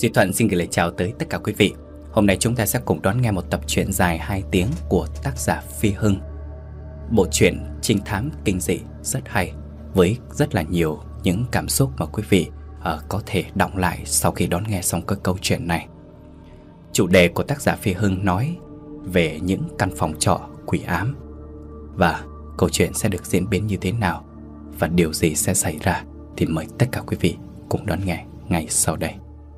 Duy Thuận xin gửi lời chào tới tất cả quý vị. Hôm nay chúng ta sẽ cùng đón nghe một tập truyện dài 2 tiếng của tác giả Phi Hưng. Bộ truyện trinh thám kinh dị rất hay, với rất là nhiều những cảm xúc mà quý vị có thể đọng lại sau khi đón nghe xong cái câu chuyện này. Chủ đề của tác giả Phi Hưng nói về những căn phòng trọ quỷ ám. Và câu chuyện sẽ được diễn biến như thế nào và điều gì sẽ xảy ra thì mời tất cả quý vị cùng đón nghe ngay sau đây.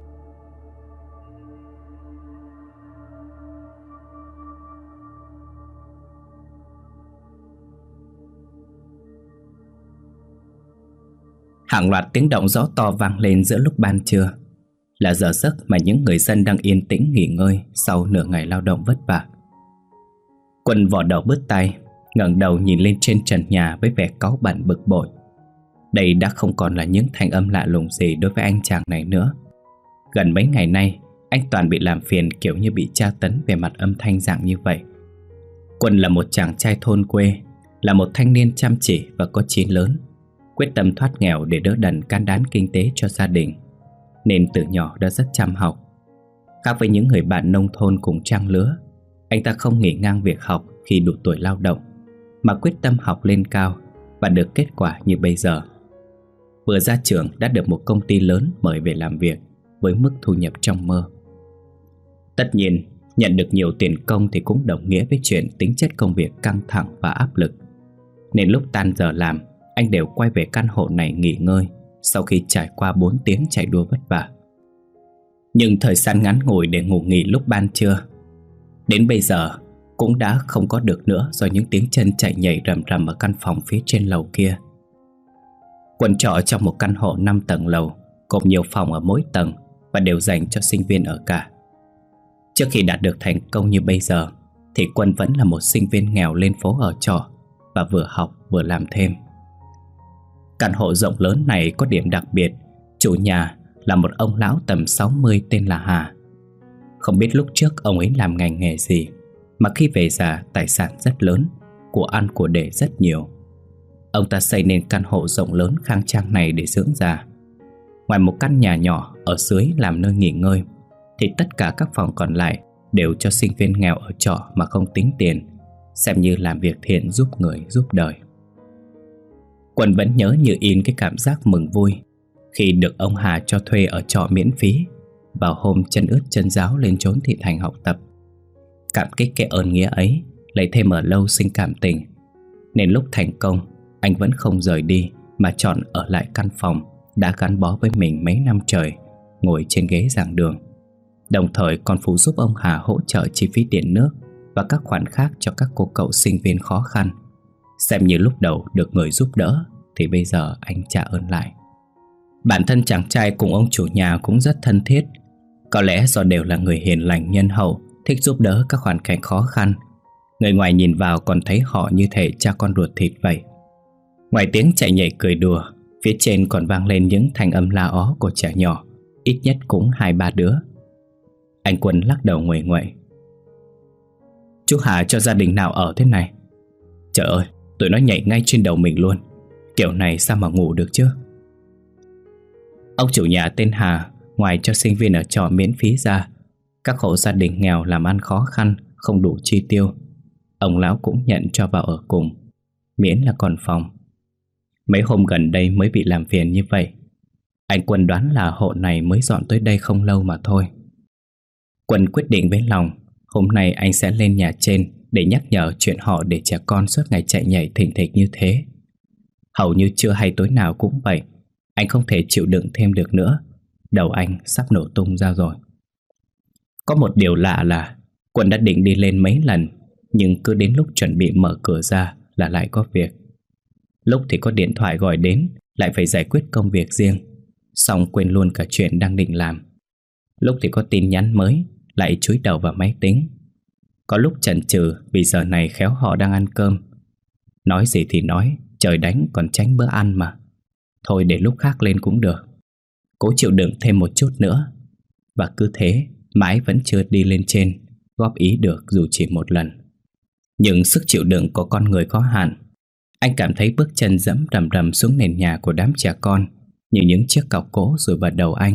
Hàng loạt tiếng động rõ to vang lên giữa lúc ban trưa, là giờ giấc mà những người dân đang yên tĩnh nghỉ ngơi sau nửa ngày lao động vất vả. Quân vò đầu bứt tai, ngẩng đầu nhìn lên trên trần nhà với vẻ cáu bẳn bực bội. Đây đã không còn là những thanh âm lạ lùng gì đối với anh chàng này nữa. Gần mấy ngày nay, anh toàn bị làm phiền kiểu như bị tra tấn về mặt âm thanh dạng như vậy. Quân là một chàng trai thôn quê, là một thanh niên chăm chỉ và có chí lớn, quyết tâm thoát nghèo để đỡ đần can đán kinh tế cho gia đình, nên từ nhỏ đã rất chăm học. Khác với những người bạn nông thôn cùng trang lứa, anh ta không nghỉ ngang việc học khi đủ tuổi lao động, mà quyết tâm học lên cao và được kết quả như bây giờ. Vừa ra trường đã được một công ty lớn mời về làm việc với mức thu nhập trong mơ. Tất nhiên, nhận được nhiều tiền công thì cũng đồng nghĩa với chuyện tính chất công việc căng thẳng và áp lực, nên lúc tan giờ làm, anh đều quay về căn hộ này nghỉ ngơi sau khi trải qua 4 tiếng chạy đua vất vả. Nhưng thời gian ngắn ngủi để ngủ nghỉ lúc ban trưa đến bây giờ cũng đã không có được nữa do những tiếng chân chạy nhảy rầm rầm ở căn phòng phía trên lầu kia. Quân trọ trong một căn hộ 5 tầng lầu, gồm nhiều phòng ở mỗi tầng và đều dành cho sinh viên ở cả. Trước khi đạt được thành công như bây giờ thì Quân vẫn là một sinh viên nghèo lên phố ở trọ và vừa học vừa làm thêm. Căn hộ rộng lớn này có điểm đặc biệt, chủ nhà là một ông lão tầm 60 tên là Hà. Không biết lúc trước ông ấy làm ngành nghề gì mà khi về già tài sản rất lớn, của ăn của để rất nhiều. Ông ta xây nên căn hộ rộng lớn khang trang này để dưỡng già. Ngoài một căn nhà nhỏ ở dưới làm nơi nghỉ ngơi, thì tất cả các phòng còn lại đều cho sinh viên nghèo ở trọ mà không tính tiền, xem như làm việc thiện giúp người giúp đời. Quân vẫn nhớ như in cái cảm giác mừng vui khi được ông Hà cho thuê ở trọ miễn phí vào hôm chân ướt chân ráo lên chốn thị thành học tập. Cảm kích cái ơn nghĩa ấy lấy thêm ở lâu sinh cảm tình, nên lúc thành công anh vẫn không rời đi mà chọn ở lại căn phòng đã gắn bó với mình mấy năm trời, ngồi trên ghế giảng đường, đồng thời còn phụ giúp ông Hà hỗ trợ chi phí điện nước và các khoản khác cho các cô cậu sinh viên khó khăn. Xem như lúc đầu được người giúp đỡ thì bây giờ anh trả ơn lại. Bản thân chàng trai cùng ông chủ nhà cũng rất thân thiết. Có lẽ do đều là người hiền lành nhân hậu, thích giúp đỡ các hoàn cảnh khó khăn, người ngoài nhìn vào còn thấy họ như thể cha con ruột thịt vậy. Ngoài tiếng chạy nhảy cười đùa, phía trên còn vang lên những thanh âm la ó của trẻ nhỏ, ít nhất cũng 2-3 đứa. Anh Quân lắc đầu nguậy nguậy. Chú Hà cho gia đình nào ở thế này? Trời ơi, tụi nó nhảy ngay trên đầu mình luôn. Kiểu này sao mà ngủ được chứ? Ông chủ nhà tên Hà, ngoài cho sinh viên ở trọ miễn phí ra, các hộ gia đình nghèo làm ăn khó khăn, không đủ chi tiêu, ông lão cũng nhận cho vào ở cùng, miễn là còn phòng. Mấy hôm gần đây mới bị làm phiền như vậy. Anh Quân đoán là hộ này mới dọn tới đây không lâu mà thôi. Quân quyết định với lòng, hôm nay anh sẽ lên nhà trên để nhắc nhở chuyện họ để trẻ con suốt ngày chạy nhảy thình thịch như thế. Hầu như trưa hay tối nào cũng vậy. Anh không thể chịu đựng thêm được nữa. Đầu anh sắp nổ tung ra rồi. Có một điều lạ là Quân đã định đi lên mấy lần, nhưng cứ đến lúc chuẩn bị mở cửa ra là lại có việc. Lúc thì có điện thoại gọi đến, lại phải giải quyết công việc riêng, xong quên luôn cả chuyện đang định làm. Lúc thì có tin nhắn mới, lại chúi đầu vào máy tính. Có lúc chần chừ vì giờ này khéo họ đang ăn cơm. Nói gì thì nói, trời đánh còn tránh bữa ăn mà. Thôi để lúc khác lên cũng được. Cố chịu đựng thêm một chút nữa. Và cứ thế, mãi vẫn chưa đi lên trên, góp ý được dù chỉ một lần. Nhưng sức chịu đựng của con người có hạn. Anh cảm thấy bước chân dẫm rầm rầm xuống nền nhà của đám trẻ con như những chiếc cọc gỗ rồi vào đầu anh,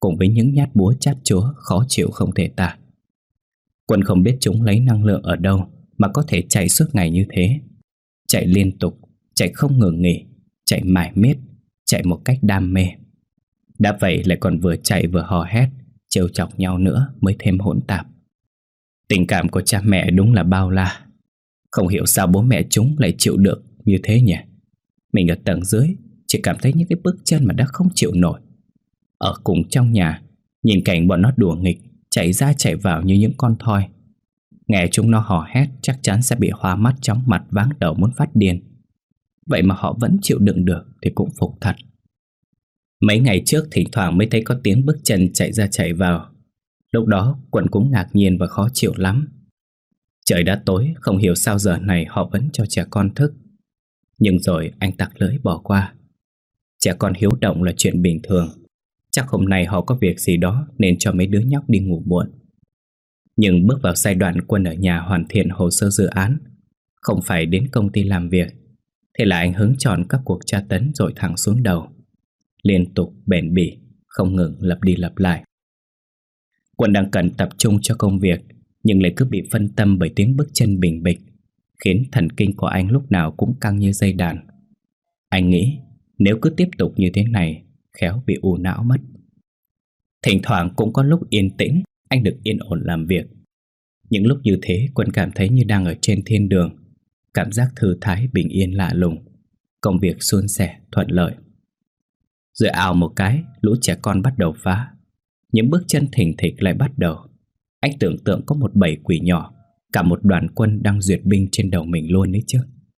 cùng với những nhát búa chát chúa khó chịu không thể tả. Quân không biết chúng lấy năng lượng ở đâu mà có thể chạy suốt ngày như thế. Chạy liên tục, chạy không ngừng nghỉ, chạy mải miết, chạy một cách đam mê. Đã vậy lại còn vừa chạy vừa hò hét, trêu chọc nhau nữa mới thêm hỗn tạp. Tình cảm của cha mẹ đúng là bao la. Không hiểu sao bố mẹ chúng lại chịu được như thế nhỉ. Mình ở tầng dưới chỉ cảm thấy những cái bước chân mà đã không chịu nổi. Ở cùng trong nhà, nhìn cảnh bọn nó đùa nghịch, chạy ra chạy vào như những con thoi. Nghe chúng nó hò hét chắc chắn sẽ bị hoa mắt chóng mặt váng đầu muốn phát điên. Vậy mà họ vẫn chịu đựng được thì cũng phục thật. Mấy ngày trước thỉnh thoảng mới thấy có tiếng bước chân chạy ra chạy vào. Lúc đó Quân cũng ngạc nhiên và khó chịu lắm. Trời đã tối, không hiểu sao giờ này họ vẫn cho trẻ con thức. Nhưng rồi anh tặc lưỡi bỏ qua. Trẻ con hiếu động là chuyện bình thường. Chắc hôm nay họ có việc gì đó nên cho mấy đứa nhóc đi ngủ muộn. Nhưng bước vào giai đoạn Quân ở nhà hoàn thiện hồ sơ dự án, không phải đến công ty làm việc, thế là anh hứng chọn các cuộc tra tấn dội thẳng xuống đầu. Liên tục bền bỉ, không ngừng lặp đi lặp lại. Quân đang cần tập trung cho công việc, nhưng lại cứ bị phân tâm bởi tiếng bước chân bình bịch, khiến thần kinh của anh lúc nào cũng căng như dây đàn. Anh nghĩ nếu cứ tiếp tục như thế này, khéo bị u não mất. Thỉnh thoảng cũng có lúc yên tĩnh, anh được yên ổn làm việc. Những lúc như thế Quân cảm thấy như đang ở trên thiên đường. Cảm giác thư thái bình yên lạ lùng. Công việc suôn sẻ, thuận lợi. Rồi ào một cái, lũ trẻ con bắt đầu phá. Những bước chân thình thịch lại bắt đầu. Anh tưởng tượng có một bầy quỷ nhỏ, cả một đoàn quân đang duyệt binh trên đầu mình luôn đấy chứ.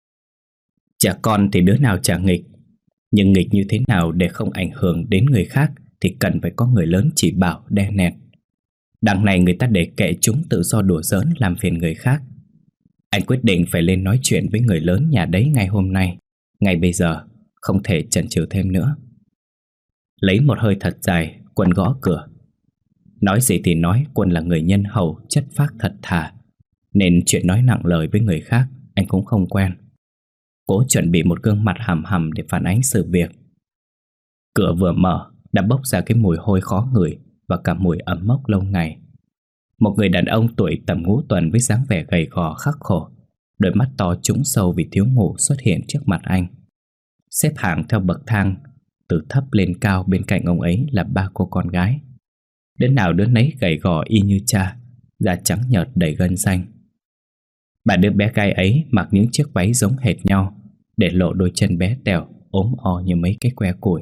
Trẻ con thì đứa nào chả nghịch, nhưng nghịch như thế nào để không ảnh hưởng đến người khác thì cần phải có người lớn chỉ bảo đe nẹt. Đằng này người ta để kệ chúng tự do đùa giỡn làm phiền người khác. Anh quyết định phải lên nói chuyện với người lớn nhà đấy ngay hôm nay, ngay bây giờ, không thể chần chừ thêm nữa. Lấy một hơi thật dài, Quân gõ cửa. Nói gì thì nói, Quân là người nhân hậu, chất phác thật thà, nên chuyện nói nặng lời với người khác anh cũng không quen. Cố chuẩn bị một gương mặt hầm hầm để phản ánh sự việc. Cửa vừa mở đã bốc ra cái mùi hôi khó ngửi và cả mùi ẩm mốc lâu ngày. Một người đàn ông tuổi tầm ngũ tuần với dáng vẻ gầy gò khắc khổ, đôi mắt to trũng sâu vì thiếu ngủ xuất hiện trước mặt anh. Xếp hàng theo bậc thang, từ thấp lên cao, bên cạnh ông ấy là ba cô con gái. Đứa nào đứa nấy gầy gò y như cha, da trắng nhợt đầy gân xanh. Bà đứa bé gái ấy mặc những chiếc váy giống hệt nhau, để lộ đôi chân bé tẹo, ốm o như mấy cái que củi.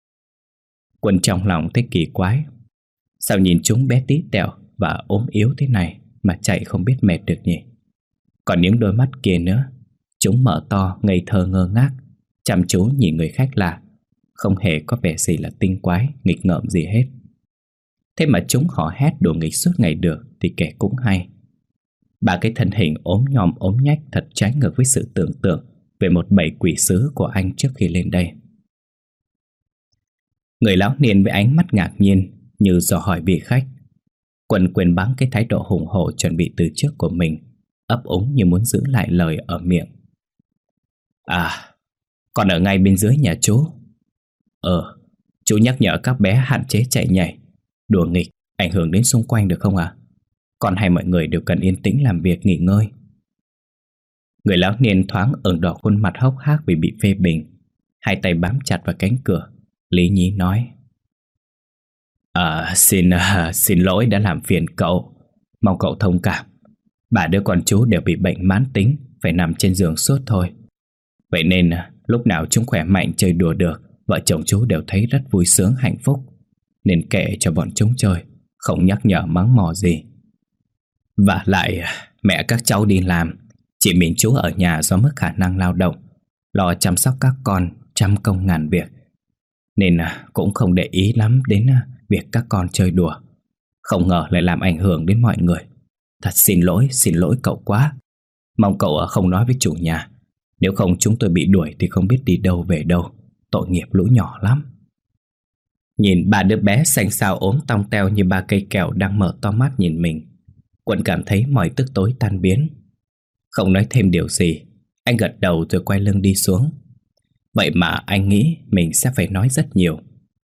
Quân trong lòng thấy kỳ quái. Sao nhìn chúng bé tí tẹo và ốm yếu thế này mà chạy không biết mệt được nhỉ? Còn những đôi mắt kia nữa, chúng mở to ngây thơ ngơ ngác, chăm chú nhìn người khách lạ, không hề có vẻ gì là tinh quái, nghịch ngợm gì hết. Thế mà chúng hò hét đùa nghịch suốt ngày được thì kể cũng hay. Ba cái thân hình ốm nhòm ốm nhách thật trái ngược với sự tưởng tượng về một bầy quỷ sứ của anh trước khi lên đây. Người lão niên với ánh mắt ngạc nhiên như dò hỏi vị khách. Quân quên bẵng cái thái độ hùng hổ chuẩn bị từ trước của mình, ấp úng như muốn giữ lại lời ở miệng. À, còn ở ngay bên dưới nhà chú. Chú nhắc nhở các bé hạn chế chạy nhảy, đùa nghịch, ảnh hưởng đến xung quanh được không ạ? Còn hay mọi người đều cần yên tĩnh làm việc nghỉ ngơi. Người lão niên thoáng ửng đỏ khuôn mặt hốc hác vì bị phê bình, hai tay bám chặt vào cánh cửa, lý nhí nói. Xin lỗi đã làm phiền cậu. Mong cậu thông cảm. Ba đứa con chú đều bị bệnh mãn tính, phải nằm trên giường suốt thôi. Vậy nên lúc nào chúng khỏe mạnh chơi đùa được, vợ chồng chú đều thấy rất vui sướng hạnh phúc. Nên kệ cho bọn chúng chơi, không nhắc nhở mắng mò gì. Và lại mẹ các cháu đi làm, chỉ mình chú ở nhà do mất khả năng lao động, lo chăm sóc các con, trăm công ngàn việc, nên cũng không để ý lắm đến việc các con chơi đùa. Không ngờ lại làm ảnh hưởng đến mọi người. Thật xin lỗi cậu quá. Mong cậu không nói với chủ nhà, nếu không chúng tôi bị đuổi thì không biết đi đâu về đâu. Tội nghiệp lũ nhỏ lắm. Nhìn ba đứa bé xanh xao ốm tong teo như ba cây kẹo đang mở to mắt nhìn mình, Quân cảm thấy mọi tức tối tan biến. Không nói thêm điều gì, anh gật đầu rồi quay lưng đi xuống. Vậy mà anh nghĩ mình sẽ phải nói rất nhiều,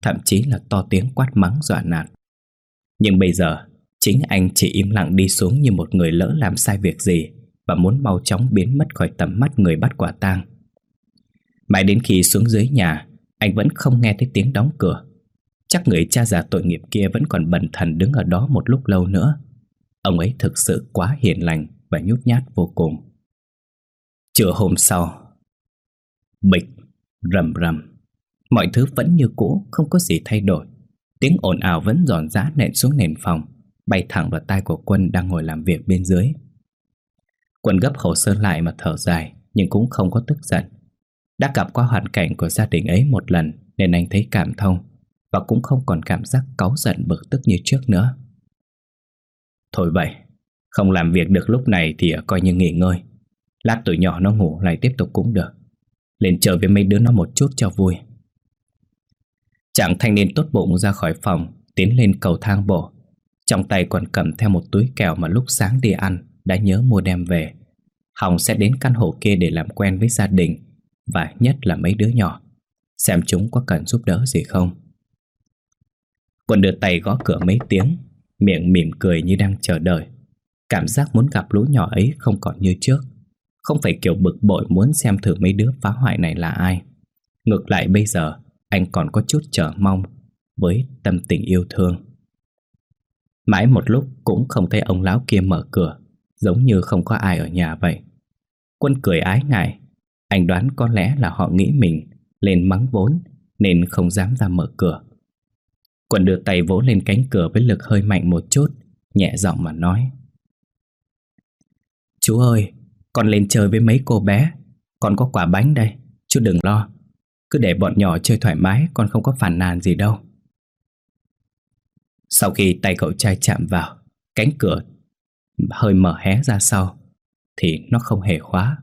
thậm chí là to tiếng quát mắng dọa nạt. Nhưng bây giờ, chính anh chỉ im lặng đi xuống như một người lỡ làm sai việc gì và muốn mau chóng biến mất khỏi tầm mắt người bắt quả tang. Mãi đến khi xuống dưới nhà, anh vẫn không nghe thấy tiếng đóng cửa. Chắc người cha già tội nghiệp kia vẫn còn bần thần đứng ở đó một lúc lâu nữa. Ông ấy thực sự quá hiền lành và nhút nhát vô cùng. Trưa hôm sau, bịch, rầm rầm, mọi thứ vẫn như cũ, không có gì thay đổi. Tiếng ồn ào vẫn ròn rã nện xuống nền phòng, bay thẳng vào tai của Quân đang ngồi làm việc bên dưới. Quân gấp hồ sơ lại mà thở dài, nhưng cũng không có tức giận. Đã gặp qua hoàn cảnh của gia đình ấy một lần nên anh thấy cảm thông, và cũng không còn cảm giác cáu giận bực tức như trước nữa. Thôi vậy, không làm việc được lúc này thì coi như nghỉ ngơi. Lát tụi nhỏ nó ngủ lại tiếp tục cũng được. Lên chơi với mấy đứa nó một chút cho vui. Chàng thanh niên tốt bụng ra khỏi phòng, tiến lên cầu thang bộ. Trong tay còn cầm theo một túi kẹo mà lúc sáng đi ăn đã nhớ mua đem về. Hồng sẽ đến căn hộ kia để làm quen với gia đình, và nhất là mấy đứa nhỏ, xem chúng có cần giúp đỡ gì không. Quân đưa tay gõ cửa mấy tiếng, miệng mỉm cười như đang chờ đợi. Cảm giác muốn gặp lũ nhỏ ấy không còn như trước. Không phải kiểu bực bội muốn xem thử mấy đứa phá hoại này là ai. Ngược lại bây giờ anh còn có chút chờ mong, với tâm tình yêu thương. Mãi một lúc cũng không thấy ông lão kia mở cửa, giống như không có ai ở nhà vậy. Quân cười ái ngại. Anh đoán có lẽ là họ nghĩ mình lên mắng vốn nên không dám ra mở cửa. Quân đưa tay vỗ lên cánh cửa với lực hơi mạnh một chút, nhẹ giọng mà nói: "Chú ơi, con lên chơi với mấy cô bé. Con có quả bánh đây, chú đừng lo. Cứ để bọn nhỏ chơi thoải mái, con không có phàn nàn gì đâu." Sau khi tay cậu trai chạm vào, cánh cửa hơi mở hé ra sau, thì nó không hề khóa.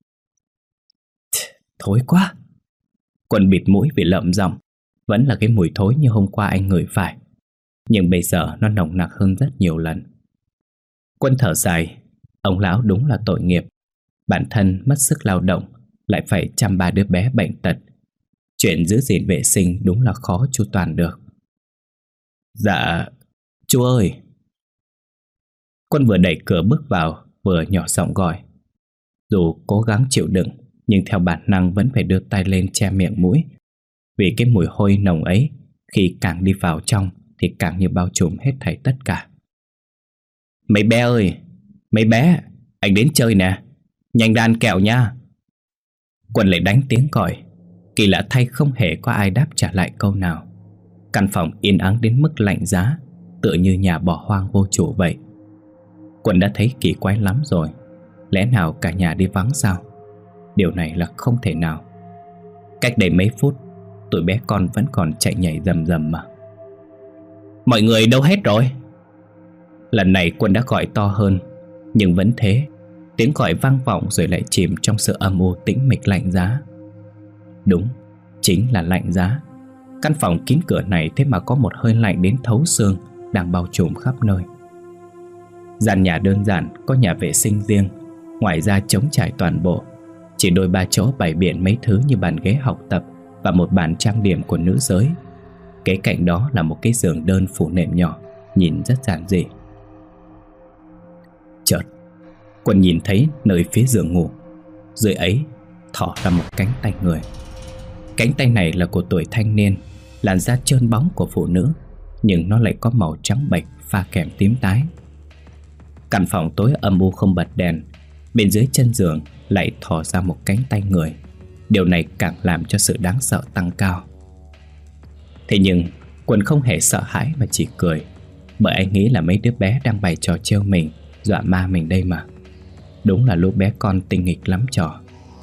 Thối quá! Quân bịt mũi vì lợm giọng. Vẫn là cái mùi thối như hôm qua anh ngửi phải, nhưng bây giờ nó nồng nặc hơn rất nhiều lần. Quân thở dài. Ông lão đúng là tội nghiệp. Bản thân mất sức lao động, lại phải chăm ba đứa bé bệnh tật. Chuyện giữ gìn vệ sinh đúng là khó chu toàn được. "Dạ, chú ơi." Quân vừa đẩy cửa bước vào, vừa nhỏ giọng gọi. Dù cố gắng chịu đựng, nhưng theo bản năng vẫn phải đưa tay lên che miệng mũi. Vì cái mùi hôi nồng ấy, khi càng đi vào trong thì càng như bao trùm hết thảy tất cả. "Mấy bé ơi, mấy bé, anh đến chơi nè, nhanh ra ăn kẹo nha." Quân lại đánh tiếng gọi. Kỳ lạ thay không hề có ai đáp trả lại câu nào. Căn phòng yên ắng đến mức lạnh giá, tựa như nhà bỏ hoang vô chủ vậy. Quân đã thấy kỳ quái lắm rồi. Lẽ nào cả nhà đi vắng sao? Điều này là không thể nào. Cách đây mấy phút, tụi bé con vẫn còn chạy nhảy rầm rầm mà. "Mọi người đâu hết rồi?" Lần này Quân đã gọi to hơn, nhưng vẫn thế. Tiếng gọi vang vọng rồi lại chìm trong sự âm u tĩnh mịch lạnh giá. Đúng, chính là lạnh giá. Căn phòng kín cửa này thế mà có một hơi lạnh đến thấu xương đang bao trùm khắp nơi. Gian nhà đơn giản, có nhà vệ sinh riêng, ngoài ra trống trải toàn bộ. Chỉ đôi ba chỗ bày biện mấy thứ như bàn ghế học tập và một bàn trang điểm của nữ giới. Kế cạnh đó là một cái giường đơn phủ nệm nhỏ, nhìn rất giản dị. Chợt Quân nhìn thấy nơi phía giường ngủ, dưới ấy thỏ ra một cánh tay người. Cánh tay này là của tuổi thanh niên, làn da trơn bóng của phụ nữ, nhưng nó lại có màu trắng bệch pha kèm tím tái. Căn phòng tối âm u không bật đèn, bên dưới chân giường lại thò ra một cánh tay người. Điều này càng làm cho sự đáng sợ tăng cao. Thế nhưng Quân không hề sợ hãi mà chỉ cười, bởi anh nghĩ là mấy đứa bé đang bày trò trêu mình, dọa ma mình đây mà. Đúng là lũ bé con tinh nghịch lắm trò.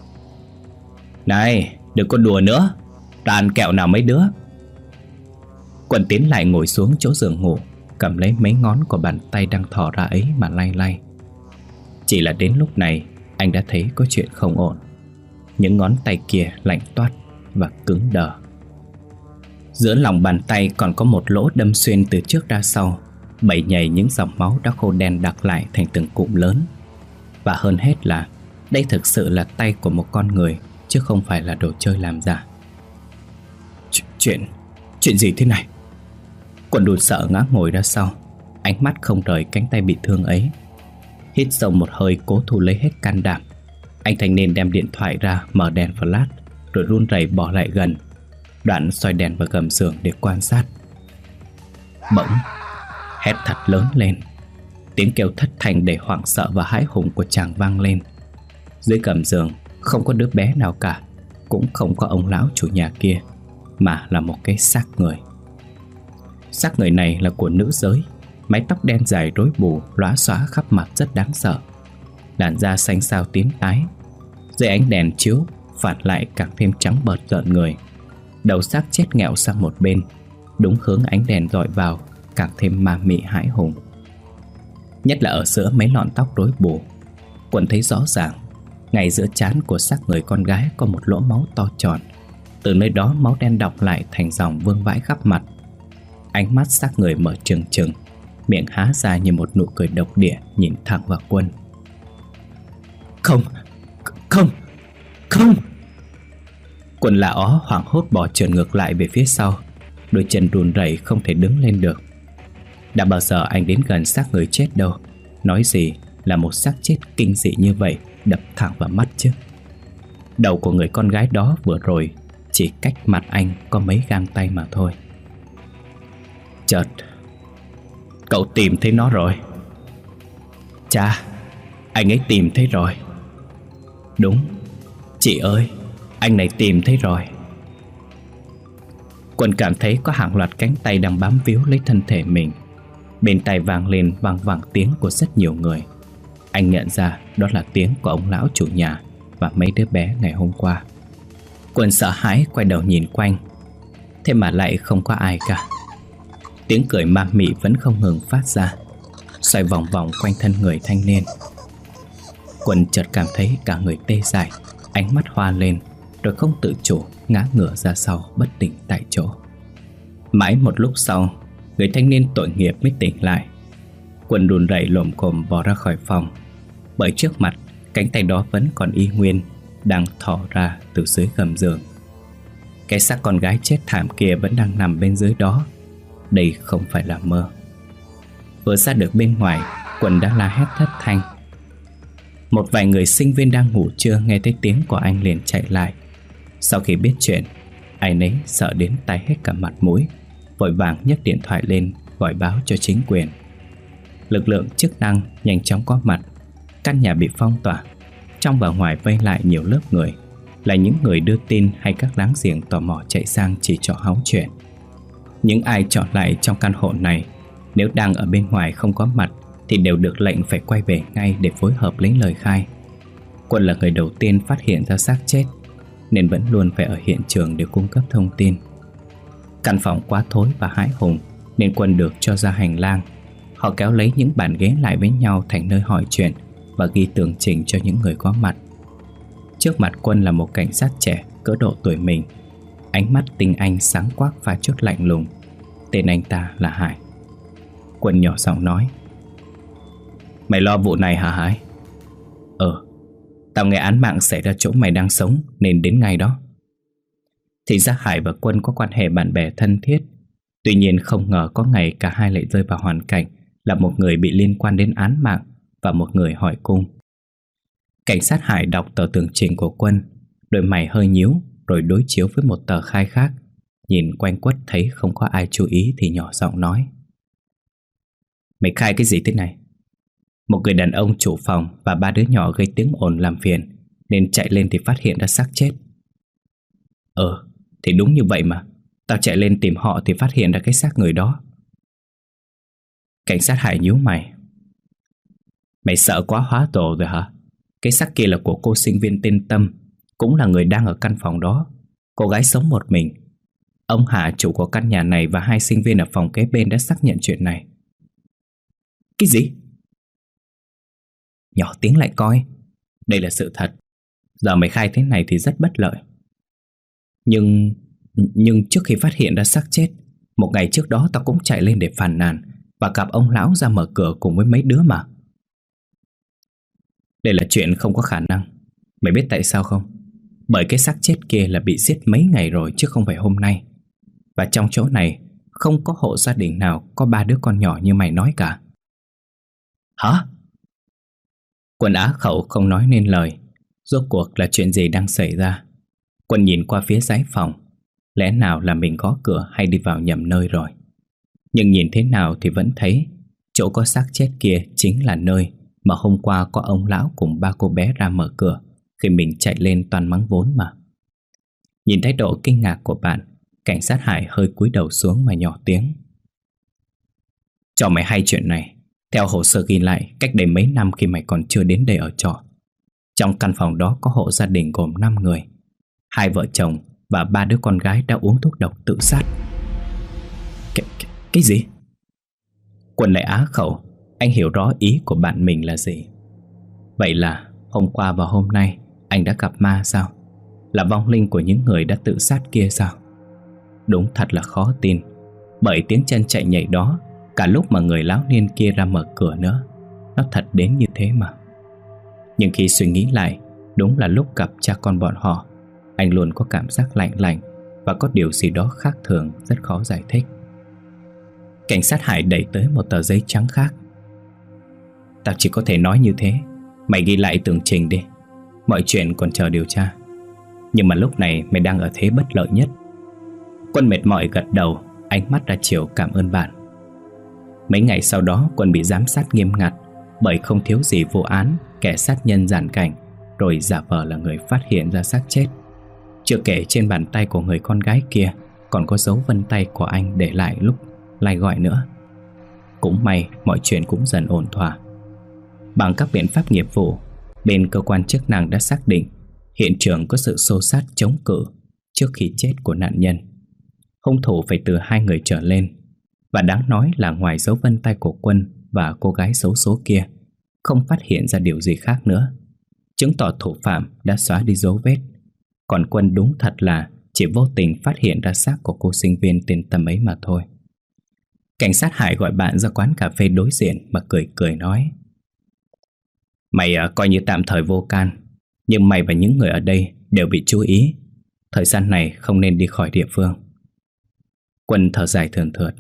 "Này, đừng có đùa nữa, ra ăn kẹo nào mấy đứa." Quân tiến lại ngồi xuống chỗ giường ngủ, cầm lấy mấy ngón của bàn tay đang thò ra ấy mà lay lay. Chỉ là đến lúc này anh đã thấy có chuyện không ổn. Những ngón tay kia lạnh toát và cứng đờ. Giữa lòng bàn tay còn có một lỗ đâm xuyên từ trước ra sau, bẩy nhầy những dòng máu đã khô đen đặc lại thành từng cụm lớn. Và hơn hết là đây thực sự là tay của một con người, chứ không phải là đồ chơi làm giả. Chuyện gì thế này? Quân đùn sợ ngã ngồi ra sau, ánh mắt không rời cánh tay bị thương ấy. Hít sâu một hơi cố thu lấy hết can đảm, anh thanh niên đem điện thoại ra, mở đèn flash, rồi run rẩy bỏ lại gần. Đoạn xoay đèn vào gầm giường để quan sát. Bỗng hét thật lớn lên. Tiếng kêu thất thanh đầy hoảng sợ và hãi hùng của chàng vang lên. Dưới gầm giường không có đứa bé nào cả, cũng không có ông lão chủ nhà kia, mà là một cái xác người. Xác người này là của nữ giới, mái tóc đen dài rối bù, lóa xóa khắp mặt rất đáng sợ. Làn da xanh xao tím tái, dưới ánh đèn chiếu phản lại càng thêm trắng bợt rợn người. Đầu xác chết nghẹo sang một bên, đúng hướng ánh đèn dọi vào, càng thêm ma mị hãi hùng. Nhất là ở giữa mấy lọn tóc rối bù, Quân thấy rõ ràng, ngay giữa trán của xác người con gái có một lỗ máu to tròn. Từ nơi đó máu đen đọng lại thành dòng vương vãi khắp mặt. Ánh mắt xác người mở trừng trừng, miệng há ra như một nụ cười độc địa nhìn thẳng vào Quân. Không, không, không! Quân la ó hoảng hốt bỏ trườn ngược lại về phía sau, đôi chân run rẩy không thể đứng lên được. Đã bao giờ anh đến gần xác người chết đâu, nói gì là một xác chết kinh dị như vậy đập thẳng vào mắt chứ. Đầu của người con gái đó vừa rồi chỉ cách mặt anh có mấy gang tay mà thôi. Chợt cậu tìm thấy nó rồi. Cha, anh ấy tìm thấy rồi. Đúng, chị ơi, anh này tìm thấy rồi. Quân cảm thấy có hàng loạt cánh tay đang bám víu lấy thân thể mình. Bên tai vang lên vang vẳng tiếng của rất nhiều người. Anh nhận ra đó là tiếng của ông lão chủ nhà và mấy đứa bé ngày hôm qua. Quân sợ hãi quay đầu nhìn quanh, thế mà lại không có ai cả. Tiếng cười ma mị vẫn không ngừng phát ra, xoay vòng vòng quanh thân người thanh niên. Quân chợt cảm thấy cả người tê dại, ánh mắt hoa lên, rồi không tự chủ ngã ngửa ra sau bất tỉnh tại chỗ. Mãi một lúc sau, người thanh niên tội nghiệp mới tỉnh lại. Quân run rẩy lồm cồm bò ra khỏi phòng, bởi trước mặt cánh tay đó vẫn còn y nguyên, đang thò ra từ dưới gầm giường. Cái xác con gái chết thảm kia vẫn đang nằm bên dưới đó. Đây không phải là mơ. Vừa ra được bên ngoài, Quân đã la hét thất thanh. Một vài người sinh viên đang ngủ trưa nghe thấy tiếng của anh liền chạy lại. Sau khi biết chuyện, ai nấy sợ đến tái hết cả mặt mũi, vội vàng nhấc điện thoại lên gọi báo cho chính quyền. Lực lượng chức năng nhanh chóng có mặt. Căn nhà bị phong tỏa, trong và ngoài vây lại nhiều lớp người, là những người đưa tin hay các láng giềng tò mò chạy sang chỉ trỏ hóng chuyện. Những ai chọn lại trong căn hộ này, nếu đang ở bên ngoài không có mặt thì đều được lệnh phải quay về ngay để phối hợp lấy lời khai. Quân là người đầu tiên phát hiện ra xác chết, nên vẫn luôn phải ở hiện trường để cung cấp thông tin. Căn phòng quá thối và hãi hùng, nên Quân được cho ra hành lang. Họ kéo lấy những bàn ghế lại với nhau thành nơi hỏi chuyện và ghi tường trình cho những người có mặt. Trước mặt Quân là một cảnh sát trẻ cỡ độ tuổi mình, ánh mắt tinh anh sáng quắc và chút lạnh lùng. Tên anh ta là Hải. Quân nhỏ giọng nói: Mày lo vụ này hả Hải? Tao nghe án mạng xảy ra chỗ mày đang sống nên đến ngay đó. Thì ra Hải và Quân có quan hệ bạn bè thân thiết. Tuy nhiên không ngờ có ngày cả hai lại rơi vào hoàn cảnh là một người bị liên quan đến án mạng và một người hỏi cung. Cảnh sát Hải đọc tờ tường trình của Quân, đôi mày hơi nhíu rồi đối chiếu với một tờ khai khác. Nhìn quanh quất thấy không có ai chú ý thì nhỏ giọng nói: Mày khai cái gì thế này? Một người đàn ông chủ phòng và 3 đứa nhỏ gây tiếng ồn làm phiền, nên chạy lên thì phát hiện ra xác chết. Thì đúng như vậy mà. Tao chạy lên tìm họ thì phát hiện ra cái xác người đó. Cảnh sát Hải nhíu mày: Mày sợ quá hóa tổ rồi hả? Cái xác kia là của cô sinh viên tên Tâm, cũng là người đang ở căn phòng đó. Cô gái sống một mình. Ông Hà, chủ của căn nhà này, và 2 sinh viên ở phòng kế bên đã xác nhận chuyện này. Cái gì? Nhỏ tiếng lại coi. Đây là sự thật. Giờ mày khai thế này thì rất bất lợi. Nhưng trước khi phát hiện ra xác chết, một ngày trước đó tao cũng chạy lên để phàn nàn và gặp ông lão ra mở cửa cùng với mấy đứa mà. Đây là chuyện không có khả năng. Mày biết tại sao không? Bởi cái xác chết kia là bị giết mấy ngày rồi chứ không phải hôm nay. Và trong chỗ này không có hộ gia đình nào có 3 đứa con nhỏ như mày nói cả. Hả? Quân á khẩu không nói nên lời. Rốt cuộc là chuyện gì đang xảy ra? Quân nhìn qua phía dãy phòng. Lẽ nào là mình gõ cửa hay đi vào nhầm nơi rồi? Nhưng nhìn thế nào thì vẫn thấy chỗ có xác chết kia chính là nơi mà hôm qua có ông lão cùng 3 cô bé ra mở cửa khi mình chạy lên toàn mắng vốn mà. Nhìn thái độ kinh ngạc của bạn, cảnh sát Hải hơi cúi đầu xuống mà nhỏ tiếng. Cho mày hay chuyện này. Theo hồ sơ ghi lại, cách đây mấy năm khi mày còn chưa đến đây ở trọ, trong căn phòng đó có hộ gia đình gồm 5 người. 2 vợ chồng và 3 đứa con gái đã uống thuốc độc tự sát. Cái gì? Quân lại á khẩu. Anh hiểu rõ ý của bạn mình là gì. Vậy là hôm qua và hôm nay anh đã gặp ma sao? Là vong linh của những người đã tự sát kia sao? Đúng thật là khó tin. Bởi tiếng chân chạy nhảy đó, cả lúc mà người lão niên kia ra mở cửa nữa, nó thật đến như thế mà. Nhưng khi suy nghĩ lại, đúng là lúc gặp cha con bọn họ, anh luôn có cảm giác lạnh lạnh và có điều gì đó khác thường rất khó giải thích. Cảnh sát Hải đẩy tới một tờ giấy trắng khác. Tao chỉ có thể nói như thế. Mày ghi lại tường trình đi. Mọi chuyện còn chờ điều tra. Nhưng mà lúc này mày đang ở thế bất lợi nhất. Quân mệt mỏi gật đầu, ánh mắt ra chiều cảm ơn bạn. Mấy ngày sau đó Quân bị giám sát nghiêm ngặt, bởi không thiếu gì vụ án kẻ sát nhân giàn cảnh rồi giả vờ là người phát hiện ra xác chết. Chưa kể trên bàn tay của người con gái kia còn có dấu vân tay của anh để lại lúc lai gọi nữa. Cũng may mọi chuyện cũng dần ổn thỏa. Bằng các biện pháp nghiệp vụ, bên cơ quan chức năng đã xác định hiện trường có sự xô xát chống cự trước khi chết của nạn nhân. Hung thủ phải từ 2 người trở lên. Và đáng nói là ngoài dấu vân tay của Quân và cô gái xấu số kia, không phát hiện ra điều gì khác nữa, chứng tỏ thủ phạm đã xóa đi dấu vết. Còn Quân đúng thật là chỉ vô tình phát hiện ra xác của cô sinh viên tên Tâm ấy mà thôi. Cảnh sát Hải gọi bạn ra quán cà phê đối diện mà cười cười nói: Mày coi như tạm thời vô can, nhưng mày và những người ở đây đều bị chú ý. Thời gian này không nên đi khỏi địa phương. Quân thở dài thườn thượt.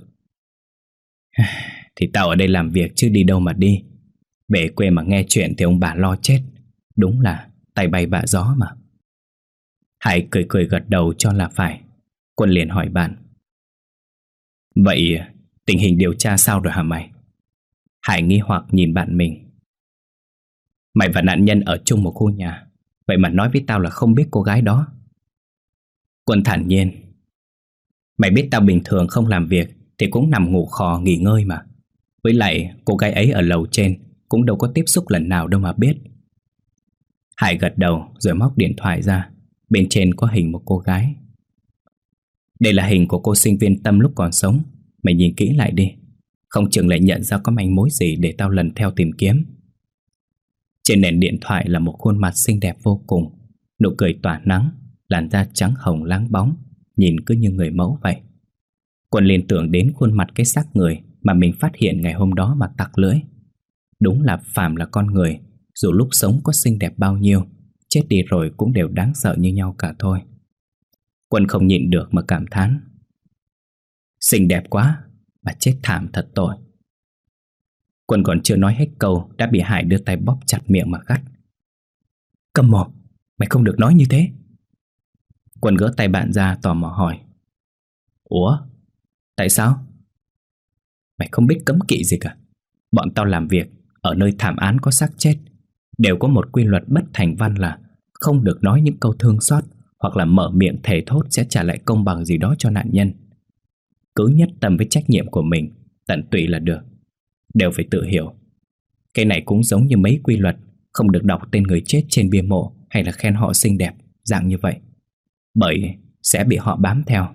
Thì tao ở đây làm việc chứ đi đâu mà đi. Về quê mà nghe chuyện thì ông bà lo chết. Đúng là tay bay vạ gió mà. Hải cười cười gật đầu cho là phải. Quân liền hỏi bạn: Vậy tình hình điều tra sao rồi hả mày? Hải nghi hoặc nhìn bạn mình. Mày và nạn nhân ở chung một khu nhà, vậy mà nói với tao là không biết cô gái đó. Quân thản nhiên: Mày biết tao bình thường không làm việc thì cũng nằm ngủ khò nghỉ ngơi mà. Với lại cô gái ấy ở lầu trên cũng đâu có tiếp xúc lần nào đâu mà biết. Hải gật đầu rồi móc điện thoại ra. Bên trên có hình một cô gái. Đây là hình của cô sinh viên Tâm lúc còn sống. Mày nhìn kỹ lại đi, không chừng lại nhận ra có manh mối gì để tao lần theo tìm kiếm. Trên nền điện thoại là một khuôn mặt xinh đẹp vô cùng, nụ cười tỏa nắng, làn da trắng hồng láng bóng, nhìn cứ như người mẫu vậy. Quân liên tưởng đến khuôn mặt cái xác người mà mình phát hiện ngày hôm đó mà tặc lưỡi. Đúng là phàm là con người, dù lúc sống có xinh đẹp bao nhiêu, chết đi rồi cũng đều đáng sợ như nhau cả thôi. Quân không nhịn được mà cảm thán: Xinh đẹp quá, mà chết thảm thật tội. Quân còn chưa nói hết câu đã bị Hải đưa tay bóp chặt miệng mà gắt: Câm mồm, mày không được nói như thế. Quân gỡ tay bạn ra tò mò hỏi: Ủa, tại sao? Mày không biết cấm kỵ gì cả. Bọn tao làm việc ở nơi thảm án có xác chết đều có một quy luật bất thành văn là không được nói những câu thương xót hoặc là mở miệng thề thốt sẽ trả lại công bằng gì đó cho nạn nhân. Cứ nhất tâm với trách nhiệm của mình, tận tụy là được. Đều phải tự hiểu. Cái này cũng giống như mấy quy luật không được đọc tên người chết trên bia mộ hay là khen họ xinh đẹp, dạng như vậy, bởi sẽ bị họ bám theo.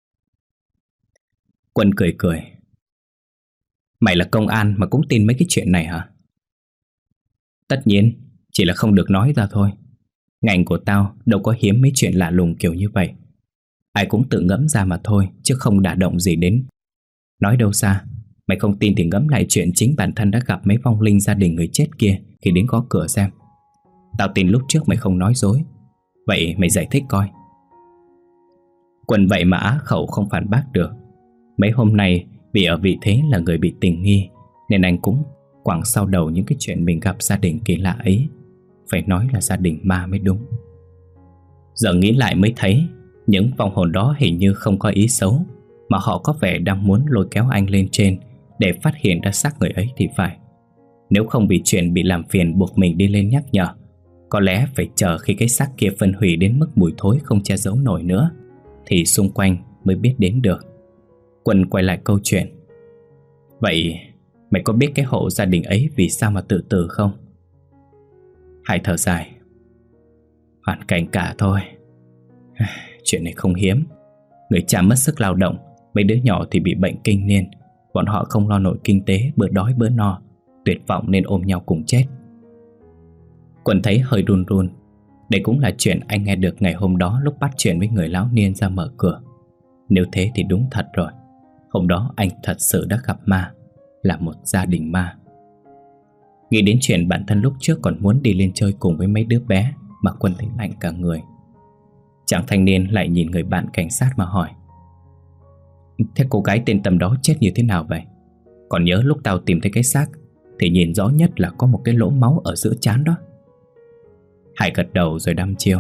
Quân cười cười: Mày là công an mà cũng tin mấy cái chuyện này hả? Tất nhiên, chỉ là không được nói ra thôi. Ngành của tao đâu có hiếm mấy chuyện lạ lùng kiểu như vậy. Ai cũng tự ngẫm ra mà thôi, chứ không đả động gì đến. Nói đâu xa, mày không tin thì ngẫm lại chuyện chính bản thân đã gặp mấy vong linh gia đình người chết kia khi đến gõ cửa xem. Tao tin lúc trước mày không nói dối. Vậy mày giải thích coi. Quân vậy mà á khẩu không phản bác được. Mấy hôm nay vì ở vị thế là người bị tình nghi, nên anh cũng quẳng sau đầu những cái chuyện mình gặp gia đình kỳ lạ ấy. Phải nói là gia đình ma mới đúng. Giờ nghĩ lại mới thấy những vong hồn đó hình như không có ý xấu, mà họ có vẻ đang muốn lôi kéo anh lên trên để phát hiện ra xác người ấy thì phải. Nếu không vì chuyện bị làm phiền buộc mình đi lên nhắc nhở, có lẽ phải chờ khi cái xác kia phân hủy đến mức mùi thối không che giấu nổi nữa thì xung quanh mới biết đến được. Quân quay lại câu chuyện. Vậy mày có biết cái hộ gia đình ấy vì sao mà tự tử không? Hải thở dài. Hoàn cảnh cả thôi. Chuyện này không hiếm. Người cha mất sức lao động, mấy đứa nhỏ thì bị bệnh kinh niên. Bọn họ không lo nổi kinh tế, bữa đói bữa no, tuyệt vọng nên ôm nhau cùng chết. Quân thấy hơi run run. Đây cũng là chuyện anh nghe được ngày hôm đó lúc bắt chuyện với người lão niên ra mở cửa. Nếu thế thì đúng thật rồi. Hôm đó anh thật sự đã gặp ma, là một gia đình ma. Nghĩ đến chuyện bản thân lúc trước còn muốn đi lên chơi cùng với mấy đứa bé mà Quân thấy lạnh cả người. Chàng thanh niên lại nhìn người bạn cảnh sát mà hỏi. Thế cô gái tên Tâm đó chết như thế nào vậy? Còn nhớ lúc tao tìm thấy cái xác thì nhìn rõ nhất là có một cái lỗ máu ở giữa trán đó. Hải gật đầu rồi đăm chiêu.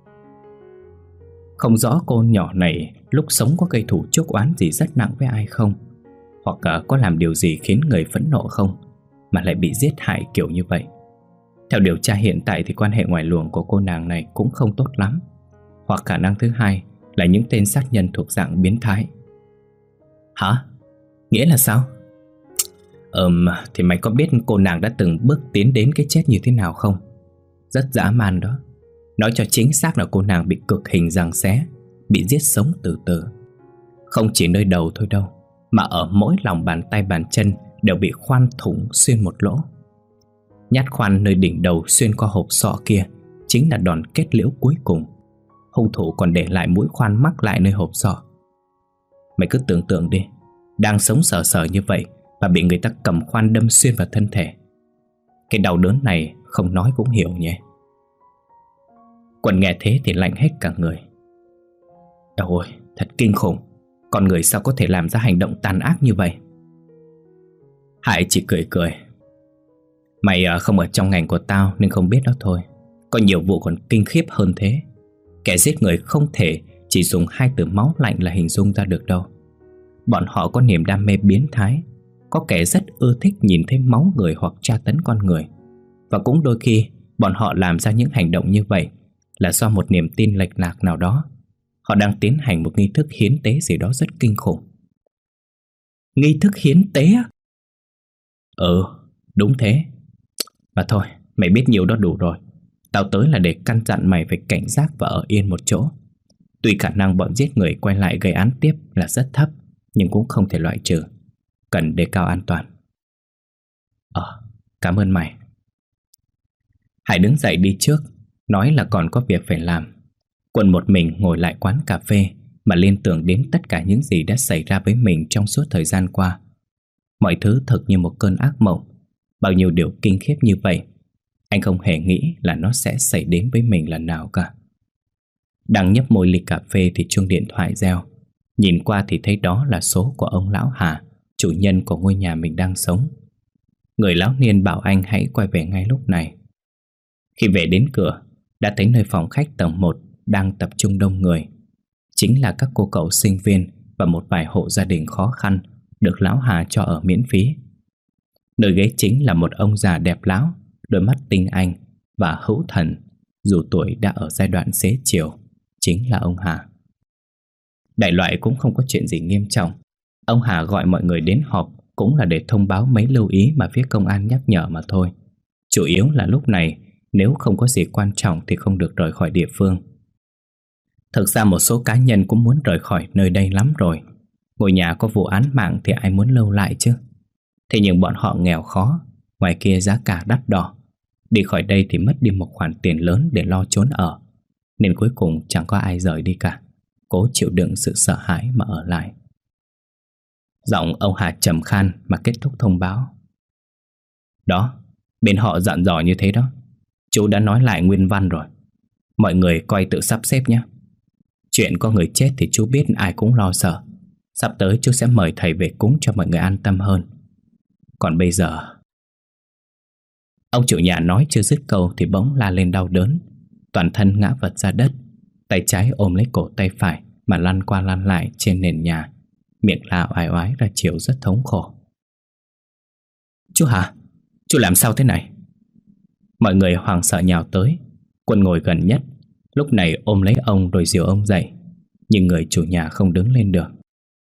Không rõ cô nhỏ này lúc sống có gây thủ chuốc oán gì rất nặng với ai không, hoặc có làm điều gì khiến người phẫn nộ không, mà lại bị giết hại kiểu như vậy. Theo điều tra hiện tại thì quan hệ ngoài luồng của cô nàng này cũng không tốt lắm, hoặc khả năng thứ hai là những tên sát nhân thuộc dạng biến thái. Hả? Nghĩa là sao? Thì mày có biết cô nàng đã từng bước tiến đến cái chết như thế nào không? Rất dã man đó. Nói cho chính xác là cô nàng bị cực hình giằng xé, bị giết sống từ từ. Không chỉ nơi đầu thôi đâu, mà ở mỗi lòng bàn tay bàn chân đều bị khoan thủng xuyên một lỗ. Nhát khoan nơi đỉnh đầu xuyên qua hộp sọ kia chính là đòn kết liễu cuối cùng. Hung thủ còn để lại mũi khoan mắc lại nơi hộp sọ. Mày cứ tưởng tượng đi, đang sống sờ sờ như vậy và bị người ta cầm khoan đâm xuyên vào thân thể. Cái đau đớn này không nói cũng hiểu nhé. Quân nghe thế thì lạnh hết cả người. Ôi, thật kinh khủng. Con người sao có thể làm ra hành động tàn ác như vậy? Hải chỉ cười cười. Mày không ở trong ngành của tao nên không biết đó thôi. Có nhiều vụ còn kinh khiếp hơn thế. Kẻ giết người không thể chỉ dùng 2 từ máu lạnh là hình dung ra được đâu. Bọn họ có niềm đam mê biến thái. Có kẻ rất ưa thích nhìn thấy máu người hoặc tra tấn con người. Và cũng đôi khi bọn họ làm ra những hành động như vậy là do một niềm tin lệch lạc nào đó. Họ đang tiến hành một nghi thức hiến tế gì đó rất kinh khủng. Nghi thức hiến tế á? Đúng thế. Mà thôi, mày biết nhiều đó đủ rồi. Tao tới là để căn dặn mày phải cảnh giác và ở yên một chỗ. Tuy khả năng bọn giết người quay lại gây án tiếp là rất thấp, nhưng cũng không thể loại trừ. Cần đề cao an toàn. Cảm ơn mày. Hải đứng dậy đi trước, nói là còn có việc phải làm. Quân một mình ngồi lại quán cà phê mà liên tưởng đến tất cả những gì đã xảy ra với mình trong suốt thời gian qua. Mọi thứ thật như một cơn ác mộng. Bao nhiêu điều kinh khiếp như vậy, anh không hề nghĩ là nó sẽ xảy đến với mình lần nào cả. Đang nhấp môi ly cà phê thì chuông điện thoại reo. Nhìn qua thì thấy đó là số của ông lão Hà, chủ nhân của ngôi nhà mình đang sống. Người lão niên bảo anh hãy quay về ngay lúc này. Khi về đến cửa, đã thấy nơi phòng khách tầng 1 đang tập trung đông người. Chính là các cô cậu sinh viên và một vài hộ gia đình khó khăn được lão Hà cho ở miễn phí. Nơi ghế chính là một ông già đẹp láo, đôi mắt tinh anh và hữu thần, dù tuổi đã ở giai đoạn xế chiều, chính là ông Hà. Đại loại cũng không có chuyện gì nghiêm trọng. Ông Hà gọi mọi người đến họp cũng là để thông báo mấy lưu ý mà phía công an nhắc nhở mà thôi. Chủ yếu là lúc này nếu không có gì quan trọng thì không được rời khỏi địa phương. Thực ra một số cá nhân cũng muốn rời khỏi nơi đây lắm rồi. Ngôi nhà có vụ án mạng thì ai muốn lâu lại chứ. Thế nhưng bọn họ nghèo khó, ngoài kia giá cả đắt đỏ. Đi khỏi đây thì mất đi một khoản tiền lớn để lo trốn ở, nên cuối cùng chẳng có ai rời đi cả, cố chịu đựng sự sợ hãi mà ở lại. Giọng ông Hà trầm khan mà kết thúc thông báo. Đó, bên họ dặn dò như thế đó. Chú đã nói lại nguyên văn rồi. Mọi người coi tự sắp xếp nhé. Chuyện có người chết thì chú biết ai cũng lo sợ. Sắp tới chú sẽ mời thầy về cúng cho mọi người an tâm hơn. Còn bây giờ... Ông chủ nhà nói chưa dứt câu thì bỗng la lên đau đớn, toàn thân ngã vật ra đất, tay trái ôm lấy cổ tay phải mà lăn qua lăn lại trên nền nhà, miệng la oai oái ra chiều rất thống khổ. Chú hả? Chú làm sao thế này? Mọi người hoảng sợ nhào tới. Quân ngồi gần nhất lúc này ôm lấy ông rồi dìu ông dậy, nhưng người chủ nhà không đứng lên được.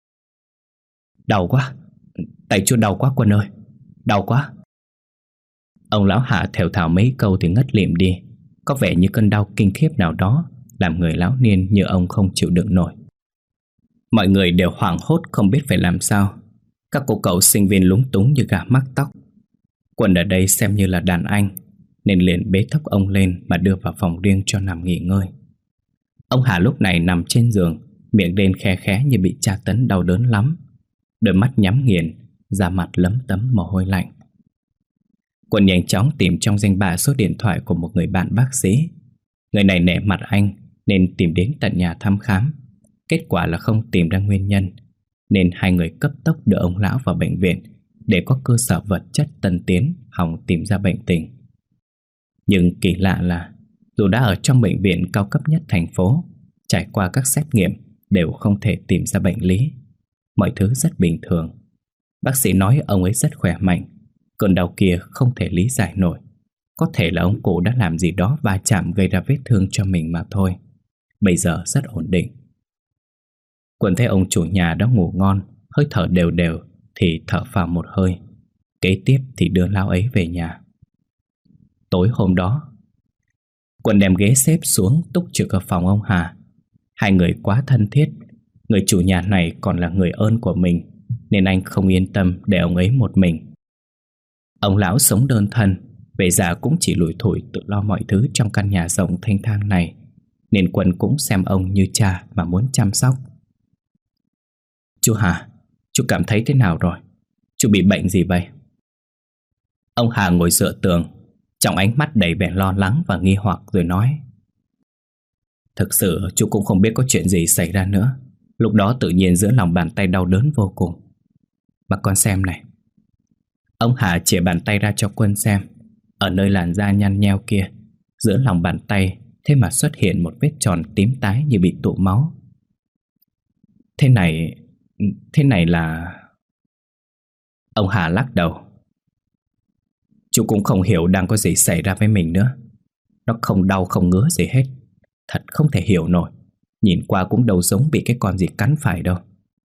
Đau quá, tay chú đau quá Quân ơi, đau quá. Ông lão Hạ thều thào mấy câu thì ngất lịm đi, có vẻ như cơn đau kinh khiếp nào đó làm người lão niên như ông không chịu đựng nổi. Mọi người đều hoảng hốt không biết phải làm sao. Các cô cậu sinh viên lúng túng như gà mắc tóc. Quân ở đây xem như là đàn anh nên liền bế thốc ông lên mà đưa vào phòng riêng cho nằm nghỉ ngơi. Ông Hà lúc này nằm trên giường, miệng rên khe khẽ như bị tra tấn đau đớn lắm, đôi mắt nhắm nghiền, da mặt lấm tấm mồ hôi lạnh. Quân nhanh chóng tìm trong danh bạ số điện thoại của một người bạn bác sĩ. Người này nể mặt anh nên tìm đến tận nhà thăm khám. Kết quả là không tìm ra nguyên nhân, nên hai người cấp tốc đưa ông lão vào bệnh viện để có cơ sở vật chất tân tiến hòng tìm ra bệnh tình. Nhưng kỳ lạ là dù đã ở trong bệnh viện cao cấp nhất thành phố, trải qua các xét nghiệm đều không thể tìm ra bệnh lý. Mọi thứ rất bình thường. Bác sĩ nói ông ấy rất khỏe mạnh, cơn đau kia không thể lý giải nổi. Có thể là ông cụ đã làm gì đó va chạm gây ra vết thương cho mình mà thôi. Bây giờ rất ổn định. Quân thấy ông chủ nhà đã ngủ ngon, hơi thở đều đều thì thở phào một hơi. Kế tiếp thì đưa lão ấy về nhà. Tối hôm đó, Quân đem ghế xếp xuống túc trực ở phòng ông Hà. Hai người quá thân thiết, người chủ nhà này còn là người ơn của mình, nên anh không yên tâm để ông ấy một mình. Ông lão sống đơn thân, về già cũng chỉ lủi thủi tự lo mọi thứ trong căn nhà rộng thênh thang này, nên Quân cũng xem ông như cha mà muốn chăm sóc. Chú Hà, chú cảm thấy thế nào rồi? Chú bị bệnh gì vậy? Ông Hà ngồi dựa tường, trong ánh mắt đầy vẻ lo lắng và nghi hoặc rồi nói: Thực sự chú cũng không biết có chuyện gì xảy ra nữa. Lúc đó tự nhiên giữa lòng bàn tay đau đớn vô cùng. Bà con xem này. Ông Hà chìa bàn tay ra cho Quân xem. Ở nơi làn da nhăn nheo kia, giữa lòng bàn tay thế mà xuất hiện một vết tròn tím tái như bị tụ máu. Thế này là... Ông Hà lắc đầu. Chú cũng không hiểu đang có gì xảy ra với mình nữa. Nó không đau không ngứa gì hết. Thật không thể hiểu nổi. Nhìn qua cũng đâu giống bị cái con gì cắn phải đâu.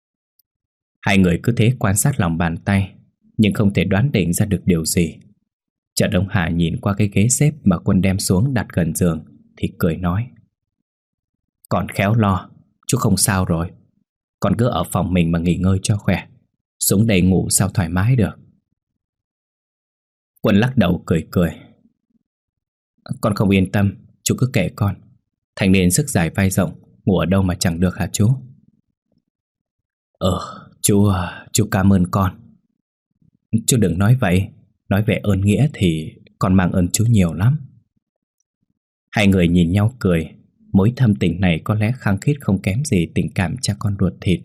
Hai người cứ thế quan sát lòng bàn tay, nhưng không thể đoán định ra được điều gì. Chợt ông Hà nhìn qua cái ghế xếp mà Quân đem xuống đặt gần giường thì cười nói: Còn khéo lo, chú không sao rồi. Con cứ ở phòng mình mà nghỉ ngơi cho khỏe. Xuống đây ngủ sao thoải mái được. Quân lắc đầu cười cười. Con không yên tâm, chú cứ kệ con. Thành niên sức dài vai rộng, ngủ ở đâu mà chẳng được hả chú? Chú cảm ơn con. Chú đừng nói vậy. Nói về ơn nghĩa thì con mang ơn chú nhiều lắm. Hai người nhìn nhau cười. Mối thâm tình này có lẽ khăng khít không kém gì tình cảm cha con ruột thịt.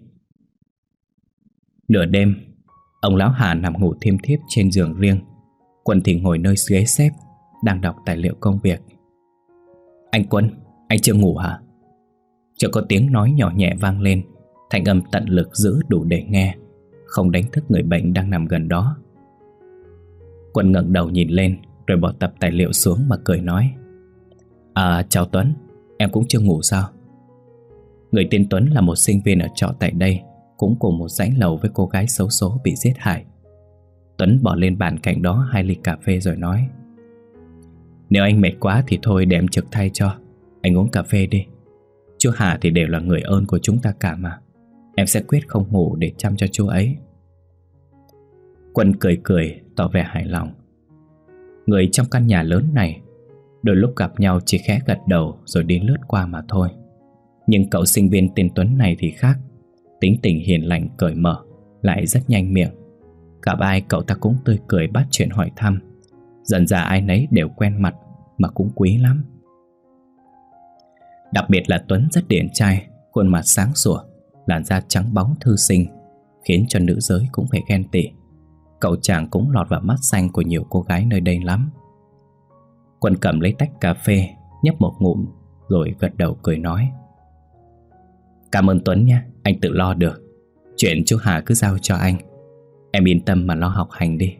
Nửa đêm, ông lão Hà nằm ngủ thiêm thiếp trên giường riêng. Quân thì ngồi nơi ghế xếp, đang đọc tài liệu công việc. Anh Quân, anh chưa ngủ hả? Chợt có tiếng nói nhỏ nhẹ vang lên, thanh âm tận lực giữ đủ để nghe, không đánh thức người bệnh đang nằm gần đó. Quân ngẩng đầu nhìn lên, rồi bỏ tập tài liệu xuống mà cười nói: Chào Tuấn, em cũng chưa ngủ sao? Người tên Tuấn là một sinh viên ở trọ tại đây, cũng cùng một dãy lầu với cô gái xấu số bị giết hại. Tuấn bỏ lên bàn cạnh đó 2 ly cà phê rồi nói: Nếu anh mệt quá thì thôi để em trực thay cho. Anh uống cà phê đi. Chú Hà thì đều là người ơn của chúng ta cả mà. Em sẽ quyết không ngủ để chăm cho chú ấy. Quân cười cười tỏ vẻ hài lòng. Người trong căn nhà lớn này đôi lúc gặp nhau chỉ khẽ gật đầu rồi đi lướt qua mà thôi. Nhưng cậu sinh viên tên Tuấn này thì khác. Tính tình hiền lành cởi mở, lại rất nhanh miệng. Gặp ai cậu ta cũng tươi cười bắt chuyện hỏi thăm. Dần dà ai nấy đều quen mặt mà cũng quý lắm. Đặc biệt là Tuấn rất điển trai, khuôn mặt sáng sủa, làn da trắng bóng thư sinh, khiến cho nữ giới cũng phải ghen tị. Cậu chàng cũng lọt vào mắt xanh của nhiều cô gái nơi đây lắm. Quân cầm lấy tách cà phê, nhấp một ngụm, rồi gật đầu cười nói: "Cảm ơn Tuấn nha, anh tự lo được. Chuyện chú Hà cứ giao cho anh. Em yên tâm mà lo học hành đi."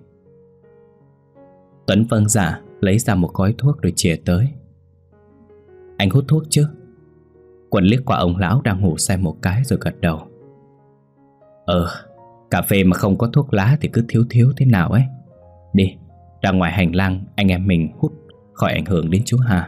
Tuấn vâng dạ, lấy ra một gói thuốc rồi chìa tới. "Anh hút thuốc chứ?" Quân liếc qua ông lão đang ngủ say một cái rồi gật đầu. Cà phê mà không có thuốc lá thì cứ thiếu thiếu thế nào ấy. Đi, ra ngoài hành lang anh em mình hút, khỏi ảnh hưởng đến chú Hà."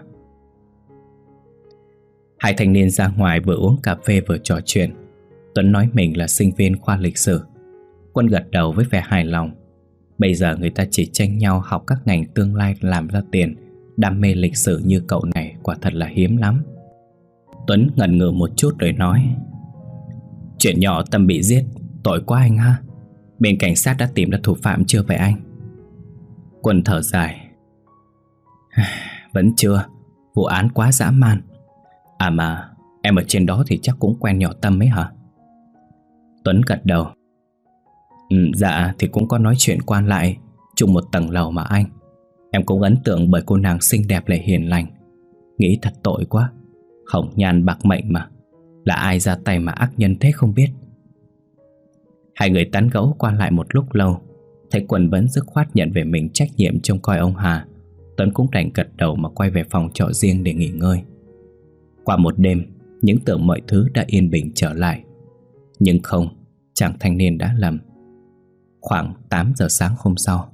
Hai thanh niên ra ngoài vừa uống cà phê vừa trò chuyện. Tuấn nói mình là sinh viên khoa lịch sử. Quân gật đầu với vẻ hài lòng. Bây giờ người ta chỉ tranh nhau học các ngành tương lai làm ra tiền. Đam mê lịch sử như cậu này quả thật là hiếm lắm. Tuấn ngần ngừ một chút rồi nói: "Chuyện nhỏ Tâm bị giết, tội quá anh ha. Bên cảnh sát đã tìm ra thủ phạm chưa vậy anh?" Quân thở dài: "Vẫn chưa, vụ án quá dã man. À mà em ở trên đó thì chắc cũng quen nhỏ Tâm ấy hả?" Tuấn gật đầu: Dạ thì cũng có nói chuyện qua lại, chung một tầng lầu mà anh. Em cũng ấn tượng bởi cô nàng xinh đẹp lại hiền lành. Nghĩ thật tội quá, hồng nhan bạc mệnh mà. Là ai ra tay mà ác nhân thế không biết." Hai người tán gẫu qua lại một lúc lâu. Thấy Quân vẫn dứt khoát nhận về mình trách nhiệm trông coi ông Hà, Tuấn cũng đành gật đầu mà quay về phòng trọ riêng để nghỉ ngơi. Qua một đêm, những tưởng mọi thứ đã yên bình trở lại. Nhưng không, chàng thanh niên đã lầm. Khoảng 8 giờ sáng hôm sau,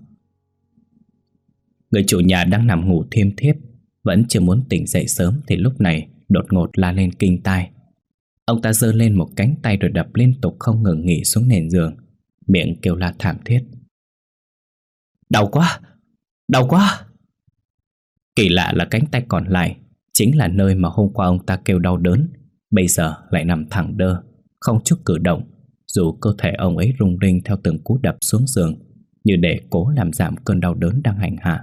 người chủ nhà đang nằm ngủ thiêm thiếp, vẫn chưa muốn tỉnh dậy sớm thì lúc này đột ngột la lên kinh tai. Ông ta giơ lên một cánh tay rồi đập liên tục không ngừng nghỉ xuống nền giường, miệng kêu la thảm thiết: "Đau quá! Đau quá!" Kỳ lạ là cánh tay còn lại chính là nơi mà hôm qua ông ta kêu đau đớn, bây giờ lại nằm thẳng đơ, không chút cử động, dù cơ thể ông ấy rung rinh theo từng cú đập xuống giường, như để cố làm giảm cơn đau đớn đang hành hạ.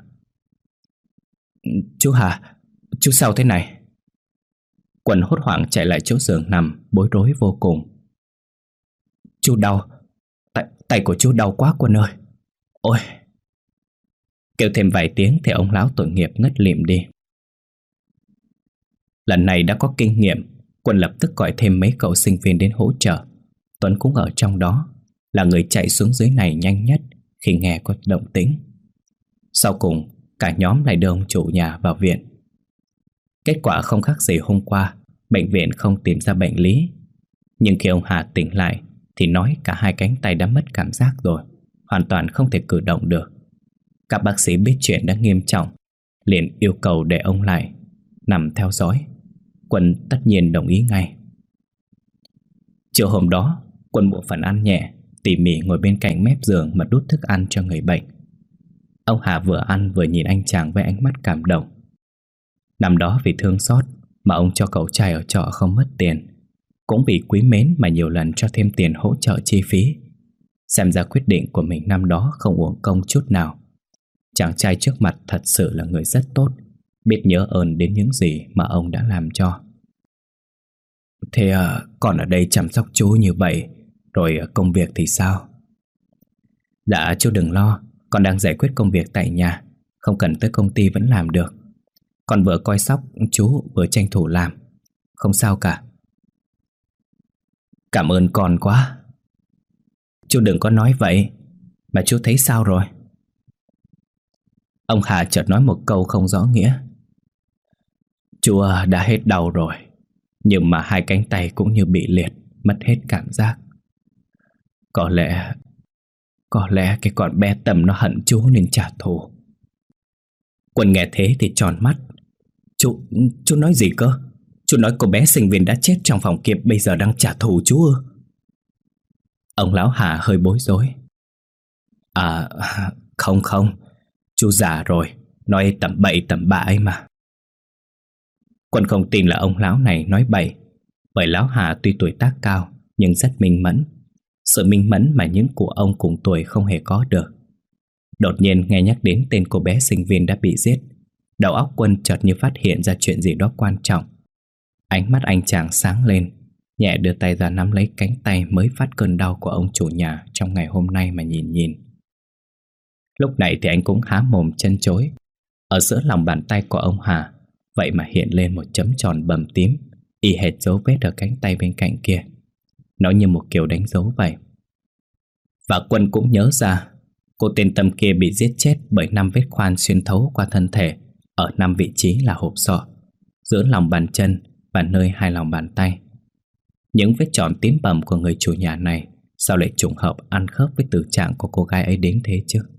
"Chú Hà, chú sao thế này?" Quân hốt hoảng chạy lại chỗ giường nằm, bối rối vô cùng. "Chú đau, tay của chú đau quá Quân ơi. Ôi!" Kêu thêm vài tiếng thì ông lão tội nghiệp ngất lịm đi. Lần này đã có kinh nghiệm, Quân lập tức gọi thêm mấy cậu sinh viên đến hỗ trợ. Tuấn cũng ở trong đó, là người chạy xuống dưới này nhanh nhất khi nghe có động tĩnh. Sau cùng, cả nhóm lại đưa ông chủ nhà vào viện. Kết quả không khác gì hôm qua, bệnh viện không tìm ra bệnh lý. Nhưng khi ông Hà tỉnh lại thì nói cả hai cánh tay đã mất cảm giác rồi, hoàn toàn không thể cử động được. Các bác sĩ biết chuyện đã nghiêm trọng, liền yêu cầu để ông lại nằm theo dõi. Quân tất nhiên đồng ý ngay. Chiều hôm đó, Quân bộ phận ăn nhẹ, tỉ mỉ ngồi bên cạnh mép giường mà đút thức ăn cho người bệnh. Ông Hà vừa ăn vừa nhìn anh chàng với ánh mắt cảm động. Năm đó vì thương xót mà ông cho cậu trai ở trọ không mất tiền, cũng vì quý mến mà nhiều lần cho thêm tiền hỗ trợ chi phí. Xem ra quyết định của mình năm đó không uổng công chút nào. Chàng trai trước mặt thật sự là người rất tốt, biết nhớ ơn đến những gì mà ông đã làm cho. "Thế con ở đây chăm sóc chú như vậy, rồi công việc thì sao?" "Dạ chú đừng lo, con đang giải quyết công việc tại nhà, không cần tới công ty vẫn làm được. Con vừa coi sóc chú vừa tranh thủ làm, không sao cả." "Cảm ơn con quá." "Chú đừng có nói vậy, mà chú thấy sao rồi?" Ông Hà chợt nói một câu không rõ nghĩa. "Chú đã hết đau rồi, nhưng mà hai cánh tay cũng như bị liệt, mất hết cảm giác. Có lẽ cái con bé Tâm nó hận chú nên trả thù." Quân nghe thế thì tròn mắt. Chú nói gì cơ? Chú nói cô bé sinh viên đã chết trong phòng kiếp bây giờ đang trả thù chú ư?" Ông lão Hà hơi bối rối. "À không, chú già rồi, nói tầm bậy tầm bạ ấy mà." Quân không tin là ông lão này nói bậy, bởi lão Hà tuy tuổi tác cao nhưng rất minh mẫn, sự minh mẫn mà những cụ ông cùng tuổi không hề có được. Đột nhiên nghe nhắc đến tên cô bé sinh viên đã bị giết, đầu óc Quân chợt như phát hiện ra chuyện gì đó quan trọng. Ánh mắt anh chàng sáng lên, nhẹ đưa tay ra nắm lấy cánh tay mới phát cơn đau của ông chủ nhà trong ngày hôm nay mà nhìn. Lúc này thì anh cũng há mồm chân chối. Ở giữa lòng bàn tay của ông Hà vậy mà hiện lên một chấm tròn bầm tím, y hệt dấu vết ở cánh tay bên cạnh kia. Nó như một kiểu đánh dấu vậy. Và Quân cũng nhớ ra cô tên Tâm kia bị giết chết bởi 5 vết khoan xuyên thấu qua thân thể ở 5 vị trí là hộp sọ, giữa lòng bàn chân và nơi 2 lòng bàn tay. Những vết tròn tím bầm của người chủ nhà này sao lại trùng hợp ăn khớp với tử trạng của cô gái ấy đến thế chứ?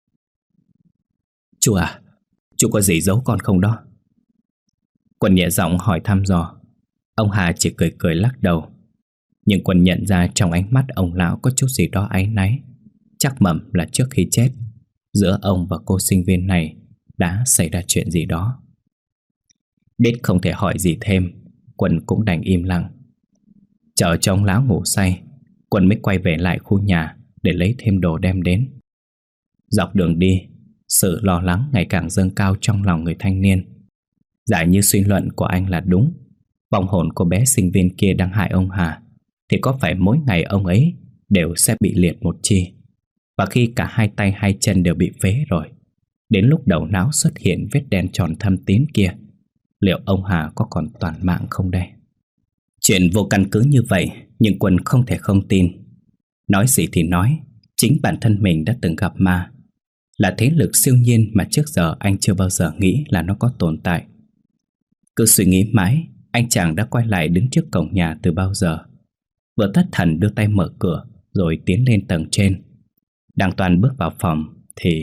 Chú à, chú có gì giấu con không đó? Quân nhẹ giọng hỏi thăm dò. Ông Hà chỉ cười cười lắc đầu. Nhưng Quân nhận ra trong ánh mắt ông lão có chút gì đó áy náy. Chắc mẩm là trước khi chết, giữa ông và cô sinh viên này đã xảy ra chuyện gì đó. Biết không thể hỏi gì thêm, Quân cũng đành im lặng. Chờ cho ông lão ngủ say, Quân mới quay về lại khu nhà để lấy thêm đồ đem đến. Dọc đường đi, sự lo lắng ngày càng dâng cao trong lòng người thanh niên. Giả như suy luận của anh là đúng, vong hồn của bé sinh viên kia đang hại ông Hà, thì có phải mỗi ngày ông ấy đều sẽ bị liệt một chi? Và khi cả 2 tay 2 chân đều bị phế rồi, đến lúc đầu não xuất hiện vết đen tròn thâm tím kia, liệu ông Hà có còn toàn mạng không đây? Chuyện vô căn cứ như vậy, nhưng Quân không thể không tin. Nói gì thì nói, chính bản thân mình đã từng gặp ma, là thế lực siêu nhiên mà trước giờ anh chưa bao giờ nghĩ là nó có tồn tại. Cứ suy nghĩ mãi, anh chàng đã quay lại đứng trước cổng nhà từ bao giờ. Vừa thất thần đưa tay mở cửa rồi tiến lên tầng trên. Đang toàn bước vào phòng thì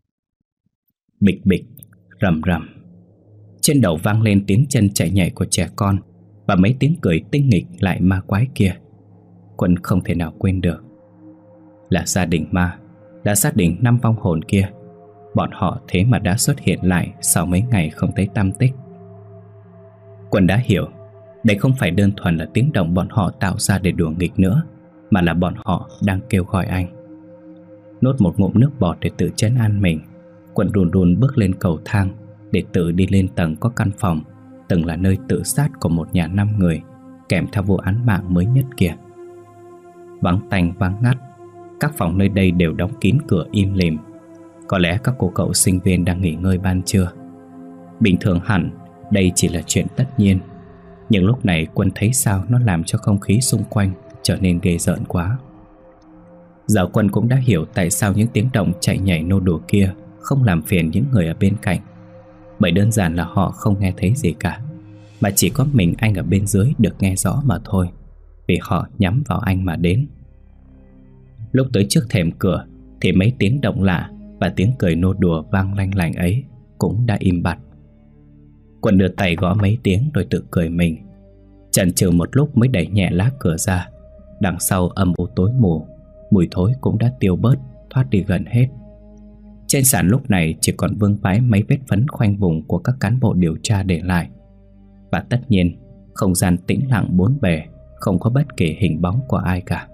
bịch bịch, rầm rầm. Trên đầu vang lên tiếng chân chạy nhảy của trẻ con và mấy tiếng cười tinh nghịch lại ma quái kia. Quân không thể nào quên được. Là gia đình ma, là gia đình 5 vong hồn kia. Bọn họ thế mà đã xuất hiện lại sau mấy ngày không thấy tăm tích. Quân đã hiểu, đây không phải đơn thuần là tiếng động bọn họ tạo ra để đùa nghịch nữa, mà là bọn họ đang kêu gọi anh. Nuốt một ngụm nước bọt để tự trấn an mình, Quân run run bước lên cầu thang để tự đi lên tầng có căn phòng từng là nơi tự sát của một nhà 5 người, kèm theo vụ án mạng mới nhất kia. Vắng tanh vắng ngắt, các phòng nơi đây đều đóng kín cửa im lìm. Có lẽ các cô cậu sinh viên đang nghỉ ngơi ban trưa. Bình thường hẳn đây chỉ là chuyện tất nhiên, nhưng lúc này Quân thấy sao nó làm cho không khí xung quanh trở nên ghê rợn quá. Giờ Quân cũng đã hiểu tại sao những tiếng động chạy nhảy nô đùa kia không làm phiền những người ở bên cạnh. Bởi đơn giản là họ không nghe thấy gì cả, mà chỉ có mình anh ở bên dưới được nghe rõ mà thôi, vì họ nhắm vào anh mà đến. Lúc tới trước thềm cửa thì mấy tiếng động lạ và tiếng cười nô đùa vang lanh lảnh ấy cũng đã im bặt. Quân đưa tay gõ mấy tiếng rồi tự cười mình. Chần chừ một lúc mới đẩy nhẹ lá cửa ra. Đằng sau âm u tối mù, mùi thối cũng đã tiêu bớt, thoát đi gần hết. Trên sàn lúc này chỉ còn vương vãi mấy vết phấn khoanh vùng của các cán bộ điều tra để lại. Và tất nhiên, không gian tĩnh lặng bốn bề, không có bất kỳ hình bóng của ai cả.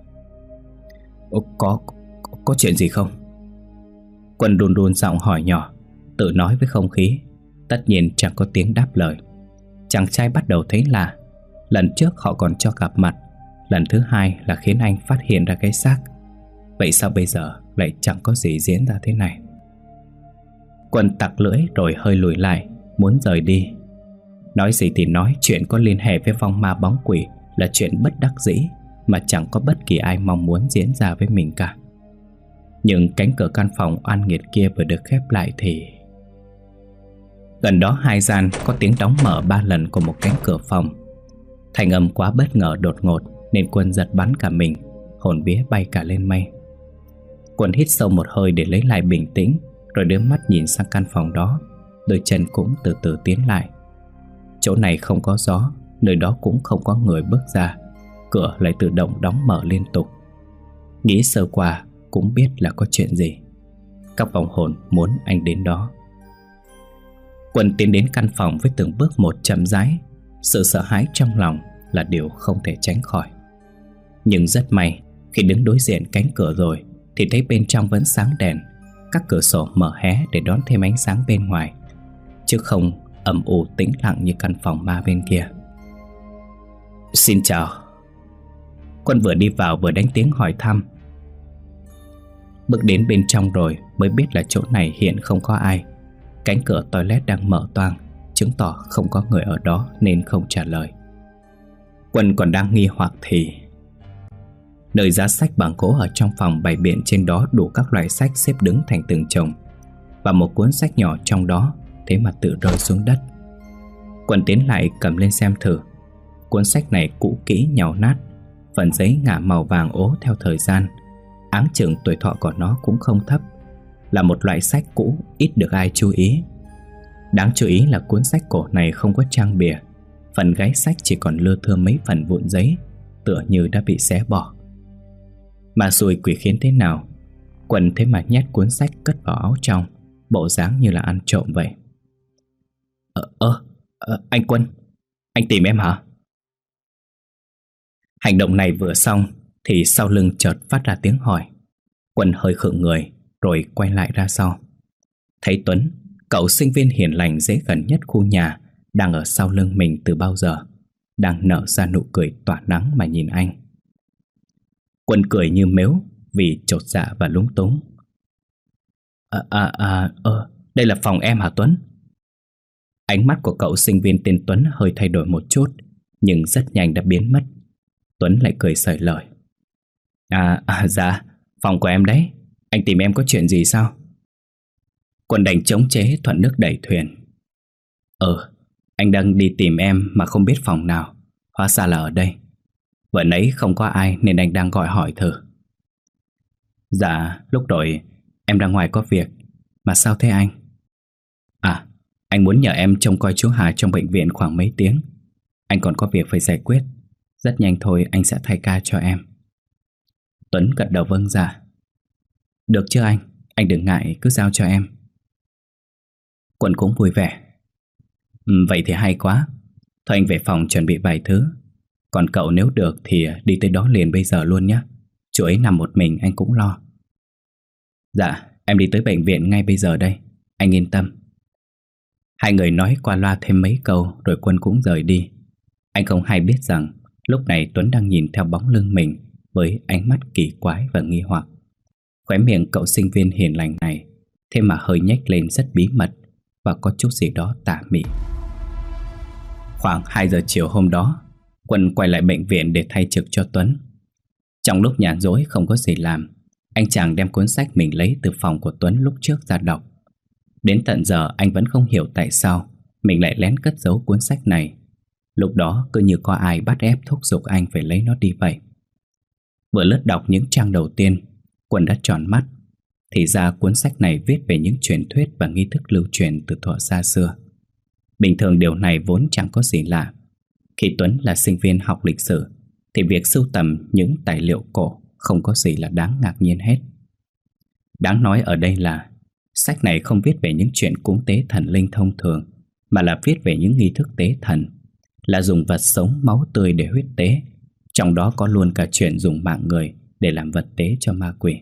Có chuyện gì không? Quân run run giọng hỏi nhỏ, tự nói với không khí. Tất nhiên chẳng có tiếng đáp lời. Chàng trai bắt đầu thấy lạ. Lần trước họ còn cho gặp mặt, lần thứ hai là khiến anh phát hiện ra cái xác. Vậy sao bây giờ lại chẳng có gì diễn ra thế này? Quân tặc lưỡi rồi hơi lùi lại, muốn rời đi. Nói gì thì nói, chuyện có liên hệ với vong ma bóng quỷ là chuyện bất đắc dĩ mà chẳng có bất kỳ ai mong muốn diễn ra với mình cả. Nhưng cánh cửa căn phòng oan nghiệt kia vừa được khép lại thì gần đó 2 gian có tiếng đóng mở 3 lần của một cánh cửa phòng. Thành âm quá bất ngờ đột ngột nên Quân giật bắn cả mình, hồn vía bay cả lên mây. Quân hít sâu một hơi để lấy lại bình tĩnh, rồi đưa mắt nhìn sang căn phòng đó. Đôi chân cũng từ từ tiến lại. Chỗ này không có gió, nơi đó cũng không có người bước ra. Cửa lại tự động đóng mở liên tục. Nghĩ sơ qua cũng biết là có chuyện gì. Các vong hồn muốn anh đến đó. Quân tiến đến căn phòng với từng bước một chậm rãi. Sự sợ hãi trong lòng là điều không thể tránh khỏi. Nhưng rất may, khi đứng đối diện cánh cửa rồi thì thấy bên trong vẫn sáng đèn. Các cửa sổ mở hé để đón thêm ánh sáng bên ngoài, chứ không ầm ù tĩnh lặng như căn phòng ma bên kia. Xin chào, Quân vừa đi vào vừa đánh tiếng hỏi thăm. Bước đến bên trong rồi mới biết là chỗ này hiện không có ai. Cánh cửa toilet đang mở toang, chứng tỏ không có người ở đó nên không trả lời. Quân còn đang nghi hoặc thì nơi giá sách bằng gỗ ở trong phòng bày biện trên đó đủ các loại sách xếp đứng thành từng chồng, và một cuốn sách nhỏ trong đó thế mà tự rơi xuống đất. Quân tiến lại cầm lên xem thử. Cuốn sách này cũ kỹ nhàu nát, phần giấy ngả màu vàng ố theo thời gian, áng chừng tuổi thọ của nó cũng không thấp, là một loại sách cũ ít được ai chú ý. Đáng chú ý là cuốn sách cổ này không có trang bìa, phần gáy sách chỉ còn lưa thưa mấy phần vụn giấy, tựa như đã bị xé bỏ. Mà xui quỷ khiến thế nào, Quân thế mà nhét cuốn sách cất vào áo trong, bộ dáng như là ăn trộm vậy. Anh Quân, anh tìm em hả? Hành động này vừa xong thì sau lưng chợt phát ra tiếng hỏi. Quân hơi khựng người rồi quay lại ra sau. Thấy Tuấn, cậu sinh viên hiền lành dễ gần nhất khu nhà, đang ở sau lưng mình từ bao giờ, đang nở ra nụ cười tỏa nắng mà nhìn anh. Quân cười như mếu vì chột dạ và lúng túng. Đây là phòng em hả Tuấn? Ánh mắt của cậu sinh viên tên Tuấn hơi thay đổi một chút, nhưng rất nhanh đã biến mất. Tuấn lại cười xởi lời. Dạ, phòng của em đấy. Anh tìm em có chuyện gì sao? Quân đành chống chế thuận nước đẩy thuyền. Anh đang đi tìm em mà không biết phòng nào, hóa ra là ở đây. Vừa nãy không có ai nên anh đang gọi hỏi thử. Dạ, lúc rồi em ra ngoài có việc. Mà sao thế anh? Anh muốn nhờ em trông coi chú Hà trong bệnh viện khoảng mấy tiếng. Anh còn có việc phải giải quyết. Rất nhanh thôi anh sẽ thay ca cho em. Tuấn gật đầu vâng dạ. Được chứ anh đừng ngại, cứ giao cho em. Quân cũng vui vẻ. Vậy thì hay quá. Thôi anh về phòng chuẩn bị vài thứ. Còn cậu nếu được thì đi tới đó liền bây giờ luôn nhé. Chú ấy nằm một mình anh cũng lo. Dạ, em đi tới bệnh viện ngay bây giờ đây. Anh yên tâm. Hai người nói qua loa thêm mấy câu rồi Quân cũng rời đi. Anh không hay biết rằng lúc này Tuấn đang nhìn theo bóng lưng mình với ánh mắt kỳ quái và nghi hoặc. Khóe miệng cậu sinh viên hiền lành này thế mà hơi nhếch lên rất bí mật và có chút gì đó tà mị. Khoảng 2 giờ chiều hôm đó, Quân quay lại bệnh viện để thay trực cho Tuấn. Trong lúc nhàn rỗi không có gì làm, anh chàng đem cuốn sách mình lấy từ phòng của Tuấn lúc trước ra đọc. Đến tận giờ anh vẫn không hiểu tại sao mình lại lén cất giấu cuốn sách này. Lúc đó cứ như có ai bắt ép thúc giục anh phải lấy nó đi vậy. Vừa lướt đọc những trang đầu tiên, Quân đã tròn mắt. Thì ra cuốn sách này viết về những truyền thuyết và nghi thức lưu truyền từ thuở xa xưa. Bình thường điều này vốn chẳng có gì lạ. Khi Tuấn là sinh viên học lịch sử thì việc sưu tầm những tài liệu cổ không có gì là đáng ngạc nhiên hết. Đáng nói ở đây là sách này không viết về những chuyện cúng tế thần linh thông thường, mà là viết về những nghi thức tế thần, là dùng vật sống máu tươi để huyết tế. Trong đó có luôn cả chuyện dùng mạng người để làm vật tế cho ma quỷ.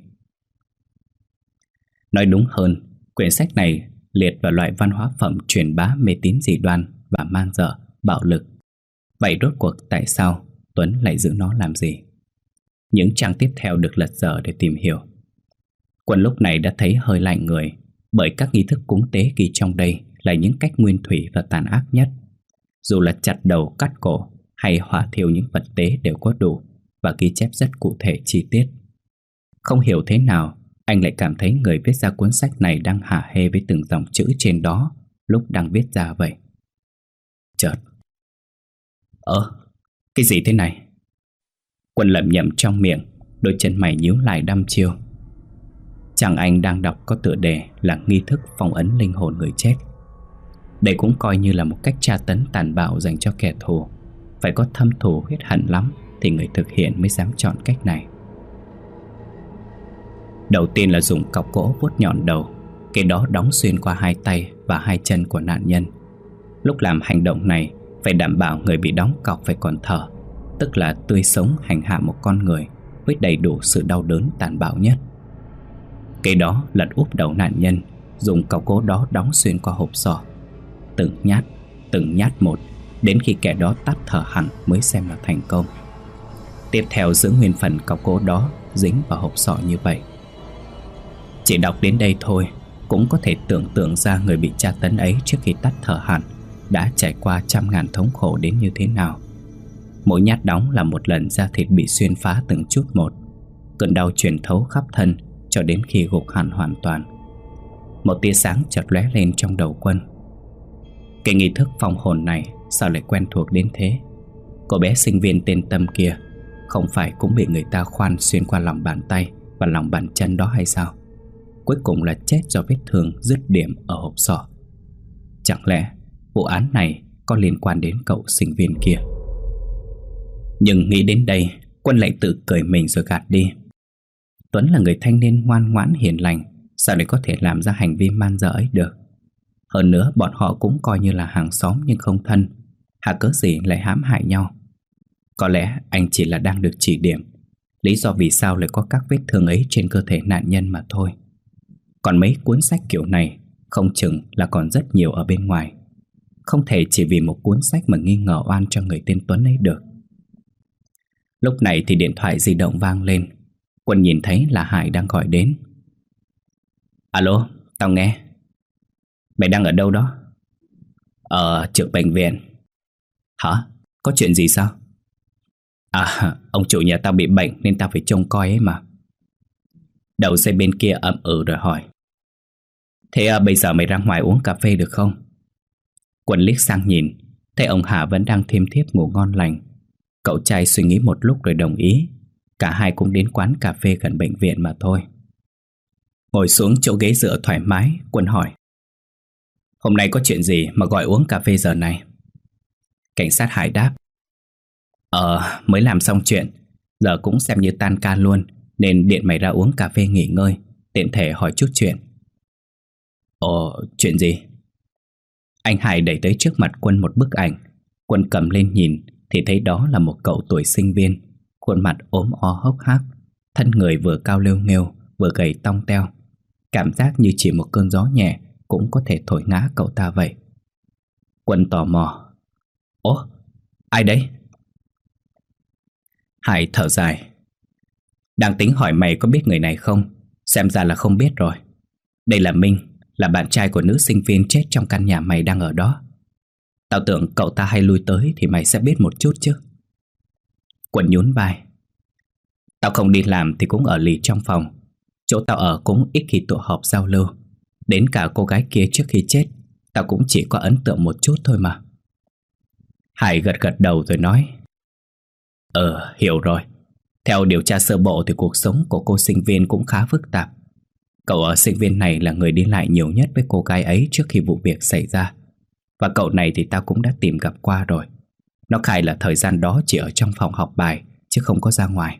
Nói đúng hơn, quyển sách này liệt vào loại văn hóa phẩm truyền bá mê tín dị đoan và man dợ, bạo lực. Vậy rốt cuộc tại sao Tuấn lại giữ nó làm gì? Những trang tiếp theo được lật dở để tìm hiểu. Quân lúc này đã thấy hơi lạnh người, bởi các nghi thức cúng tế ghi trong đây là những cách nguyên thủy và tàn ác nhất. Dù là chặt đầu, cắt cổ hay hỏa thiêu những vật tế đều có đủ và ghi chép rất cụ thể chi tiết. Không hiểu thế nào, anh lại cảm thấy người viết ra cuốn sách này đang hả hê với từng dòng chữ trên đó lúc đang viết ra vậy. Chợt, cái gì thế này? Quân lẩm nhẩm trong miệng, đôi chân mày nhíu lại đăm chiêu. Chàng anh đang đọc có tựa đề là nghi thức phong ấn linh hồn người chết. Đây cũng coi như là một cách tra tấn tàn bạo dành cho kẻ thù. Phải có thâm thù huyết hận lắm thì người thực hiện mới dám chọn cách này. Đầu tiên là dùng cọc gỗ vuốt nhọn đầu, kế đó đóng xuyên qua hai tay và hai chân của nạn nhân. Lúc làm hành động này phải đảm bảo người bị đóng cọc phải còn thở, tức là tươi sống hành hạ một con người với đầy đủ sự đau đớn tàn bạo nhất. Kế đó lật úp đầu nạn nhân, dùng cọc gỗ đó đóng xuyên qua hộp sọ. Từng nhát một, đến khi kẻ đó tắt thở hẳn mới xem là thành công. Tiếp theo giữ nguyên phần cọc gỗ đó dính vào hộp sọ như vậy. Chỉ đọc đến đây thôi cũng có thể tưởng tượng ra người bị tra tấn ấy trước khi tắt thở hẳn đã trải qua trăm ngàn thống khổ đến như thế nào. Mỗi nhát đóng là một lần da thịt bị xuyên phá từng chút một, cơn đau truyền thấu khắp thân cho đến khi gục hẳn hoàn toàn. Một tia sáng chợt lóe lên trong đầu Quân. Cái nghi thức phong hồn này sao lại quen thuộc đến thế? Cô bé sinh viên tên Tâm kia không phải cũng bị người ta khoan xuyên qua lòng bàn tay và lòng bàn chân đó hay sao? Cuối cùng là chết do vết thương dứt điểm ở hộp sọ. Chẳng lẽ vụ án này có liên quan đến cậu sinh viên kia? Nhưng nghĩ đến đây, Quân lại tự cười mình rồi gạt đi. Tuấn là người thanh niên ngoan ngoãn hiền lành, sao lại có thể làm ra hành vi man dợ ấy được? Hơn nữa bọn họ cũng coi như là hàng xóm nhưng không thân, hà cớ gì lại hãm hại nhau. Có lẽ anh chỉ là đang được chỉ điểm lý do vì sao lại có các vết thương ấy trên cơ thể nạn nhân mà thôi. Còn mấy cuốn sách kiểu này không chừng là còn rất nhiều ở bên ngoài. Không thể chỉ vì một cuốn sách mà nghi ngờ oan cho người tên Tuấn ấy được. Lúc này thì điện thoại di động vang lên. Quân nhìn thấy là Hải đang gọi đến. Alo, tao nghe. Mày đang ở đâu đó? Ở trước bệnh viện. Hả? Có chuyện gì sao? À, ông chủ nhà tao bị bệnh nên tao phải trông coi ấy mà. Đầu dây bên kia ậm ừ rồi hỏi. Thế bây giờ mày ra ngoài uống cà phê được không? Quân liếc sang nhìn, thấy ông Hà vẫn đang thiêm thiếp ngủ ngon lành. Cậu trai suy nghĩ một lúc rồi đồng ý. Cả hai cũng đến quán cà phê gần bệnh viện mà thôi. Ngồi xuống chỗ ghế dựa thoải mái, Quân hỏi. Hôm nay có chuyện gì mà gọi uống cà phê giờ này? Cảnh sát Hải đáp. Mới làm xong chuyện, giờ cũng xem như tan ca luôn, nên điện mày ra uống cà phê nghỉ ngơi, tiện thể hỏi chút chuyện. Ồ, chuyện gì? Anh Hải đẩy tới trước mặt Quân một bức ảnh. Quân cầm lên nhìn thì thấy đó là một cậu tuổi sinh viên, khuôn mặt ốm o hốc hác, thân người vừa cao lêu nghêu vừa gầy tong teo. Cảm giác như chỉ một cơn gió nhẹ cũng có thể thổi ngã cậu ta vậy. Quân tò mò. Ồ, ai đấy? Hải thở dài. Đang tính hỏi mày có biết người này không, xem ra là không biết rồi. Đây là Minh, là bạn trai của nữ sinh viên chết trong căn nhà mày đang ở đó. Tao tưởng cậu ta hay lui tới thì mày sẽ biết một chút chứ. Quân nhún vai. Tao không đi làm thì cũng ở lì trong phòng. Chỗ tao ở cũng ít khi tụ họp giao lưu. Đến cả cô gái kia trước khi chết tao cũng chỉ có ấn tượng một chút thôi mà. Hải gật gật đầu rồi nói. Hiểu rồi. Theo điều tra sơ bộ thì cuộc sống của cô sinh viên cũng khá phức tạp. Cậu ở sinh viên này là người đi lại nhiều nhất với cô gái ấy trước khi vụ việc xảy ra. Và cậu này thì tao cũng đã tìm gặp qua rồi. Nó khai là thời gian đó chỉ ở trong phòng học bài chứ không có ra ngoài.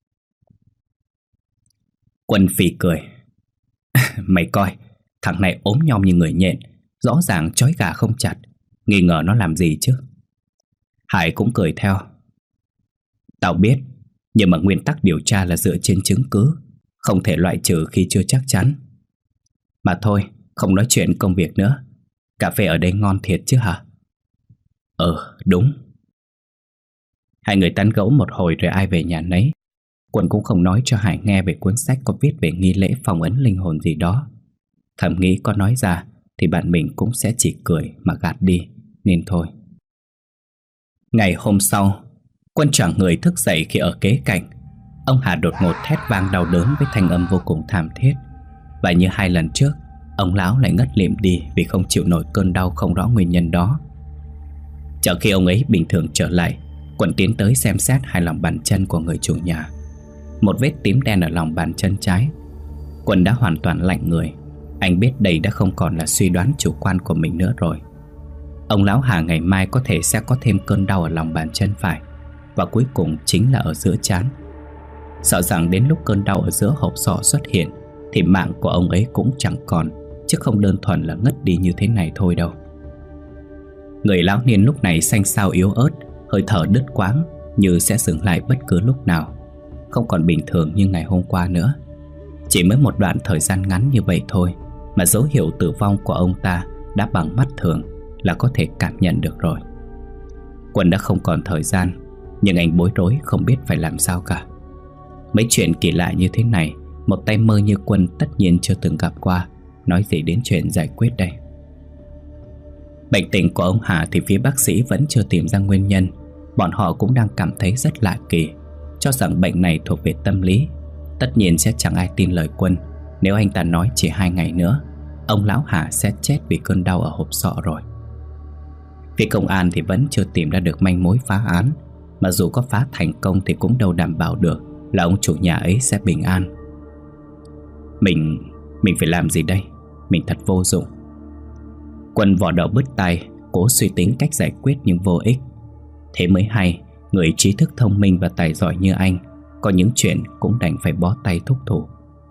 Quân phì cười. Mày coi, thằng này ốm nhom như người nhện, rõ ràng trói gà không chặt, nghi ngờ nó làm gì chứ. Hải cũng cười theo. Tao biết, nhưng mà nguyên tắc điều tra là dựa trên chứng cứ, không thể loại trừ khi chưa chắc chắn. Mà thôi, không nói chuyện công việc nữa. Cà phê ở đây ngon thiệt chứ hả? Đúng. Hai người tán gẫu một hồi rồi ai về nhà nấy. Quân cũng không nói cho Hải nghe về cuốn sách có viết về nghi lễ phong ấn linh hồn gì đó. Thầm nghĩ có nói ra thì bạn mình cũng sẽ chỉ cười mà gạt đi, nên thôi. Ngày hôm sau, Quân choàng người thức dậy khi ở kế cạnh. Ông Hà đột ngột thét vang đau đớn với thanh âm vô cùng thảm thiết. Và như hai lần trước, ông lão lại ngất lịm đi vì không chịu nổi cơn đau không rõ nguyên nhân đó. Chờ khi ông ấy bình thường trở lại, Quân tiến tới xem xét hai lòng bàn chân của người chủ nhà. Một vết tím đen ở lòng bàn chân trái. Quân đã hoàn toàn lạnh người. Anh biết đây đã không còn là suy đoán chủ quan của mình nữa rồi. Ông lão Hà ngày mai có thể sẽ có thêm cơn đau ở lòng bàn chân phải, và cuối cùng chính là ở giữa trán. Sợ rằng đến lúc cơn đau ở giữa hộp sọ xuất hiện thì mạng của ông ấy cũng chẳng còn, chứ không đơn thuần là ngất đi như thế này thôi đâu. Người lão niên lúc này xanh xao yếu ớt, hơi thở đứt quãng, như sẽ dừng lại bất cứ lúc nào. Không còn bình thường như ngày hôm qua nữa. Chỉ mới một đoạn thời gian ngắn như vậy thôi mà dấu hiệu tử vong của ông ta đã bằng mắt thường là có thể cảm nhận được rồi. Quân đã không còn thời gian, Nhưng anh bối rối không biết phải làm sao cả. Mấy chuyện kỳ lạ như thế này một tay mơ như Quân tất nhiên chưa từng gặp qua, nói gì đến chuyện giải quyết đây. Bệnh tình của ông Hà thì phía bác sĩ vẫn chưa tìm ra nguyên nhân. Bọn họ cũng đang cảm thấy rất lạ kỳ, cho rằng bệnh này thuộc về tâm lý. Tất nhiên sẽ chẳng ai tin lời Quân nếu anh ta nói chỉ 2 ngày nữa ông lão Hà sẽ chết vì cơn đau ở hộp sọ rồi. Phía công an thì vẫn chưa tìm ra được manh mối phá án, mà dù có phá thành công thì cũng đâu đảm bảo được là ông chủ nhà ấy sẽ bình an. Mình phải làm gì đây? Mình thật vô dụng. Quân vò đầu bứt tai, cố suy tính cách giải quyết nhưng vô ích. Thế mới hay, người trí thức thông minh và tài giỏi như anh có những chuyện cũng đành phải bó tay thúc thủ.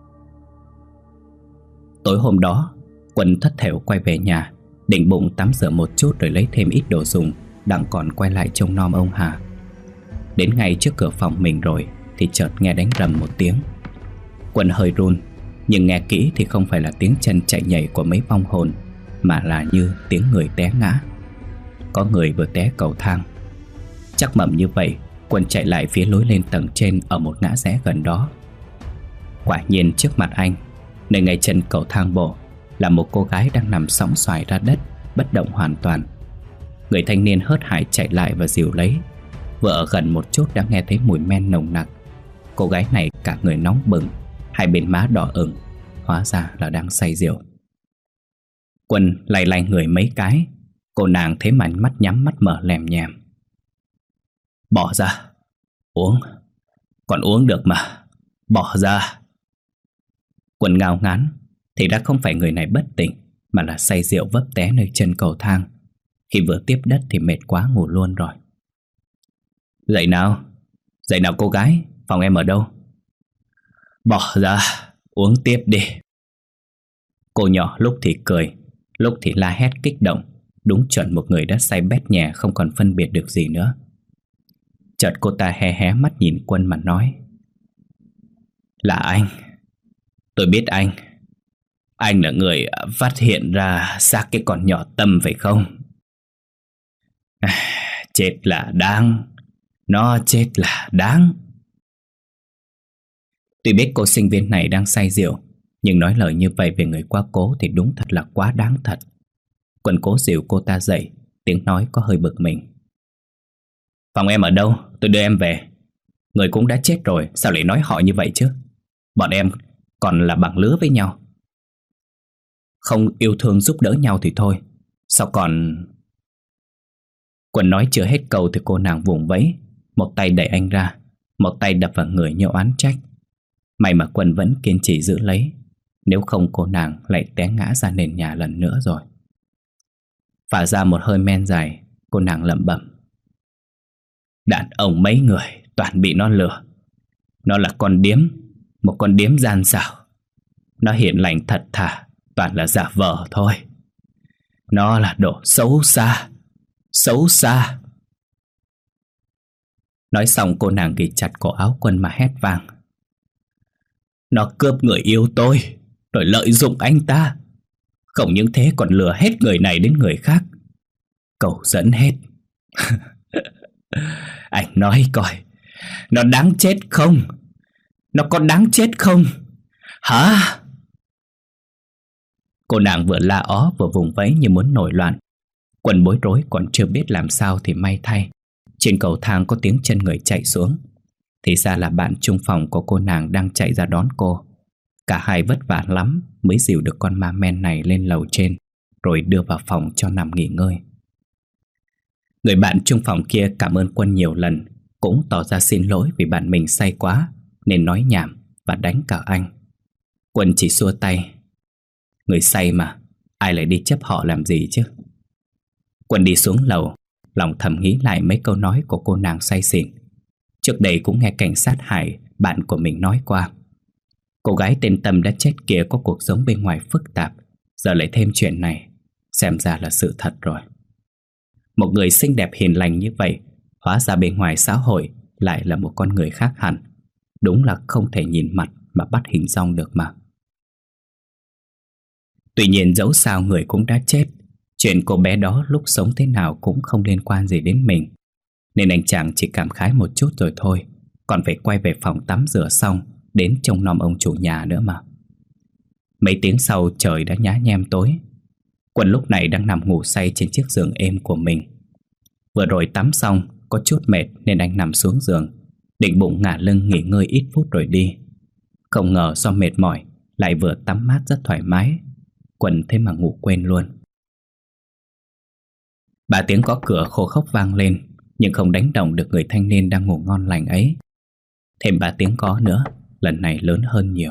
Tối hôm đó, Quân thất thểu quay về nhà, định bụng tắm rửa một chút rồi lấy thêm ít đồ dùng, đặng còn quay lại trông nom ông Hà. Đến ngay trước cửa phòng mình rồi thì chợt nghe đánh rầm một tiếng. Quân hơi run, nhưng nghe kỹ thì không phải là tiếng chân chạy nhảy của mấy vong hồn, mà là như tiếng người té ngã. Có người vừa té cầu thang. Chắc mẩm như vậy, Quân chạy lại phía lối lên tầng trên ở một ngã rẽ gần đó. Quả nhiên trước mặt anh, nơi ngay chân cầu thang bộ, là một cô gái đang nằm sõng soài ra đất, bất động hoàn toàn. Người thanh niên hớt hải chạy lại và dìu lấy. Vừa ở gần một chút đã nghe thấy mùi men nồng nặc. Cô gái này cả người nóng bừng, hai bên má đỏ ửng, hóa ra là đang say rượu. Quân lay lay người mấy cái. Cô nàng thấy mảnh mắt nhắm mắt mở lèm nhèm. Bỏ ra. Uống. Còn uống được mà. Bỏ ra. Quân ngao ngán. Thì ra không phải người này bất tỉnh, mà là say rượu vấp té nơi chân cầu thang. Khi vừa tiếp đất thì mệt quá ngủ luôn rồi. Dậy nào. Dậy nào cô gái. Phòng em ở đâu? Bỏ ra. Uống tiếp đi. Cô nhỏ lúc thì cười, lúc thì la hét kích động, đúng chuẩn một người đã say bét nhè không còn phân biệt được gì nữa. Chợt cô ta hé hé mắt nhìn Quân mà nói. Là anh. Tôi biết anh. Anh là người phát hiện ra xác cái con nhỏ Tâm phải không? Chết là đáng. Nó chết là đáng. Tuy biết cô sinh viên này đang say rượu, nhưng nói lời như vậy về người quá cố thì đúng thật là quá đáng thật. Quân cố dìu cô ta dậy, tiếng nói có hơi bực mình. Phòng em ở đâu? Tôi đưa em về. Người cũng đã chết rồi, sao lại nói họ như vậy chứ? Bọn em còn là bằng lứa với nhau. Không yêu thương giúp đỡ nhau thì thôi, sao còn... Quân nói chưa hết câu thì cô nàng vùng vẫy, một tay đẩy anh ra, một tay đập vào người như oán trách. May mà Quân vẫn kiên trì giữ lấy, nếu không cô nàng lại té ngã ra nền nhà lần nữa rồi. Phả ra một hơi men dài, cô nàng lẩm bẩm. Đàn ông mấy người toàn bị nó lừa. Nó là con điếm, một con điếm gian xảo. Nó hiền lành thật thà, toàn là giả vờ thôi. Nó là đồ xấu xa. Xấu xa. Nói xong cô nàng ghì chặt cổ áo Quân mà hét vang. Nó cướp người yêu tôi, rồi lợi dụng anh ta. Không những thế còn lừa hết người này đến người khác. Cậu dẫn hết. Anh nói coi, nó đáng chết không? Nó có đáng chết không? Hả? Cô nàng vừa la ó vừa vùng vẫy như muốn nổi loạn. Quân bối rối còn chưa biết làm sao thì may thay, trên cầu thang có tiếng chân người chạy xuống. Thì ra là bạn chung phòng của cô nàng đang chạy ra đón cô. Cả hai vất vả lắm mới dìu được con ma men này lên lầu trên, rồi đưa vào phòng cho nằm nghỉ ngơi. Người bạn chung phòng kia cảm ơn Quân nhiều lần, cũng tỏ ra xin lỗi vì bạn mình say quá nên nói nhảm và đánh cả anh. Quân chỉ xua tay. Người say mà, ai lại đi chấp họ làm gì chứ? Quân đi xuống lầu, lòng thầm nghĩ lại mấy câu nói của cô nàng say xỉn. Trước đây cũng nghe cảnh sát Hải, bạn của mình nói qua. Cô gái tên Tâm đã chết kia có cuộc sống bên ngoài phức tạp, giờ lại thêm chuyện này, xem ra là sự thật rồi. Một người xinh đẹp hiền lành như vậy, hóa ra bên ngoài xã hội lại là một con người khác hẳn. Đúng là không thể nhìn mặt mà bắt hình dong được mà. Tuy nhiên dẫu sao người cũng đã chết, chuyện cô bé đó lúc sống thế nào cũng không liên quan gì đến mình. nên anh chàng chỉ cảm khái một chút rồi thôi, còn phải quay về phòng tắm rửa xong đến trông nom ông chủ nhà nữa mà. Mấy tiếng sau trời đã nhá nhem tối. Quân lúc này đang nằm ngủ say trên chiếc giường êm của mình. Vừa rồi tắm xong, có chút mệt nên anh nằm xuống giường, định bụng ngả lưng nghỉ ngơi ít phút rồi đi. Không ngờ do mệt mỏi, lại vừa tắm mát rất thoải mái, Quân thế mà ngủ quên luôn. 3 tiếng gõ cửa khô khốc vang lên, nhưng không đánh động được người thanh niên đang ngủ ngon lành ấy. Thêm 3 tiếng gõ nữa, lần này lớn hơn nhiều.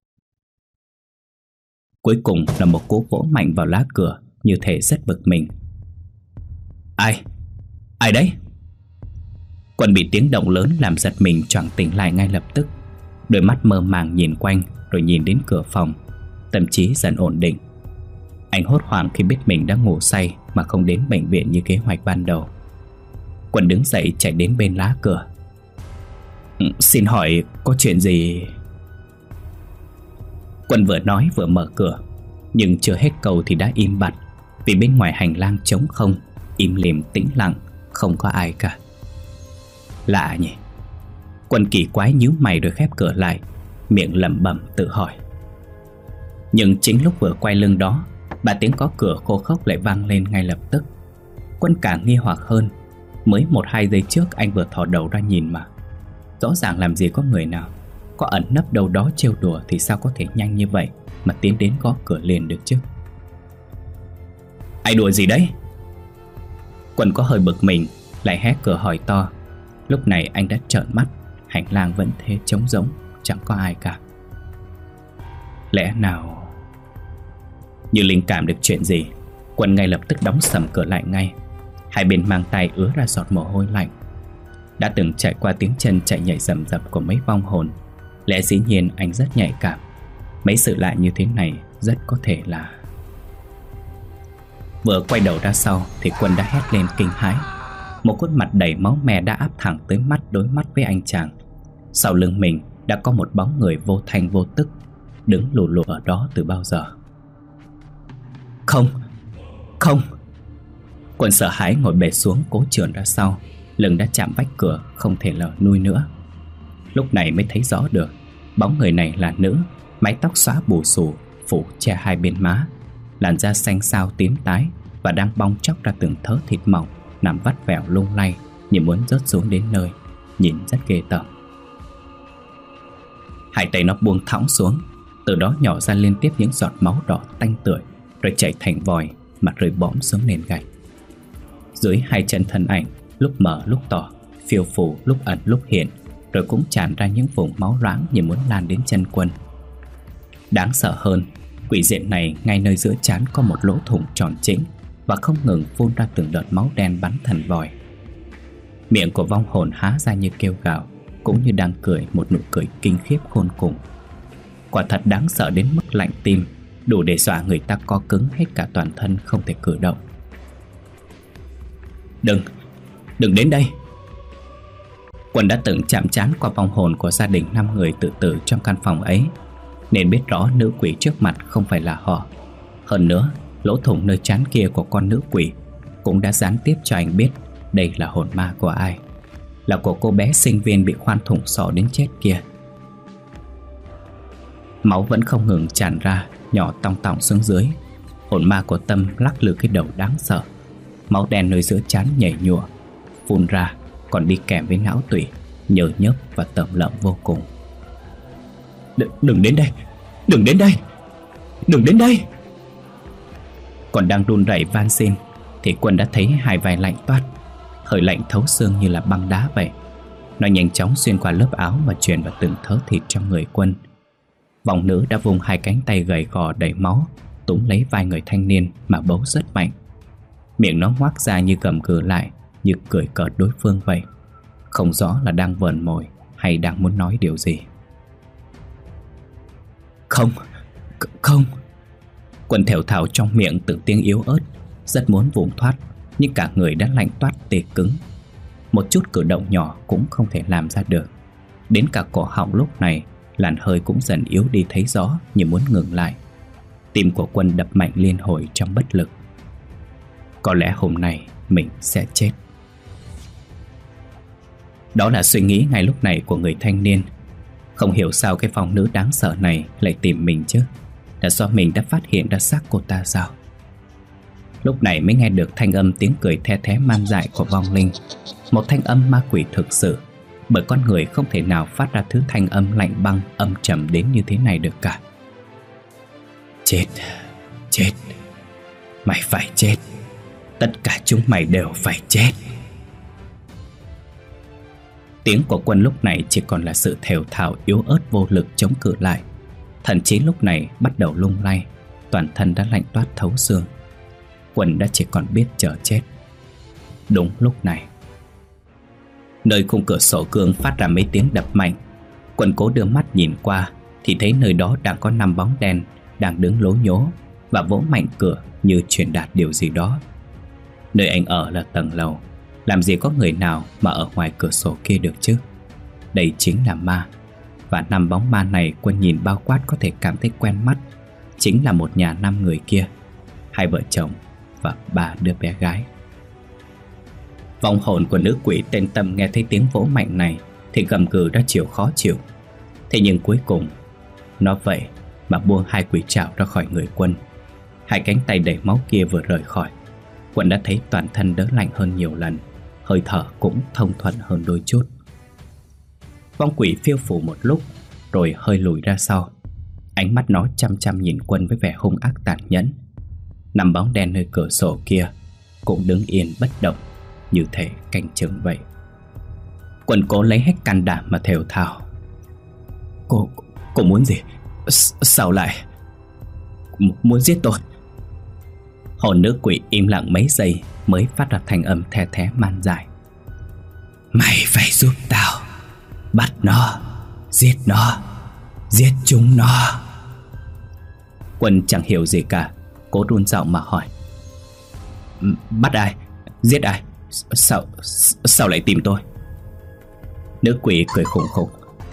Cuối cùng là một cú vỗ mạnh vào lá cửa, như thể rất bực mình. Ai? Ai đấy? Quân bị tiếng động lớn làm giật mình, choàng tỉnh lại ngay lập tức. Đôi mắt mơ màng nhìn quanh, rồi nhìn đến cửa phòng. Tâm trí dần ổn định. Anh hốt hoảng khi biết mình đã ngủ say mà không đến bệnh viện như kế hoạch ban đầu. Quân đứng dậy chạy đến bên lá cửa. Xin hỏi có chuyện gì? Quân vừa nói vừa mở cửa, nhưng chưa hết câu thì đã im bặt, vì bên ngoài hành lang trống không, im lìm tĩnh lặng, không có ai cả. Lạ nhỉ? Quân kỳ quái nhíu mày rồi khép cửa lại, miệng lẩm bẩm tự hỏi. Nhưng chính lúc vừa quay lưng đó, 3 tiếng gõ cửa khô khốc lại vang lên ngay lập tức. Quân càng nghi hoặc hơn. Mới 1-2 giây trước anh vừa thò đầu ra nhìn mà. Rõ ràng làm gì có người nào. Có ẩn nấp đâu đó trêu đùa thì sao có thể nhanh như vậy mà tiến đến gõ cửa liền được chứ? Ai đùa gì đấy? Quân có hơi bực mình, lại hé cửa hỏi to. Lúc này anh đã trợn mắt. Hành lang vẫn thế trống rỗng, chẳng có ai cả. Lẽ nào... Như linh cảm được chuyện gì, Quân ngay lập tức đóng sầm cửa lại ngay. Hai bên mang tay ứa ra giọt mồ hôi lạnh. Đã từng trải qua tiếng chân chạy nhảy rầm rập của mấy vong hồn, lẽ dĩ nhiên anh rất nhạy cảm. Mấy sự lạ như thế này rất có thể là... Vừa quay đầu ra sau thì Quân đã hét lên kinh hãi. Một khuôn mặt đầy máu me đã áp thẳng tới mắt đối mắt với anh chàng. Sau lưng mình đã có một bóng người vô thanh vô tức, đứng lù lù ở đó từ bao giờ. Không, không. Quân sợ hãi ngồi bệt xuống, cố trườn ra sau. Lưng đã chạm vách cửa, không thể lờ nuôi nữa. Lúc này mới thấy rõ được bóng người này là nữ, mái tóc xóa bù xù, phủ che hai bên má, làn da xanh xao tím tái, và đang bong chóc ra từng thớ thịt mỏng, nằm vắt vẻo lung lay như muốn rớt xuống đến nơi, nhìn rất ghê tởm. Hai tay nó buông thõng xuống, từ đó nhỏ ra liên tiếp những giọt máu đỏ tanh tưởi, rồi chảy thành vòi, mặt rơi bõm xuống nền gạch. Dưới hai chân thân ảnh, lúc mở lúc tỏ, phiêu phù lúc ẩn lúc hiện, rồi cũng tràn ra những vùng máu loãng như muốn lan đến chân Quân. Đáng sợ hơn, quỷ diện này ngay nơi giữa trán có một lỗ thủng tròn chỉnh và không ngừng phun ra từng đợt máu đen bắn thành vòi. Miệng của vong hồn há ra như kêu gào, cũng như đang cười một nụ cười kinh khiếp khôn cùng. Quả thật đáng sợ đến mức lạnh tim, đủ để dọa người ta co cứng hết cả toàn thân, không thể cử động. Đừng đến đây. Quân đã từng chạm trán qua vong hồn của gia đình 5 người tự tử trong căn phòng ấy, nên biết rõ nữ quỷ trước mặt không phải là họ. Hơn nữa, lỗ thủng nơi trán kia của con nữ quỷ cũng đã gián tiếp cho anh biết đây là hồn ma của ai. Là của cô bé sinh viên bị khoan thủng sọ đến chết kia. Máu vẫn không ngừng tràn ra, nhỏ tong tỏng xuống dưới. Hồn ma của Tâm lắc lư cái đầu đáng sợ. Máu đen nơi giữa trán nhảy nhụa, phun ra, còn đi kèm với não tủy, nhờ nhớp và tởm lợm vô cùng. Đừng đến đây! Đừng đến đây! Đừng đến đây! Còn đang run rẩy van xin thì Quân đã thấy hai vai lạnh toát, hơi lạnh thấu xương như là băng đá vậy. Nó nhanh chóng xuyên qua lớp áo và truyền vào từng thớ thịt trong người Quân. Vong nữ đã vùng hai cánh tay gầy gò đầy máu, túm lấy vai người thanh niên mà bấu rất mạnh. Miệng nó ngoác ra như gầm gừ lại, như cười cợt đối phương vậy. Không rõ là đang vờn mồi hay đang muốn nói điều gì. Không. Quân thều thào trong miệng từng tiếng yếu ớt, rất muốn vùng thoát, nhưng cả người đã lạnh toát tê cứng. Một chút cử động nhỏ cũng không thể làm ra được. Đến cả cổ họng lúc này, làn hơi cũng dần yếu đi thấy rõ, như muốn ngừng lại. Tim của Quân đập mạnh liên hồi trong bất lực. Có lẽ hôm nay mình sẽ chết. Đó là suy nghĩ ngay lúc này của người thanh niên. Không hiểu sao cái phong nữ đáng sợ này lại tìm mình chứ. Là do mình đã phát hiện ra xác cô ta sao? Lúc này mới nghe được thanh âm tiếng cười the thé man dại của vong linh. Một thanh âm ma quỷ thực sự, bởi con người không thể nào phát ra thứ thanh âm lạnh băng, âm trầm đến như thế này được cả. Chết, chết, mày phải chết. Tất cả chúng mày đều phải chết. Tiếng của Quân lúc này chỉ còn là sự thều thào yếu ớt vô lực chống cự lại. Thần trí lúc này bắt đầu lung lay, toàn thân đã lạnh toát thấu xương. Quân đã chỉ còn biết chờ chết. Đúng lúc này, nơi khung cửa sổ gương phát ra mấy tiếng đập mạnh. Quân cố đưa mắt nhìn qua thì thấy nơi đó đang có 5 bóng đen đang đứng lố nhố và vỗ mạnh cửa như truyền đạt điều gì đó. Nơi anh ở là tầng lầu, làm gì có người nào mà ở ngoài cửa sổ kia được chứ? Đây chính là ma. Và 5 bóng ma này Quân nhìn bao quát có thể cảm thấy quen mắt. Chính là một nhà 5 người kia, 2 vợ chồng và 3 đứa bé gái. Vong hồn của nữ quỷ tên Tâm nghe thấy tiếng vỗ mạnh này thì gầm gừ ra chiều khó chịu. Thế nhưng cuối cùng nó vậy mà buông 2 quỷ trảo ra khỏi người Quân. 2 cánh tay đầy máu kia vừa rời khỏi, Quân đã thấy toàn thân đỡ lạnh hơn nhiều lần, hơi thở cũng thông thuận hơn đôi chút. Vong quỷ phiêu phù một lúc rồi hơi lùi ra sau. Ánh mắt nó chăm chăm nhìn Quân với vẻ hung ác tàn nhẫn. 5 bóng đen nơi cửa sổ kia cũng đứng yên bất động, như thể canh chừng vậy. Quân cố lấy hết can đảm mà thều thào. Cô muốn gì? Sao lại muốn giết tôi? Hồn nữ quỷ im lặng mấy giây mới phát ra thanh âm the thé man dại. Mày phải giúp tao bắt nó, giết chúng nó. Quân chẳng hiểu gì cả, cố run giọng mà hỏi. Bắt ai? Giết ai? Sao lại tìm tôi? Nữ quỷ cười khủng khủng.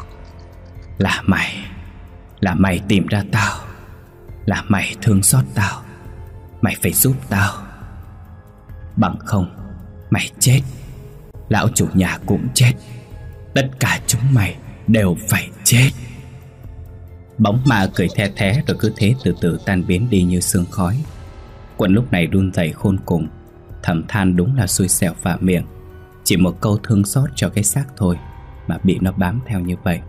Là mày tìm ra tao. Là mày thương xót tao. Mày phải giúp tao. Bằng không mày chết, lão chủ nhà cũng chết. Tất cả chúng mày đều phải chết. Bóng ma cười the thé rồi cứ thế từ từ tan biến đi như sương khói. Quân lúc này run rẩy khôn cùng, thầm than đúng là xui xẻo phạ miệng. Chỉ một câu thương xót cho cái xác thôi mà bị nó bám theo như vậy.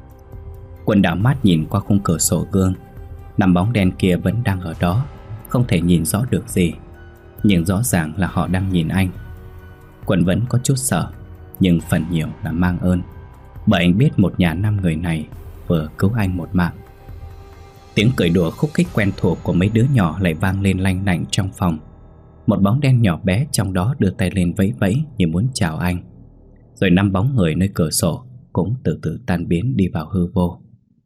Quân đảo mắt nhìn qua khung cửa sổ gương. 5 bóng đen kia vẫn đang ở đó, không thể nhìn rõ được gì, nhưng rõ ràng là họ đang nhìn anh. Quân vẫn có chút sợ, nhưng phần nhiều là mang ơn, bởi anh biết một nhà 5 người này vừa cứu anh một mạng. Tiếng cười đùa khúc khích quen thuộc của mấy đứa nhỏ lại vang lên lanh lảnh trong phòng. Một bóng đen nhỏ bé trong đó đưa tay lên vẫy vẫy như muốn chào anh. Rồi 5 bóng người nơi cửa sổ cũng từ từ tan biến đi vào hư vô.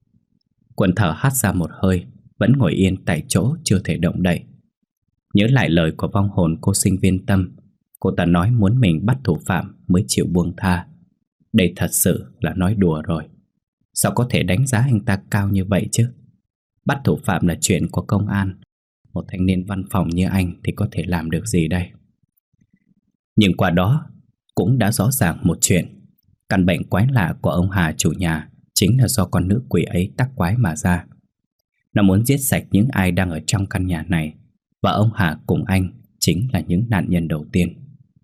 Quân thở hắt ra một hơi, vẫn ngồi yên tại chỗ chưa thể động đậy. Nhớ lại lời của vong hồn cô sinh viên Tâm. Cô ta nói muốn mình bắt thủ phạm mới chịu buông tha. Đây thật sự là nói đùa rồi. Sao có thể đánh giá anh ta cao như vậy chứ? Bắt thủ phạm là chuyện của công an. Một thanh niên văn phòng như anh thì có thể làm được gì đây? Nhưng qua đó cũng đã rõ ràng một chuyện. Căn bệnh quái lạ của ông Hà chủ nhà chính là do con nữ quỷ ấy tác quái mà ra. Nó muốn giết sạch những ai đang ở trong căn nhà này, và ông Hà cùng anh chính là những nạn nhân đầu tiên.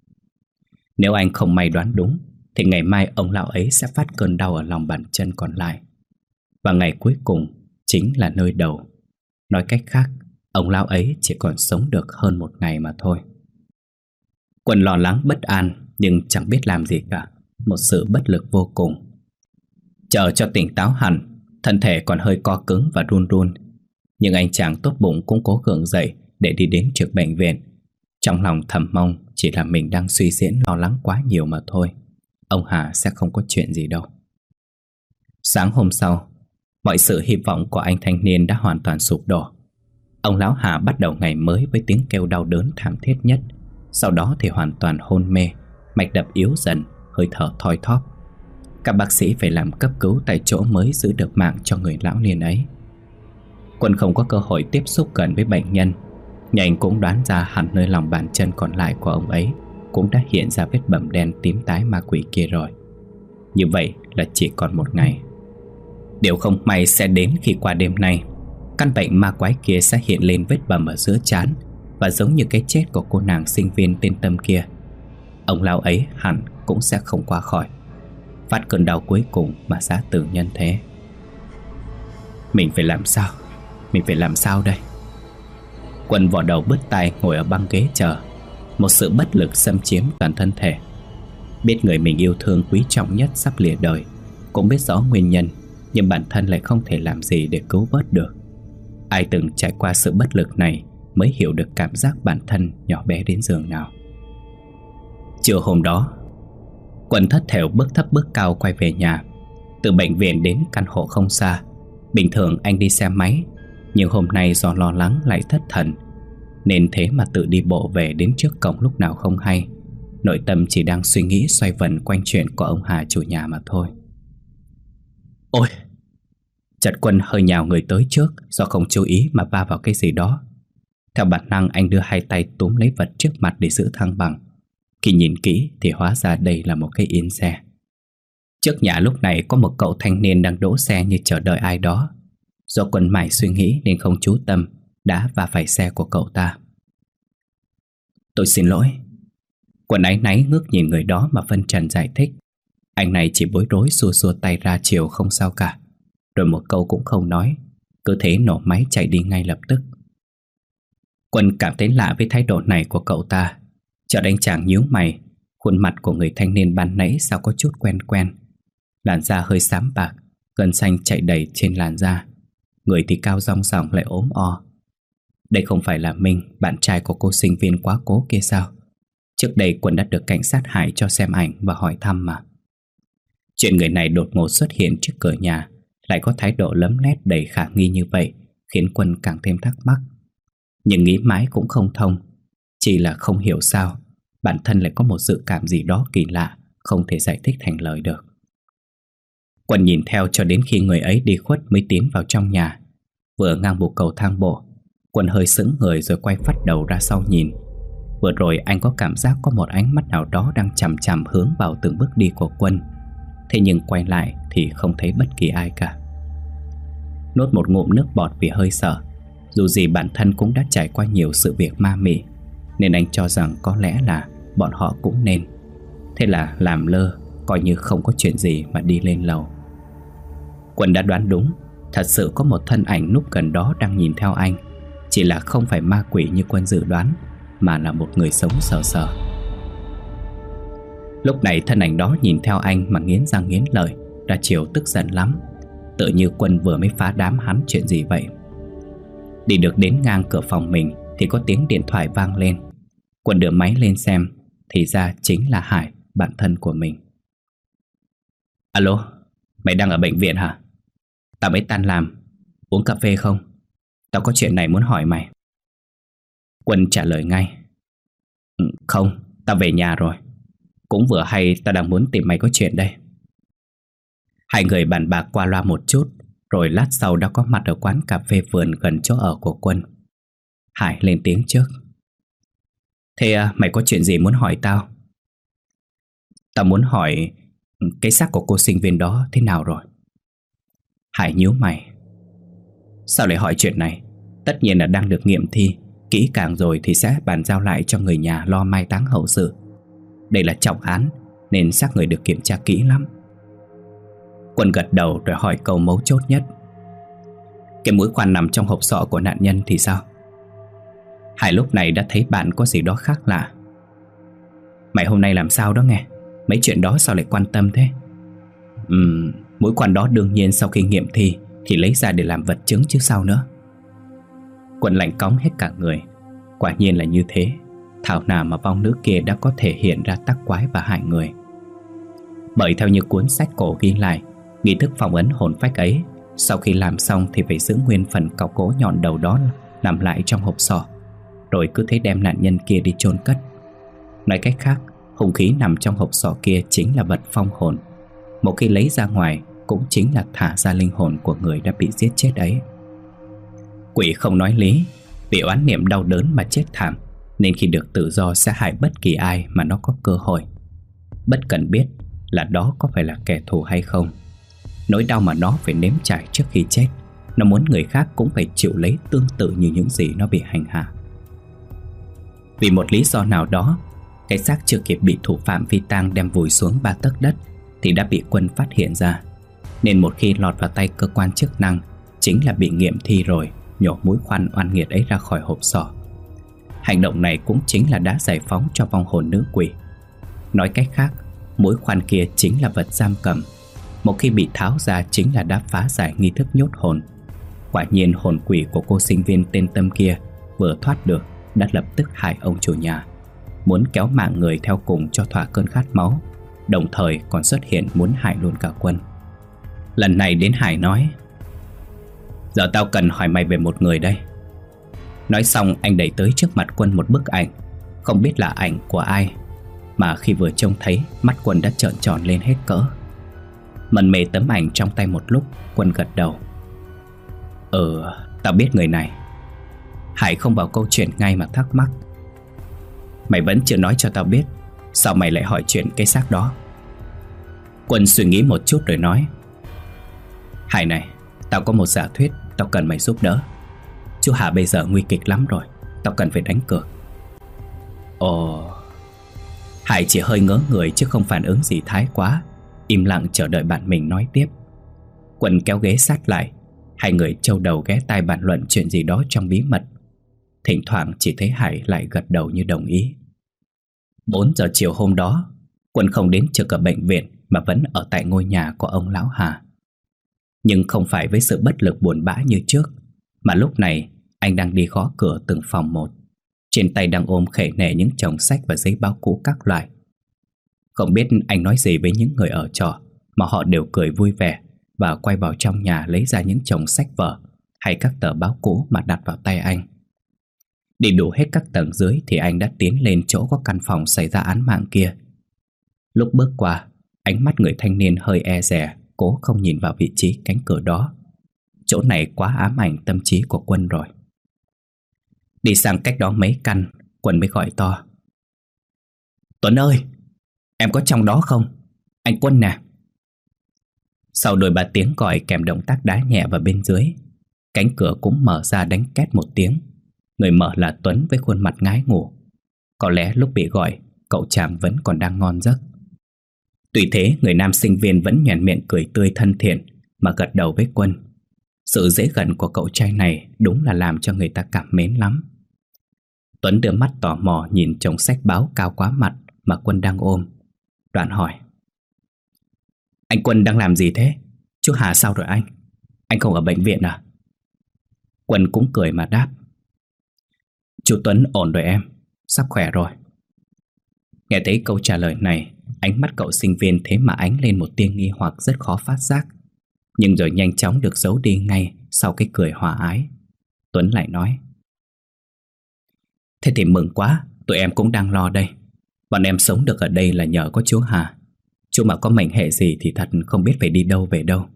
Nếu anh không may đoán đúng thì ngày mai ông lão ấy sẽ phát cơn đau ở lòng bàn chân còn lại. Và ngày cuối cùng chính là nơi đầu. Nói cách khác, ông lão ấy chỉ còn sống được hơn một ngày mà thôi. Quân lo lắng bất an nhưng chẳng biết làm gì cả. Một sự bất lực vô cùng. Chờ cho tỉnh táo hẳn, thân thể còn hơi co cứng và run run, nhưng anh chàng tốt bụng cũng cố gượng dậy để đi đến trực bệnh viện. Trong lòng thầm mong chỉ là mình đang suy diễn lo lắng quá nhiều mà thôi. Ông Hà sẽ không có chuyện gì đâu. Sáng hôm sau, mọi sự hy vọng của anh thanh niên đã hoàn toàn sụp đổ. Ông lão Hà bắt đầu ngày mới với tiếng kêu đau đớn thảm thiết nhất. Sau đó thì hoàn toàn hôn mê, mạch đập yếu dần, hơi thở thoi thóp. Các bác sĩ phải làm cấp cứu tại chỗ mới giữ được mạng cho người lão niên ấy. Quân không có cơ hội tiếp xúc gần với bệnh nhân, nhưng anh cũng đoán ra hẳn nơi lòng bàn chân còn lại của ông ấy cũng đã hiện ra vết bầm đen tím tái ma quỷ kia rồi. Như vậy là chỉ còn một ngày. Điều không may sẽ đến khi qua đêm nay, căn bệnh ma quái kia sẽ hiện lên vết bầm ở giữa trán, và giống như cái chết của cô nàng sinh viên tên Tâm kia, ông lão ấy hẳn cũng sẽ không qua khỏi, phát cơn đau cuối cùng mà giá từ nhân thế. Mình phải làm sao? Mình phải làm sao đây? Quân vò đầu bứt tai ngồi ở băng ghế chờ. Một sự bất lực xâm chiếm toàn thân thể. Biết người mình yêu thương quý trọng nhất sắp lìa đời, cũng biết rõ nguyên nhân, nhưng bản thân lại không thể làm gì để cứu vớt được. Ai từng trải qua sự bất lực này mới hiểu được cảm giác bản thân nhỏ bé đến giường nào. Chiều hôm đó, Quân thất thểu bước thấp bước cao quay về nhà. Từ bệnh viện đến căn hộ không xa. Bình thường anh đi xe máy, nhưng hôm nay do lo lắng lại thất thần, nên thế mà tự đi bộ về đến trước cổng lúc nào không hay. Nội tâm chỉ đang suy nghĩ xoay vần quanh chuyện của ông Hà chủ nhà mà thôi. Ôi! Chợt Quân hơi nhào người tới trước, do không chú ý mà va vào cái gì đó. Theo bản năng anh đưa hai tay túm lấy vật trước mặt để giữ thăng bằng. Khi nhìn kỹ thì hóa ra đây là một cái yên xe. Trước nhà lúc này có một cậu thanh niên đang đỗ xe như chờ đợi ai đó. Do Quân mải suy nghĩ nên không chú tâm, đã va phải xe của cậu ta. Tôi xin lỗi. Quân áy náy ngước nhìn người đó mà phân trần giải thích. Anh này chỉ bối rối xua xua tay ra chiều không sao cả, rồi một câu cũng không nói, cứ thế nổ máy chạy đi ngay lập tức. Quân cảm thấy lạ với thái độ này của cậu ta. Chợt anh chàng nhíu mày. Khuôn mặt của người thanh niên ban nãy sao có chút quen quen. Làn da hơi xám bạc, gân xanh chạy đầy trên làn da. Người thì cao rong ròng lại ốm o. Đây không phải là Minh, bạn trai của cô sinh viên quá cố kia sao? Trước đây Quân đã được cảnh sát Hải cho xem ảnh và hỏi thăm mà. Chuyện người này đột ngột xuất hiện trước cửa nhà, lại có thái độ lấm lét đầy khả nghi như vậy, khiến Quân càng thêm thắc mắc. Nhưng nghĩ mãi cũng không thông. Chỉ là không hiểu sao bản thân lại có một dự cảm gì đó kỳ lạ, không thể giải thích thành lời được. Quân nhìn theo cho đến khi người ấy đi khuất mới tiến vào trong nhà. Vừa ngang bục cầu thang bộ, Quân hơi sững người rồi quay phắt đầu ra sau nhìn. Vừa rồi anh có cảm giác có một ánh mắt nào đó đang chằm chằm hướng vào từng bước đi của Quân. Thế nhưng quay lại thì không thấy bất kỳ ai cả. Nuốt một ngụm nước bọt vì hơi sợ. Dù gì bản thân cũng đã trải qua nhiều sự việc ma mị, nên anh cho rằng có lẽ là bọn họ cũng nên. Thế là làm lơ, coi như không có chuyện gì mà đi lên lầu. Quân đã đoán đúng. Thật sự có một thân ảnh núp gần đó đang nhìn theo anh. Chỉ là không phải ma quỷ như Quân dự đoán, mà là một người sống sờ sờ. Lúc này thân ảnh đó nhìn theo anh mà nghiến răng nghiến lợi, ra chiều tức giận lắm. Tự như Quân vừa mới phá đám hắn chuyện gì vậy. Đi được đến ngang cửa phòng mình thì có tiếng điện thoại vang lên. Quân đưa máy lên xem, thì ra chính là Hải, bạn thân của mình. Alo, mày đang ở bệnh viện hả? Tao mới tan làm, uống cà phê không? Tao có chuyện này muốn hỏi mày. Quân trả lời ngay. Không, tao về nhà rồi. Cũng vừa hay tao đang muốn tìm mày có chuyện đây. Hai người bàn bạc qua loa một chút, rồi lát sau đã có mặt ở quán cà phê vườn gần chỗ ở của Quân. Hải lên tiếng trước. Thế mày có chuyện gì muốn hỏi tao? Tao muốn hỏi cái xác của cô sinh viên đó thế nào rồi? Hải nhíu mày. Sao lại hỏi chuyện này? Tất nhiên là đang được nghiệm thi kỹ càng rồi thì sẽ bàn giao lại cho người nhà lo mai táng hậu sự. Đây là trọng án nên xác người được kiểm tra kỹ lắm. Quân gật đầu rồi hỏi câu mấu chốt nhất. Cái mũi khoan nằm trong hộp sọ của nạn nhân thì sao? Hải lúc này đã thấy bạn có gì đó khác lạ. Mày hôm nay làm sao đó nghe? Mấy chuyện đó sao lại quan tâm thế? Mũi khoan đó đương nhiên sau khi nghiệm thi thì lấy ra để làm vật chứng chứ sao nữa. Quân lạnh cóng hết cả người. Quả nhiên là như thế. Thảo nào mà vong nữ kia đã có thể hiện ra tác quái và hại người. Bởi theo như cuốn sách cổ ghi lại, nghi thức phong ấn hồn phách ấy, sau khi làm xong thì phải giữ nguyên phần cọc gỗ nhọn đầu đó nằm lại trong hộp sọ, rồi cứ thế đem nạn nhân kia đi chôn cất. Nói cách khác, hung khí nằm trong hộp sọ kia chính là vật phong hồn. Một khi lấy ra ngoài cũng chính là thả ra linh hồn của người đã bị giết chết ấy. Quỷ không nói lý, vì oán niệm đau đớn mà chết thảm, nên khi được tự do sẽ hại bất kỳ ai mà nó có cơ hội. Bất cần biết, là đó có phải là kẻ thù hay không. Nỗi đau mà nó phải nếm trải trước khi chết, nó muốn người khác cũng phải chịu lấy tương tự như những gì nó bị hành hạ. Vì một lý do nào đó, cái xác chưa kịp bị thủ phạm phi tang đem vùi xuống 3 tấc đất thì đã bị Quân phát hiện ra. Nên một khi lọt vào tay cơ quan chức năng, chính là bị nghiệm thi rồi, nhổ mũi khoan oan nghiệt ấy ra khỏi hộp sọ. Hành động này cũng chính là đã giải phóng cho vong hồn nữ quỷ. Nói cách khác, mũi khoan kia chính là vật giam cầm. Một khi bị tháo ra chính là đã phá giải nghi thức nhốt hồn. Quả nhiên hồn quỷ của cô sinh viên tên Tâm kia vừa thoát được đã lập tức hại ông chủ nhà, muốn kéo mạng người theo cùng cho thỏa cơn khát máu, đồng thời còn xuất hiện muốn hại luôn cả Quân. Lần này đến Hải nói: "Giờ tao cần hỏi mày về một người đây." Nói xong anh đẩy tới trước mặt Quân một bức ảnh. Không biết là ảnh của ai, mà khi vừa trông thấy, mắt Quân đã trợn tròn lên hết cỡ. Mần mê tấm ảnh trong tay một lúc, Quân gật đầu: Tao biết người này." Hải không vào câu chuyện ngay mà thắc mắc: "Mày vẫn chưa nói cho tao biết, sao mày lại hỏi chuyện cái xác đó?" Quân suy nghĩ một chút rồi nói: "Hải này, tao có một giả thuyết, tao cần mày giúp đỡ. Chú Hà bây giờ nguy kịch lắm rồi, tao cần phải đánh cược." Ồ. Hải chỉ hơi ngớ người chứ không phản ứng gì thái quá, im lặng chờ đợi bạn mình nói tiếp. Quân kéo ghế sát lại, hai người châu đầu ghé tai bàn luận chuyện gì đó trong bí mật. Thỉnh thoảng chỉ thấy Hải lại gật đầu như đồng ý. 4 giờ chiều hôm đó, Quân không đến trực ở bệnh viện mà vẫn ở tại ngôi nhà của ông lão Hà. Nhưng không phải với sự bất lực buồn bã như trước, mà lúc này anh đang đi gõ cửa từng phòng một, trên tay đang ôm khệ nệ những chồng sách và giấy báo cũ các loại. Không biết anh nói gì với những người ở trọ mà họ đều cười vui vẻ và quay vào trong nhà lấy ra những chồng sách vở hay các tờ báo cũ mà đặt vào tay anh. Đi đủ hết các tầng dưới thì anh đã tiến lên chỗ có căn phòng xảy ra án mạng kia. Lúc bước qua, ánh mắt người thanh niên hơi e dè, cố không nhìn vào vị trí cánh cửa đó. Chỗ này quá ám ảnh tâm trí của Quân rồi. Đi sang cách đó mấy căn, Quân mới gọi to: "Tuấn ơi, em có trong đó không? Anh Quân nè." Sau đôi ba tiếng gọi kèm động tác đá nhẹ vào bên dưới, cánh cửa cũng mở ra đánh két một tiếng. Người mở là Tuấn với khuôn mặt ngái ngủ. Có lẽ lúc bị gọi, cậu chàng vẫn còn đang ngon giấc. Tuy thế, người nam sinh viên vẫn nhoẻn miệng cười tươi thân thiện mà gật đầu với Quân. Sự dễ gần của cậu trai này đúng là làm cho người ta cảm mến lắm. Tuấn đưa mắt tò mò nhìn chồng sách báo cao quá mặt mà Quân đang ôm, đoạn hỏi: "Anh Quân đang làm gì thế? Chú Hà sao rồi anh? Anh không ở bệnh viện à?" Quân cũng cười mà đáp: "Chú Tuấn ổn rồi em, sắp khỏe rồi." Nghe thấy câu trả lời này, ánh mắt cậu sinh viên thế mà ánh lên một tia nghi hoặc rất khó phát giác, nhưng rồi nhanh chóng được giấu đi ngay sau cái cười hòa ái. Tuấn lại nói: "Thế thì mừng quá, tụi em cũng đang lo đây. Bọn em sống được ở đây là nhờ có chú Hà. Chú mà có mệnh hệ gì thì thật không biết phải đi đâu về đâu."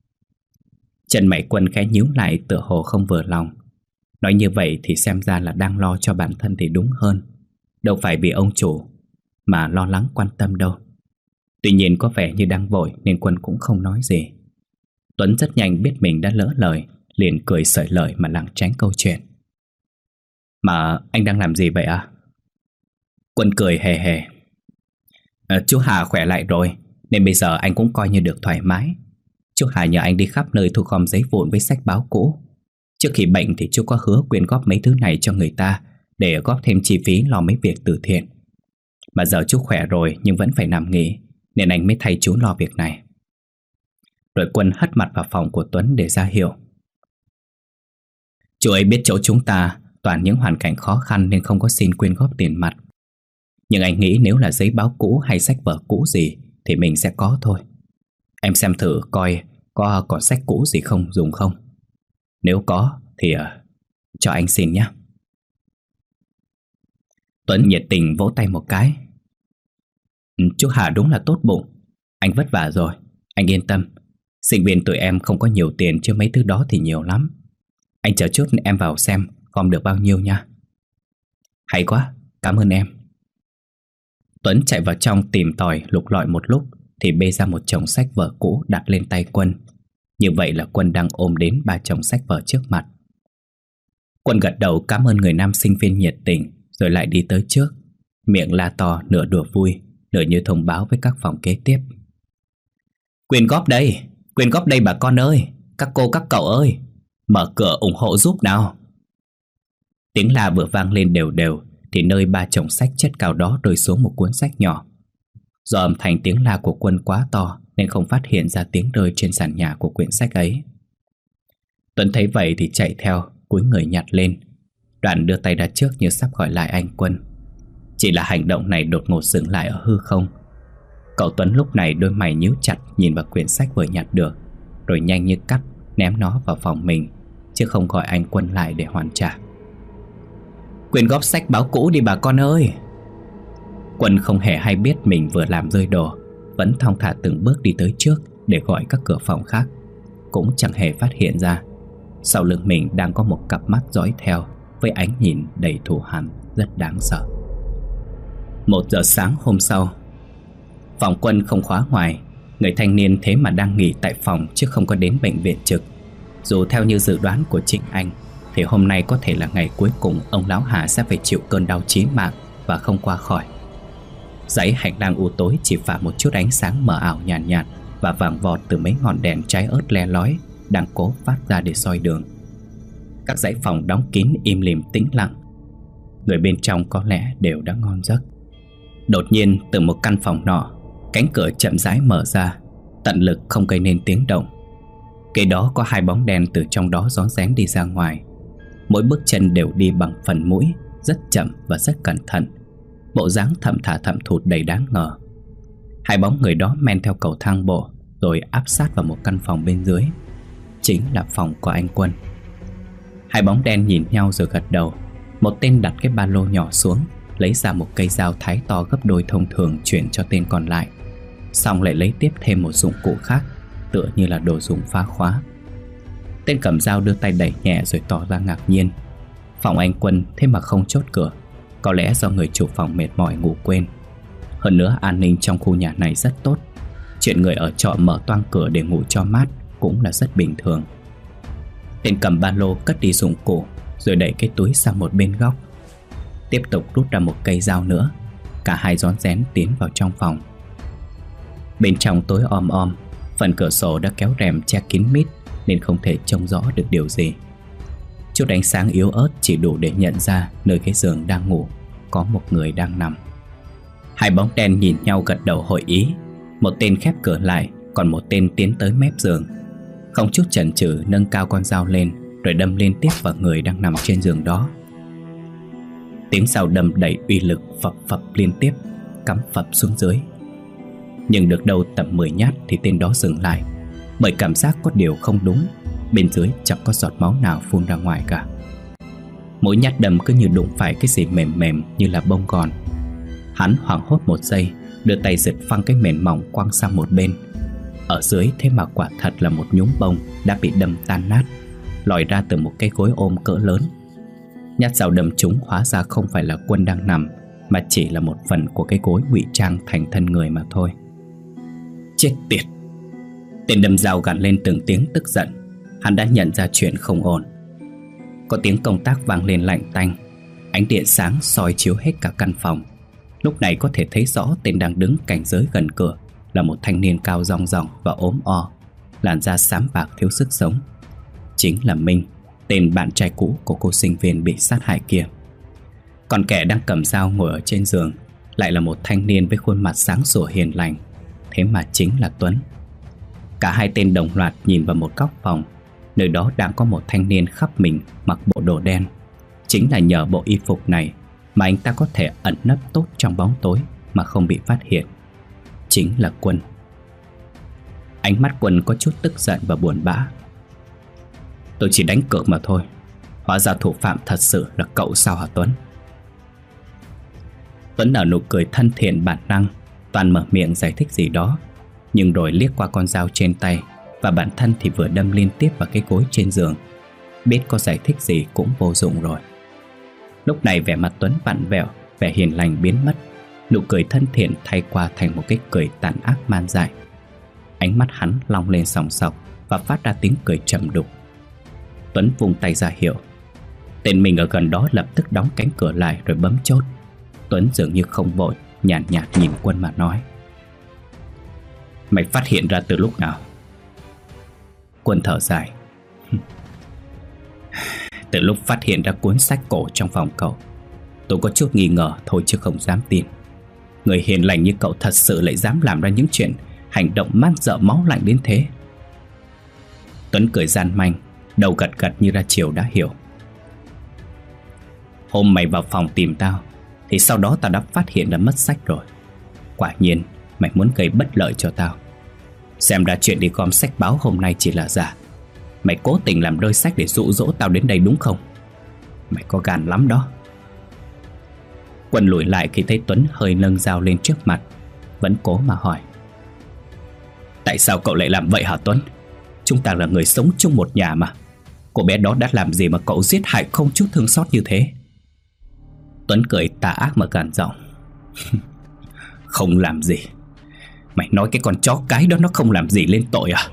Chân mày Quân khẽ nhíu lại tựa hồ không vừa lòng. Nói như vậy thì xem ra là đang lo cho bản thân thì đúng hơn, đâu phải vì ông chủ mà lo lắng quan tâm đâu. Tuy nhiên có vẻ như đang vội nên Quân cũng không nói gì. Tuấn rất nhanh biết mình đã lỡ lời, liền cười sởi lời mà lảng tránh câu chuyện. "Mà anh đang làm gì vậy à?" Quân cười hề hề: Chú Hà khỏe lại rồi, nên bây giờ anh cũng coi như được thoải mái. Chú Hà nhờ anh đi khắp nơi thu gom giấy vụn với sách báo cũ. Trước khi bệnh thì chú có hứa quyên góp mấy thứ này cho người ta để góp thêm chi phí lo mấy việc từ thiện. Mà giờ chú khỏe rồi nhưng vẫn phải nằm nghỉ, nên anh mới thay chú lo việc này." Rồi Quân hất mặt vào phòng của Tuấn để ra hiệu: "Chú ấy biết chỗ chúng ta toàn những hoàn cảnh khó khăn nên không có xin quyên góp tiền mặt. Nhưng anh nghĩ nếu là giấy báo cũ hay sách vở cũ gì thì mình sẽ có thôi. Em xem thử coi có còn sách cũ gì không dùng không. Nếu có thì cho anh xin nhé." Tuấn nhiệt tình vỗ tay một cái: "Chú Hà đúng là tốt bụng. Anh vất vả rồi, anh yên tâm. Sinh viên tụi em không có nhiều tiền chứ mấy thứ đó thì nhiều lắm. Anh chờ chút em vào xem gom được bao nhiêu nha." "Hay quá, cảm ơn em." Tuấn chạy vào trong tìm tòi lục lọi một lúc thì bê ra một chồng sách vở cũ đặt lên tay Quân. Như vậy là Quân đang ôm đến 3 chồng sách vở trước mặt. Quân gật đầu cảm ơn người nam sinh viên nhiệt tình, rồi lại đi tới trước, miệng la to nửa đùa vui, nửa như thông báo với các phòng kế tiếp. Quyên góp đây bà con ơi, các cô các cậu ơi, mở cửa ủng hộ giúp nào. Tiếng la vừa vang lên đều đều thì nơi 3 chồng sách chất cao đó rơi xuống một cuốn sách nhỏ. Do âm thanh tiếng la của Quân quá to nên không phát hiện ra tiếng rơi trên sàn nhà của quyển sách ấy. Tuấn thấy vậy thì chạy theo, cúi người nhặt lên, đoạn đưa tay ra trước như sắp gọi lại anh Quân. Chỉ là hành động này đột ngột dừng lại ở hư không. Cậu Tuấn lúc này đôi mày nhíu chặt nhìn vào quyển sách vừa nhặt được, rồi nhanh như cắt ném nó vào phòng mình, chứ không gọi anh Quân lại để hoàn trả. Quyên góp sách báo cũ đi bà con ơi. Quân không hề hay biết mình vừa làm rơi đồ, vẫn thong thả từng bước đi tới trước để gọi các cửa phòng khác, cũng chẳng hề phát hiện ra sau lưng mình đang có một cặp mắt dõi theo với ánh nhìn đầy thù hằn rất đáng sợ. 1 giờ sáng hôm sau, phòng Quân không khóa ngoài. Người thanh niên thế mà đang nghỉ tại phòng chứ không có đến bệnh viện trực. Dù theo như dự đoán của Trịnh Anh thì hôm nay có thể là ngày cuối cùng ông lão Hà sẽ phải chịu cơn đau chí mạng và không qua khỏi. Dãy hành lang u tối chỉ phả một chút ánh sáng mờ ảo nhàn nhạt và vàng vọt từ mấy ngọn đèn trái ớt le lói đang cố phát ra để soi đường. Các dãy phòng đóng kín im lìm tĩnh lặng. Người bên trong có lẽ đều đã ngon giấc. Đột nhiên từ một căn phòng nọ, cánh cửa chậm rãi mở ra, tận lực không gây nên tiếng động. Kế đó có 2 bóng đen từ trong đó rón rén đi ra ngoài. Mỗi bước chân đều đi bằng phần mũi, rất chậm và rất cẩn thận, bộ dáng thậm thà thậm thụt đầy đáng ngờ. 2 bóng người đó men theo cầu thang bộ rồi áp sát vào một căn phòng bên dưới, chính là phòng của anh Quân. 2 bóng đen nhìn nhau rồi gật đầu. Một tên đặt cái ba lô nhỏ xuống, lấy ra một cây dao thái to gấp đôi thông thường chuyển cho tên còn lại, xong lại lấy tiếp thêm một dụng cụ khác, tựa như là đồ dùng phá khóa. Tên cầm dao đưa tay đẩy nhẹ rồi tỏ ra ngạc nhiên. Phòng anh Quân thế mà không chốt cửa, có lẽ do người chủ phòng mệt mỏi ngủ quên. Hơn nữa an ninh trong khu nhà này rất tốt, chuyện người ở trọ mở toang cửa để ngủ cho mát cũng là rất bình thường. Tên cầm ba lô cất đi dụng cụ rồi đẩy cái túi sang một bên góc, tiếp tục rút ra một cây dao nữa. Cả hai rón rén tiến vào trong phòng. Bên trong tối om om, phần cửa sổ đã kéo rèm che kín mít nên không thể trông rõ được điều gì. Chút ánh sáng yếu ớt chỉ đủ để nhận ra nơi cái giường đang ngủ có một người đang nằm. 2 bóng đen nhìn nhau gật đầu hội ý. Một tên khép cửa lại, còn một tên tiến tới mép giường, không chút chần chừ nâng cao con dao lên rồi đâm liên tiếp vào người đang nằm trên giường đó. Tiếng dao đâm đầy uy lực phập phập liên tiếp, cắm phập xuống dưới. Nhưng được đâu tầm 10 nhát thì tên đó dừng lại, bởi cảm giác có điều không đúng. Bên dưới chẳng có giọt máu nào phun ra ngoài cả. Mỗi nhát đâm cứ như đụng phải cái gì mềm mềm như là bông gòn. Hắn hoảng hốt một giây, đưa tay giật phăng cái mền mỏng quăng sang một bên. Ở dưới thế mà quả thật là một nhúm bông đã bị đâm tan nát, lòi ra từ một cái gối ôm cỡ lớn. Nhát dao đâm trúng hóa ra không phải là Quân đang nằm, mà chỉ là một phần của cái gối ngụy trang thành thân người mà thôi. Chết tiệt! Tên đâm dao gằn lên từng tiếng tức giận. Hắn đã nhận ra chuyện không ổn. Có tiếng công tác vang lên lạnh tanh. Ánh điện sáng soi chiếu hết cả căn phòng. Lúc này có thể thấy rõ tên đang đứng cảnh giới gần cửa là một thanh niên cao rong ròng và ốm o, làn da xám bạc thiếu sức sống. Chính là Minh, tên bạn trai cũ của cô sinh viên bị sát hại kia. Còn kẻ đang cầm dao ngồi ở trên giường lại là một thanh niên với khuôn mặt sáng sủa hiền lành. Thế mà chính là Tuấn. Cả hai tên đồng loạt nhìn vào một góc phòng. Nơi đó đang có một thanh niên khắp mình mặc bộ đồ đen. Chính là nhờ bộ y phục này mà anh ta có thể ẩn nấp tốt trong bóng tối mà không bị phát hiện. Chính là Quân. Ánh mắt Quân có chút tức giận và buồn bã. Tôi chỉ đánh cược mà thôi, hóa ra thủ phạm thật sự là cậu sao hả Tuấn? Tuấn nở nụ cười thân thiện bản năng, toàn mở miệng giải thích gì đó, nhưng rồi liếc qua con dao trên tay và bản thân thì vừa đâm liên tiếp vào cái gối trên giường. Biết có giải thích gì cũng vô dụng rồi. Lúc này vẻ mặt Tuấn vặn vẹo, vẻ hiền lành biến mất. Nụ cười thân thiện thay qua thành một cái cười tàn ác man dại. Ánh mắt hắn long lên sòng sọc và phát ra tiếng cười trầm đục. Tuấn vung tay ra hiệu. Tên mình ở gần đó lập tức đóng cánh cửa lại rồi bấm chốt. Tuấn dường như không vội, nhàn nhạt nhìn Quân mà nói: "Mày phát hiện ra từ lúc nào?" Quân thở dài: "Từ lúc phát hiện ra cuốn sách cổ trong phòng cậu. Tôi có chút nghi ngờ thôi chứ không dám tin. Người hiền lành như cậu thật sự lại dám làm ra những chuyện hành động man dợ máu lạnh đến thế." Tuấn cười gian manh, đầu gật gật như ra chiều đã hiểu. "Hôm mày vào phòng tìm tao thì sau đó tao đã phát hiện ra mất sách rồi. Quả nhiên mày muốn gây bất lợi cho tao. Xem ra chuyện đi gom sách báo hôm nay chỉ là giả. Mày cố tình làm rơi sách để dụ dỗ tao đến đây đúng không? Mày có gan lắm đó." Quân lùi lại khi thấy Tuấn hơi nâng dao lên trước mặt, vẫn cố mà hỏi: "Tại sao cậu lại làm vậy hả Tuấn? Chúng ta là người sống chung một nhà mà. Cô bé đó đã làm gì mà cậu giết hại không chút thương xót như thế?" Tuấn cười tà ác mà gằn giọng: "Không làm gì? Mày nói cái con chó cái đó nó không làm gì lên tội à?"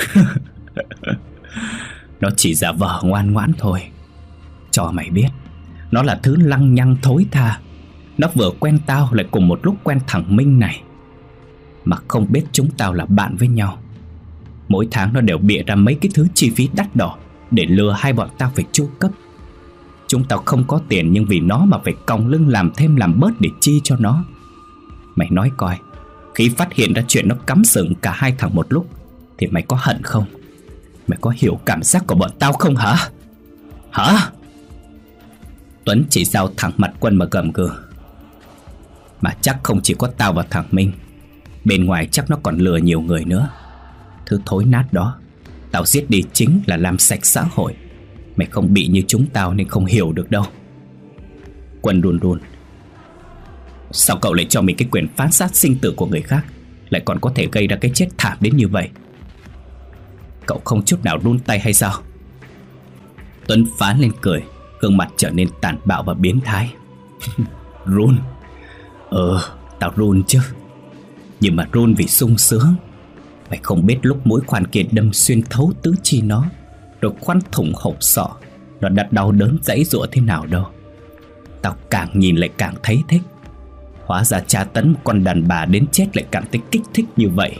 "Nó chỉ giả vờ ngoan ngoãn thôi. Cho mày biết, nó là thứ lăng nhăng thối tha. Nó vừa quen tao lại cùng một lúc quen thằng Minh này, mà không biết chúng tao là bạn với nhau. Mỗi tháng nó đều bịa ra mấy cái thứ chi phí đắt đỏ để lừa hai bọn tao phải chu cấp. Chúng tao không có tiền nhưng vì nó mà phải còng lưng làm thêm làm bớt để chi cho nó. Mày nói coi, khi phát hiện ra chuyện nó cắm sừng cả hai thằng một lúc thì mày có hận không? Mày có hiểu cảm giác của bọn tao không hả? Hả?" Tuấn chỉ dao thẳng mặt Quân mà gầm gừ: "Mà chắc không chỉ có tao và thằng Minh. Bên ngoài chắc nó còn lừa nhiều người nữa. Thứ thối nát đó tao giết đi chính là làm sạch xã hội. Mày không bị như chúng tao nên không hiểu được đâu." Quân run run: "Sao cậu lại cho mình cái quyền phán xét sinh tử của người khác, lại còn có thể gây ra cái chết thảm đến như vậy? Cậu không chút nào run tay hay sao?" Tuấn phá lên cười, gương mặt trở nên tàn bạo và biến thái. "Run? Tao run chứ. Nhưng mà run vì sung sướng. Mày không biết lúc mũi khoan kia đâm xuyên thấu tứ chi nó, rồi khoan thủng hộp sọ, nó đã đau đớn giãy giụa thế nào đâu. Tao càng nhìn lại càng thấy thích. Hóa ra tra tấn một con đàn bà đến chết lại cảm thấy kích thích như vậy."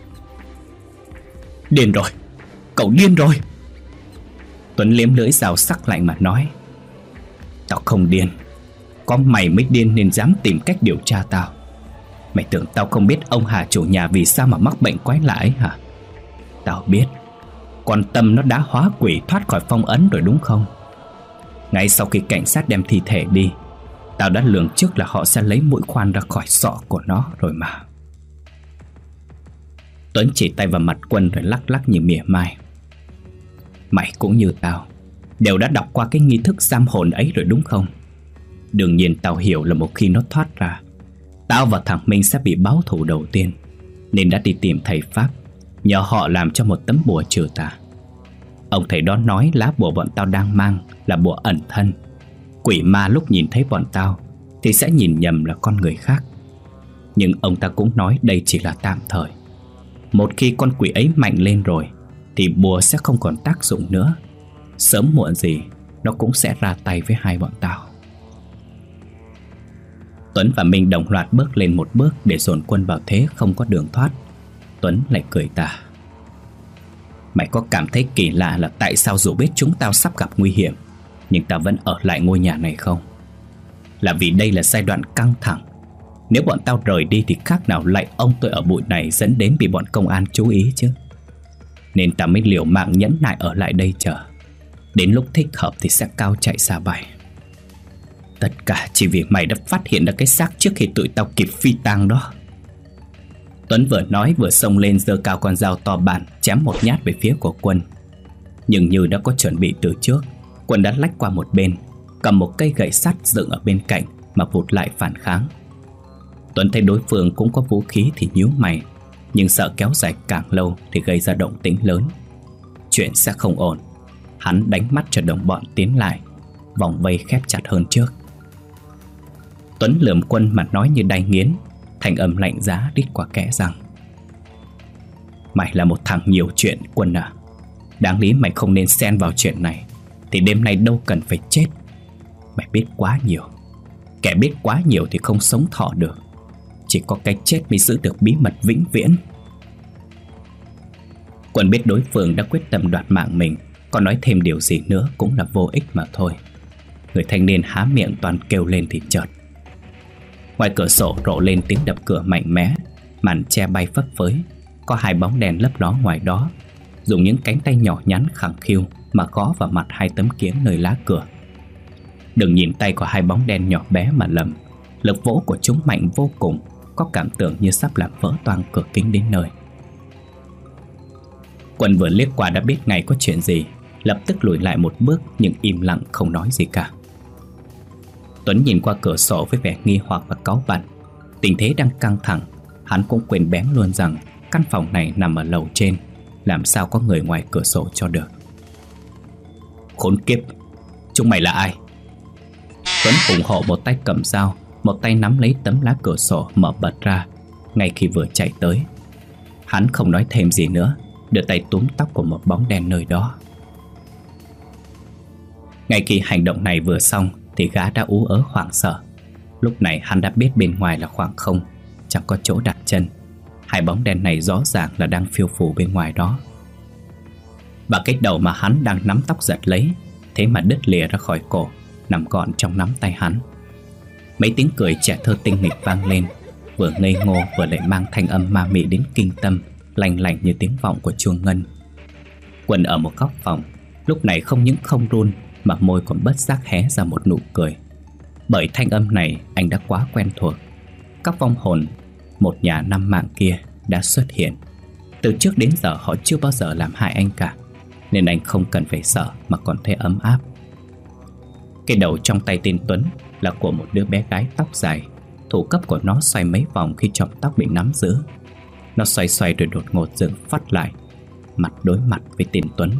"Điên rồi, cậu điên rồi." Tuấn liếm lưỡi rào sắc lạnh mà nói: "Tao không điên. Có mày mới điên nên dám tìm cách điều tra tao. Mày tưởng tao không biết ông Hà chủ nhà vì sao mà mắc bệnh quái lạ ấy hả? Tao biết. Con Tâm nó đã hóa quỷ thoát khỏi phong ấn rồi đúng không? Ngay sau khi cảnh sát đem thi thể đi, tao đã lường trước là họ sẽ lấy mũi khoan ra khỏi sọ của nó rồi mà." Tuấn chỉ tay vào mặt Quân rồi lắc lắc như mỉa mai: "Mày cũng như tao, đều đã đọc qua cái nghi thức giam hồn ấy rồi đúng không? Đương nhiên tao hiểu là một khi nó thoát ra, tao và thằng Minh sẽ bị báo thù đầu tiên, nên đã đi tìm thầy Pháp, nhờ họ làm cho một tấm bùa trừ tà. Ông thầy đó nói lá bùa bọn tao đang mang là bùa ẩn thân. Quỷ ma lúc nhìn thấy bọn tao thì sẽ nhìn nhầm là con người khác. Nhưng ông ta cũng nói đây chỉ là tạm thời. Một khi con quỷ ấy mạnh lên rồi thì bùa sẽ không còn tác dụng nữa. Sớm muộn gì nó cũng sẽ ra tay với hai bọn tao." Tuấn và Minh đồng loạt bước lên một bước để dồn Quân vào thế không có đường thoát. Tuấn lại cười tà: "Mày có cảm thấy kỳ lạ là tại sao dù biết chúng tao sắp gặp nguy hiểm nhưng tao vẫn ở lại ngôi nhà này không? Là vì đây là giai đoạn căng thẳng. Nếu bọn tao rời đi thì khác nào lại ông tôi ở bụi này dẫn đến bị bọn công an chú ý chứ. Nên tao mới liều mạng nhẫn nại ở lại đây chờ. Đến lúc thích hợp thì sẽ cao chạy xa bay. Tất cả chỉ vì mày đã phát hiện ra cái xác trước khi tụi tao kịp phi tang đó." Tuấn vừa nói vừa xông lên giơ cao con dao to bản chém một nhát về phía của Quân. Nhưng như đã có chuẩn bị từ trước, Quân đã lách qua một bên, cầm một cây gậy sắt dựng ở bên cạnh mà vụt lại phản kháng. Tuấn thấy đối phương cũng có vũ khí thì nhíu mày, nhưng sợ kéo dài càng lâu thì gây ra động tĩnh lớn. Chuyện sẽ không ổn. Hắn đánh mắt cho đồng bọn tiến lại, vòng vây khép chặt hơn trước. Tuấn lườm Quân mà nói như đay nghiến, thanh âm lạnh giá đít qua kẽ răng. Mày là một thằng nhiều chuyện, Quân à. Đáng lý mày không nên xen vào chuyện này, thì đêm nay đâu cần phải chết. Mày biết quá nhiều. Kẻ biết quá nhiều thì không sống thọ được. Chỉ có cái chết mới giữ được bí mật vĩnh viễn. Quân biết đối phương đã quyết tâm đoạt mạng mình, còn nói thêm điều gì nữa cũng là vô ích mà thôi. Người thanh niên há miệng toàn kêu lên thì chợt ngoài cửa sổ rộ lên tiếng đập cửa mạnh mẽ. Màn che bay phấp phới. Có hai bóng đèn lấp ló ngoài đó, dùng những cánh tay nhỏ nhắn khẳng khiu mà gõ vào mặt hai tấm kiếng nơi lá cửa. Đừng nhìn tay của hai bóng đen nhỏ bé mà lầm. Lực vỗ của chúng mạnh vô cùng, có cảm tưởng như sắp làm vỡ toang cửa kính đến nơi. Quân vừa liếc qua đã biết ngay có chuyện gì, lập tức lùi lại một bước nhưng im lặng không nói gì cả. Tuấn nhìn qua cửa sổ với vẻ nghi hoặc và cáu bẳn. Tình thế đang căng thẳng, hắn cũng quên bén luôn rằng căn phòng này nằm ở lầu trên, làm sao có người ngoài cửa sổ cho được. Khốn kiếp, chúng mày là ai? Tuấn ủng hộ một tay cầm dao, một tay nắm lấy tấm lá cửa sổ mở bật ra. Ngay khi vừa chạy tới, hắn không nói thêm gì nữa, đưa tay túm tóc của một bóng đen nơi đó. Ngay khi hành động này vừa xong thì gã đã ú ớ hoảng sợ. Lúc này hắn đã biết bên ngoài là khoảng không, chẳng có chỗ đặt chân. Hai bóng đen này rõ ràng là đang phiêu phù bên ngoài đó. Và cái đầu mà hắn đang nắm tóc giật lấy, thế mà đứt lìa ra khỏi cổ, nằm gọn trong nắm tay hắn. Mấy tiếng cười trẻ thơ tinh nghịch vang lên, vừa ngây ngô vừa lại mang thanh âm ma mị đến kinh tâm, lành lành như tiếng vọng của chuông ngân. Quân ở một góc phòng lúc này không những không run mà môi còn bất giác hé ra một nụ cười. Bởi thanh âm này anh đã quá quen thuộc. Các vong hồn một nhà năm mạng kia đã xuất hiện. Từ trước đến giờ họ chưa bao giờ làm hại anh cả, nên anh không cần phải sợ mà còn thấy ấm áp. Cái đầu trong tay tên Tuấn là của một đứa bé gái tóc dài. Thủ cấp của nó xoay mấy vòng khi chòm tóc bị nắm giữ. Nó xoay xoay rồi đột ngột dừng phát lại, mặt đối mặt với tên Tuấn.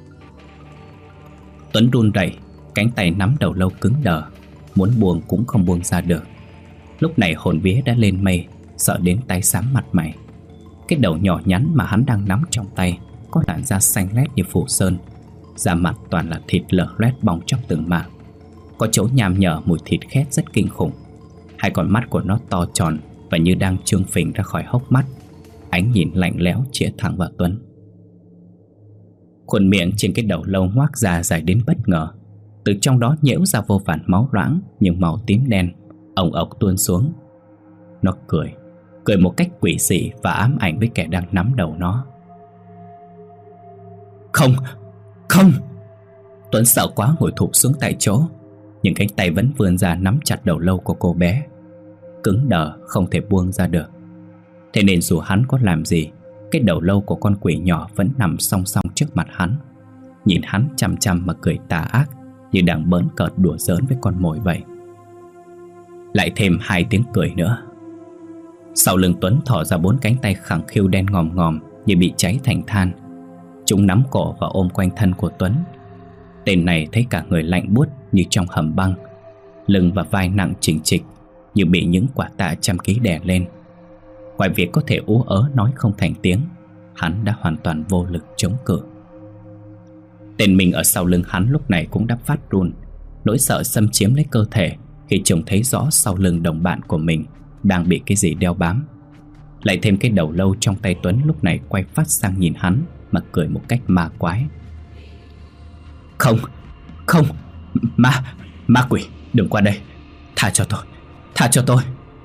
Tuấn run rẩy, cánh tay nắm đầu lâu cứng đờ, muốn buông cũng không buông ra được. Lúc này hồn vía đã lên mây, sợ đến tái xám mặt mày. Cái đầu nhỏ nhắn mà hắn đang nắm trong tay có làn da xanh lét như phủ sơn, da mặt toàn là thịt lở loét bong chóc từng mảng. Có chỗ nham nhở mùi thịt khét rất kinh khủng. Hai con mắt của nó to tròn và như đang trương phình ra khỏi hốc mắt, ánh nhìn lạnh lẽo chĩa thẳng vào Tuấn. Khuôn miệng trên cái đầu lâu ngoác ra dài đến bất ngờ. Từ trong đó nhễu ra vô vàn máu loãng nhưng màu tím đen, ồng ộc tuôn xuống. Nó cười một cách quỷ dị và ám ảnh với kẻ đang nắm đầu nó. Không, không! Tuấn sợ quá ngồi thụp xuống tại chỗ, nhưng cánh tay vẫn vươn ra nắm chặt đầu lâu của cô bé, cứng đờ không thể buông ra được. Thế nên dù hắn có làm gì, cái đầu lâu của con quỷ nhỏ vẫn nằm song song trước mặt hắn, nhìn hắn chằm chằm mà cười tà ác, như đang bỡn cợt đùa giỡn với con mồi vậy. Lại thêm hai tiếng cười nữa. Sau lưng Tuấn thò ra bốn cánh tay khẳng khiu đen ngòm ngòm như bị cháy thành than. Chúng nắm cổ và ôm quanh thân của Tuấn. Tên này thấy cả người lạnh buốt như trong hầm băng, lưng và vai nặng chỉnh trịch như bị những quả tạ trăm ký đè lên. Ngoài việc có thể ú ớ nói không thành tiếng, hắn đã hoàn toàn vô lực chống cự. Tên mình ở sau lưng hắn lúc này cũng đã phát run. Nỗi sợ xâm chiếm lấy cơ thể khi trông thấy rõ sau lưng đồng bạn của mình đang bị cái gì đeo bám. Lại thêm cái đầu lâu trong tay Tuấn lúc này quay phát sang nhìn hắn mà cười một cách ma quái. Không, không, ma quỷ, đừng qua đây, tha cho tôi.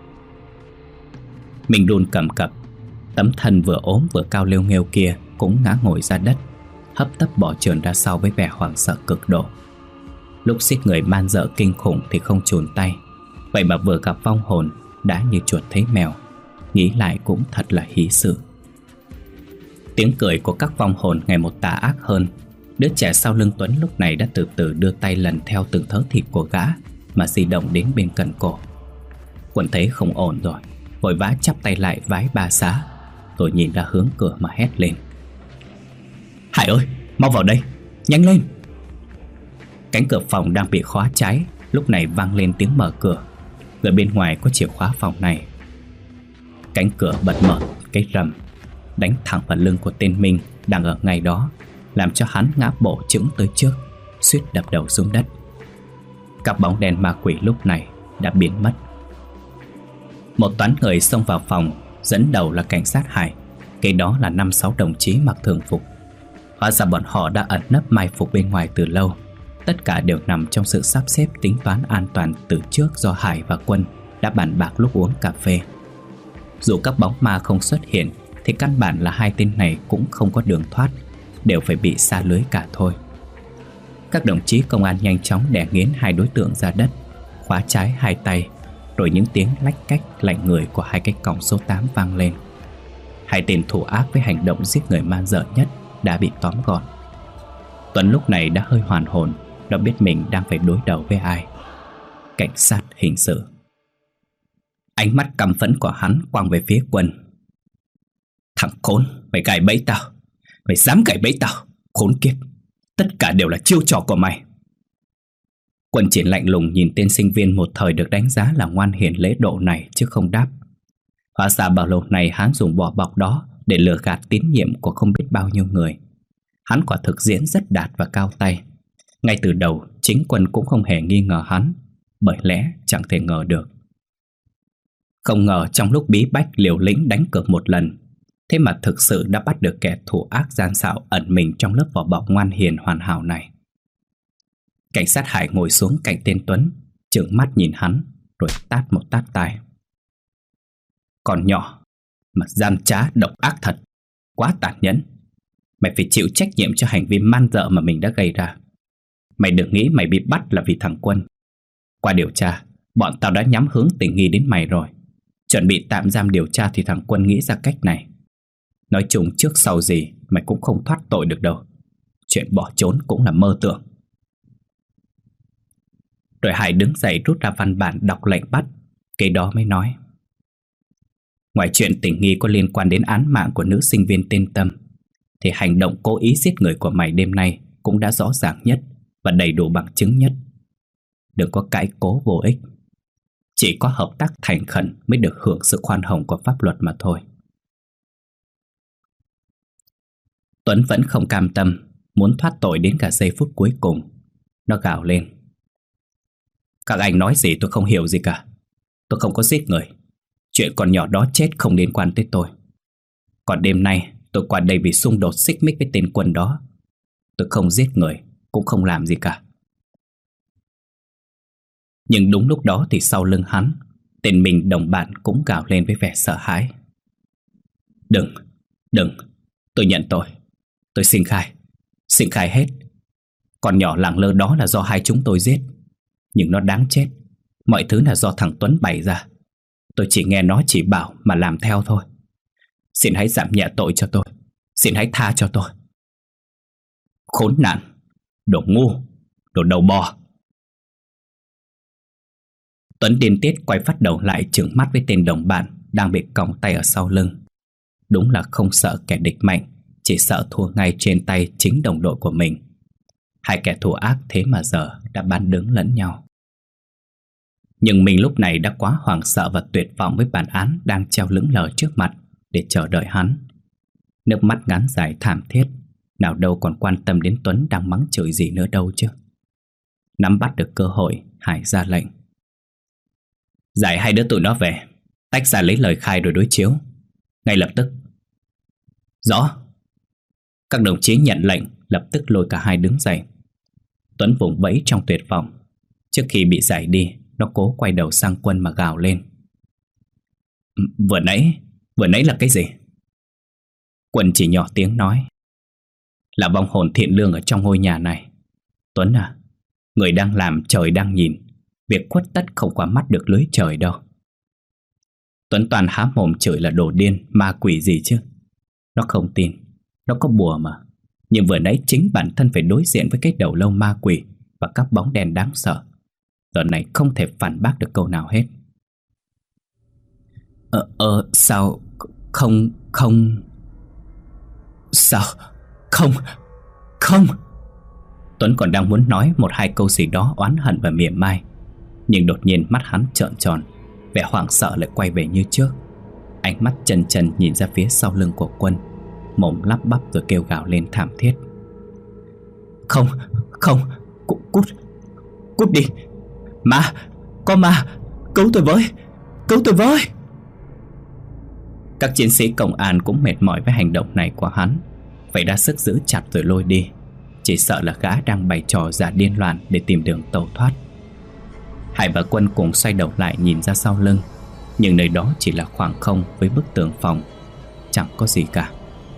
Mình run cầm cập. Tấm thân vừa ốm vừa cao lêu nghêu kia cũng ngã ngồi ra đất, hấp tấp bỏ trườn ra sau với vẻ hoảng sợ cực độ. Lúc xiết người man dợ kinh khủng thì không chùn tay, vậy mà vừa gặp vong hồn đã như chuột thấy mèo. Nghĩ lại cũng thật là hí sự. Tiếng cười của các vong hồn ngày một tà ác hơn. Đứa trẻ sau lưng Tuấn lúc này đã từ từ đưa tay lần theo từng thớ thịt của gã mà di động đến bên cạnh cổ. Quân thấy không ổn rồi, vội vã chắp tay lại vái ba xá, rồi nhìn ra hướng cửa mà hét lên. Hải ơi, mau vào đây, nhanh lên! Cánh cửa phòng đang bị khóa trái lúc này vang lên tiếng mở cửa. người bên ngoài có chìa khóa phòng này. Cánh cửa bật mở cái rầm, đánh thẳng vào lưng của tên Minh đang ở ngay đó, làm cho hắn ngã bộ chững tới trước, suýt đập đầu xuống đất. Các bóng đen ma quỷ lúc này đã biến mất. Một toán người xông vào phòng, dẫn đầu là cảnh sát Hải, kế đó là 5-6 đồng chí mặc thường phục. Hóa ra bọn họ đã ẩn nấp mai phục bên ngoài từ lâu. Tất cả đều nằm trong sự sắp xếp tính toán an toàn từ trước do Hải và Quân đã bàn bạc lúc uống cà phê. Dù các bóng ma không xuất hiện thì căn bản là hai tên này cũng không có đường thoát, đều phải bị sa lưới cả thôi. Các đồng chí công an nhanh chóng đè nghiến hai đối tượng ra đất, khóa trái hai tay, rồi những tiếng lách cách lạnh người của hai cái còng số 8 vang lên. Hai tên thủ ác với hành động giết người man dợ nhất đã bị tóm gọn. Tuấn lúc này đã hơi hoàn hồn, đã biết mình đang phải đối đầu với ai. Cảnh sát hình sự. Ánh mắt căm phẫn của hắn quăng về phía Quân. Thằng khốn, mày cài bẫy tao. Mày dám cài bẫy tao, khốn kiếp. Tất cả đều là chiêu trò của mày. Quân chỉ lạnh lùng nhìn tên sinh viên một thời được đánh giá là ngoan hiền lễ độ này chứ không đáp. Hóa ra bao lâu nay hắn dùng vỏ bọc đó để lừa gạt tín nhiệm của không biết bao nhiêu người. Hắn quả thực diễn rất đạt và cao tay. Ngay từ đầu chính Quân cũng không hề nghi ngờ hắn, bởi lẽ chẳng thể ngờ được. Không ngờ trong lúc bí bách liều lĩnh đánh cược một lần, thế mà thực sự đã bắt được kẻ thủ ác gian xảo ẩn mình trong lớp vỏ bọc ngoan hiền hoàn hảo này. Cảnh sát Hải ngồi xuống cạnh tên Tuấn, trừng mắt nhìn hắn, rồi tát một tát tai. Còn nhỏ mà gian trá độc ác thật, quá tàn nhẫn. Mày phải chịu trách nhiệm cho hành vi man dợ mà mình đã gây ra. Mày đừng nghĩ mày bị bắt là vì thằng Quân. Qua điều tra, bọn tao đã nhắm hướng tình nghi đến mày rồi. Chuẩn bị tạm giam điều tra thì thằng Quân nghĩ ra cách này. Nói chung trước sau gì mày cũng không thoát tội được đâu. Chuyện bỏ trốn cũng là mơ tưởng. Rồi Hải đứng dậy rút ra văn bản đọc lệnh bắt. Kế đó mới nói. Ngoài chuyện tình nghi có liên quan đến án mạng của nữ sinh viên tên Tâm, thì hành động cố ý giết người của mày đêm nay cũng đã rõ ràng nhất và đầy đủ bằng chứng nhất. Đừng có cãi cố vô ích. Chỉ có hợp tác thành khẩn mới được hưởng sự khoan hồng của pháp luật mà thôi. Tuấn vẫn không cam tâm, muốn thoát tội đến cả giây phút cuối cùng. Nó gào lên. Các anh nói gì tôi không hiểu gì cả. Tôi không có giết người. Chuyện con nhỏ đó chết không liên quan tới tôi. Còn đêm nay tôi qua đây vì xung đột xích mích với tên Quân đó. Tôi không giết người, cũng không làm gì cả. Nhưng đúng lúc đó thì sau lưng hắn, tên mình đồng bạn cũng gào lên với vẻ sợ hãi. Đừng, tôi nhận tội. Tôi xin khai hết. Con nhỏ lẳng lơ đó là do hai chúng tôi giết. Nhưng nó đáng chết. Mọi thứ là do thằng Tuấn bày ra. Tôi chỉ nghe nó chỉ bảo mà làm theo thôi. Xin hãy giảm nhẹ tội cho tôi. Xin hãy tha cho tôi. Khốn nạn, đồ ngu, đồ đầu bò. Tuấn điên tiết quay phát đầu lại trừng mắt với tên đồng bạn đang bị còng tay ở sau lưng. Đúng là không sợ kẻ địch mạnh, chỉ sợ thua ngay trên tay chính đồng đội của mình. Hai kẻ thù ác thế mà giờ đã bán đứng lẫn nhau. Nhưng mình lúc này đã quá hoảng sợ và tuyệt vọng với bản án đang treo lững lờ trước mặt để chờ đợi hắn. Nước mắt ngắn dài thảm thiết, nào đâu còn quan tâm đến Tuấn đang mắng chửi gì nữa đâu chứ. Nắm bắt được cơ hội, Hải ra lệnh. Giải hai đứa tụi nó về, tách ra lấy lời khai rồi đối chiếu. Ngay lập tức. Rõ. Các đồng chí nhận lệnh, lập tức lôi cả hai đứng dậy. Tuấn vùng vẫy trong tuyệt vọng. Trước khi bị giải đi, nó cố quay đầu sang Quân mà gào lên. Vừa nãy là cái gì? Quân chỉ nhỏ tiếng nói. Là vong hồn thiện lương ở trong ngôi nhà này. Tuấn à, người đang làm trời đang nhìn. Việc khuất tất không qua mắt được lưới trời đâu. Tuấn toàn há mồm chửi là đồ điên, ma quỷ gì chứ. Nó không tin, nó có bùa mà. Nhưng vừa nãy chính bản thân phải đối diện với cái đầu lâu ma quỷ và các bóng đèn đáng sợ. Giờ này không thể phản bác được câu nào hết. Sao Sao không. Tuấn còn đang muốn nói một hai câu gì đó oán hận và mỉa mai Nhưng đột nhiên mắt hắn trợn tròn, vẻ hoảng sợ lại quay về như trước. Ánh mắt chần chần nhìn ra phía sau lưng của Quân, mồm lắp bắp rồi kêu gào lên thảm thiết. Không, không, cút, cút đi. Ma, có ma, cứu tôi với, cứu tôi với. Các chiến sĩ công an cũng mệt mỏi với hành động này của hắn, vậy đã sức giữ chặt rồi lôi đi. Chỉ sợ là gã đang bày trò giả điên loạn để tìm đường tẩu thoát. Hải và Quân cùng xoay đầu lại nhìn ra sau lưng, nhưng nơi đó chỉ là khoảng không với bức tường phòng, chẳng có gì cả.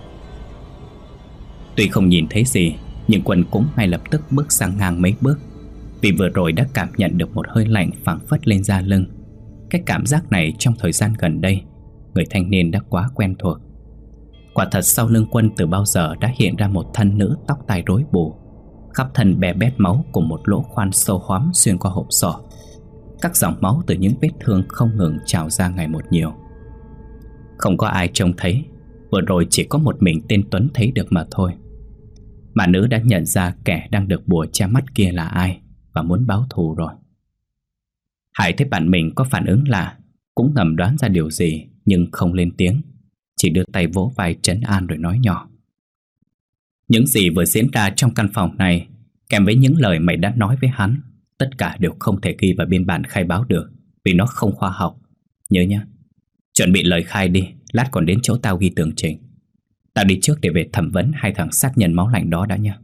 Tuy không nhìn thấy gì, nhưng Quân cũng ngay lập tức bước sang ngang mấy bước, vì vừa rồi đã cảm nhận được một hơi lạnh phảng phất lên da lưng. Cái cảm giác này trong thời gian gần đây, người thanh niên đã quá quen thuộc. Quả thật sau lưng Quân từ bao giờ đã hiện ra một thân nữ tóc tai rối bù, khắp thân bè bét máu cùng một lỗ khoan sâu hoắm xuyên qua hộp sọ. Các dòng máu từ những vết thương không ngừng trào ra ngày một nhiều. Không có ai trông thấy, vừa rồi chỉ có một mình tên Tuấn thấy được mà thôi. Mà nữ đã nhận ra kẻ đang được bùa che mắt kia là ai và muốn báo thù rồi. Hải thấy bạn mình có phản ứng lạ, cũng ngầm đoán ra điều gì nhưng không lên tiếng, chỉ đưa tay vỗ vai trấn an rồi nói nhỏ. Những gì vừa diễn ra trong căn phòng này, kèm với những lời mày đã nói với hắn, tất cả đều không thể ghi vào biên bản khai báo được, vì nó không khoa học. Nhớ nhá, chuẩn bị lời khai đi, lát còn đến chỗ tao ghi tường trình. Tao đi trước để về thẩm vấn hai thằng sát nhân máu lạnh đó đã nha.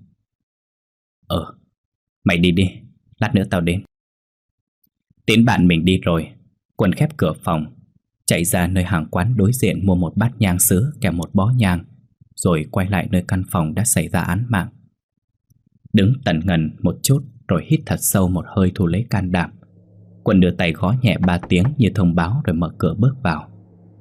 Mày đi đi, lát nữa tao đến. Tiến bạn mình đi rồi, Quân khép cửa phòng, chạy ra nơi hàng quán đối diện mua một bát nhang sứ kèm một bó nhang, rồi quay lại nơi căn phòng đã xảy ra án mạng. Đứng tần ngần một chút rồi hít thật sâu một hơi thu lấy can đảm. Quân đưa tay gõ nhẹ 3 tiếng như thông báo rồi mở cửa bước vào.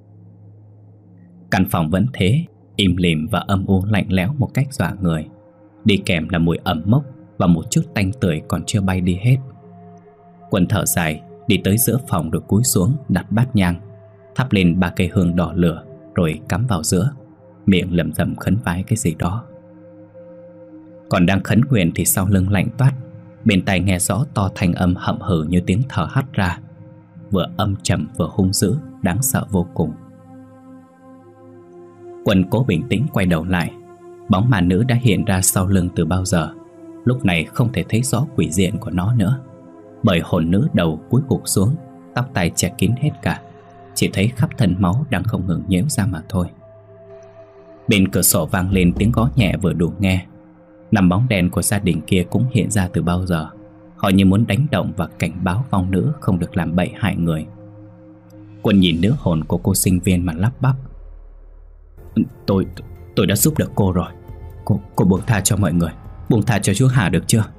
Căn phòng vẫn thế, im lìm và âm u lạnh lẽo một cách dọa người. Đi kèm là mùi ẩm mốc và một chút tanh tưởi còn chưa bay đi hết. Quân thở dài, đi tới giữa phòng rồi cúi xuống đặt bát nhang, thắp lên 3 cây hương đỏ lửa rồi cắm vào giữa, miệng lẩm bẩm khấn vái cái gì đó. Còn đang khấn nguyện thì sau lưng lạnh toát, bên tai nghe rõ to thanh âm hậm hử như tiếng thở hắt ra, vừa âm trầm vừa hung dữ, đáng sợ vô cùng. Quân cố bình tĩnh quay đầu lại. Bóng ma nữ đã hiện ra sau lưng từ bao giờ. Lúc này không thể thấy rõ quỷ diện của nó nữa, bởi hồn nữ đầu cúi gục xuống, tóc tai che kín hết cả, chỉ thấy khắp thân máu đang không ngừng nhễu ra mà thôi. Bên cửa sổ vang lên tiếng gõ nhẹ vừa đủ nghe. Nằm bóng đèn của gia đình kia cũng hiện ra từ bao giờ. Họ như muốn đánh động và cảnh báo vong nữ không được làm bậy hại người. Quân nhìn nữ hồn của cô sinh viên mà lắp bắp. Tôi đã giúp được cô rồi. Cô buông tha cho mọi người, buông tha cho chú Hà được chưa?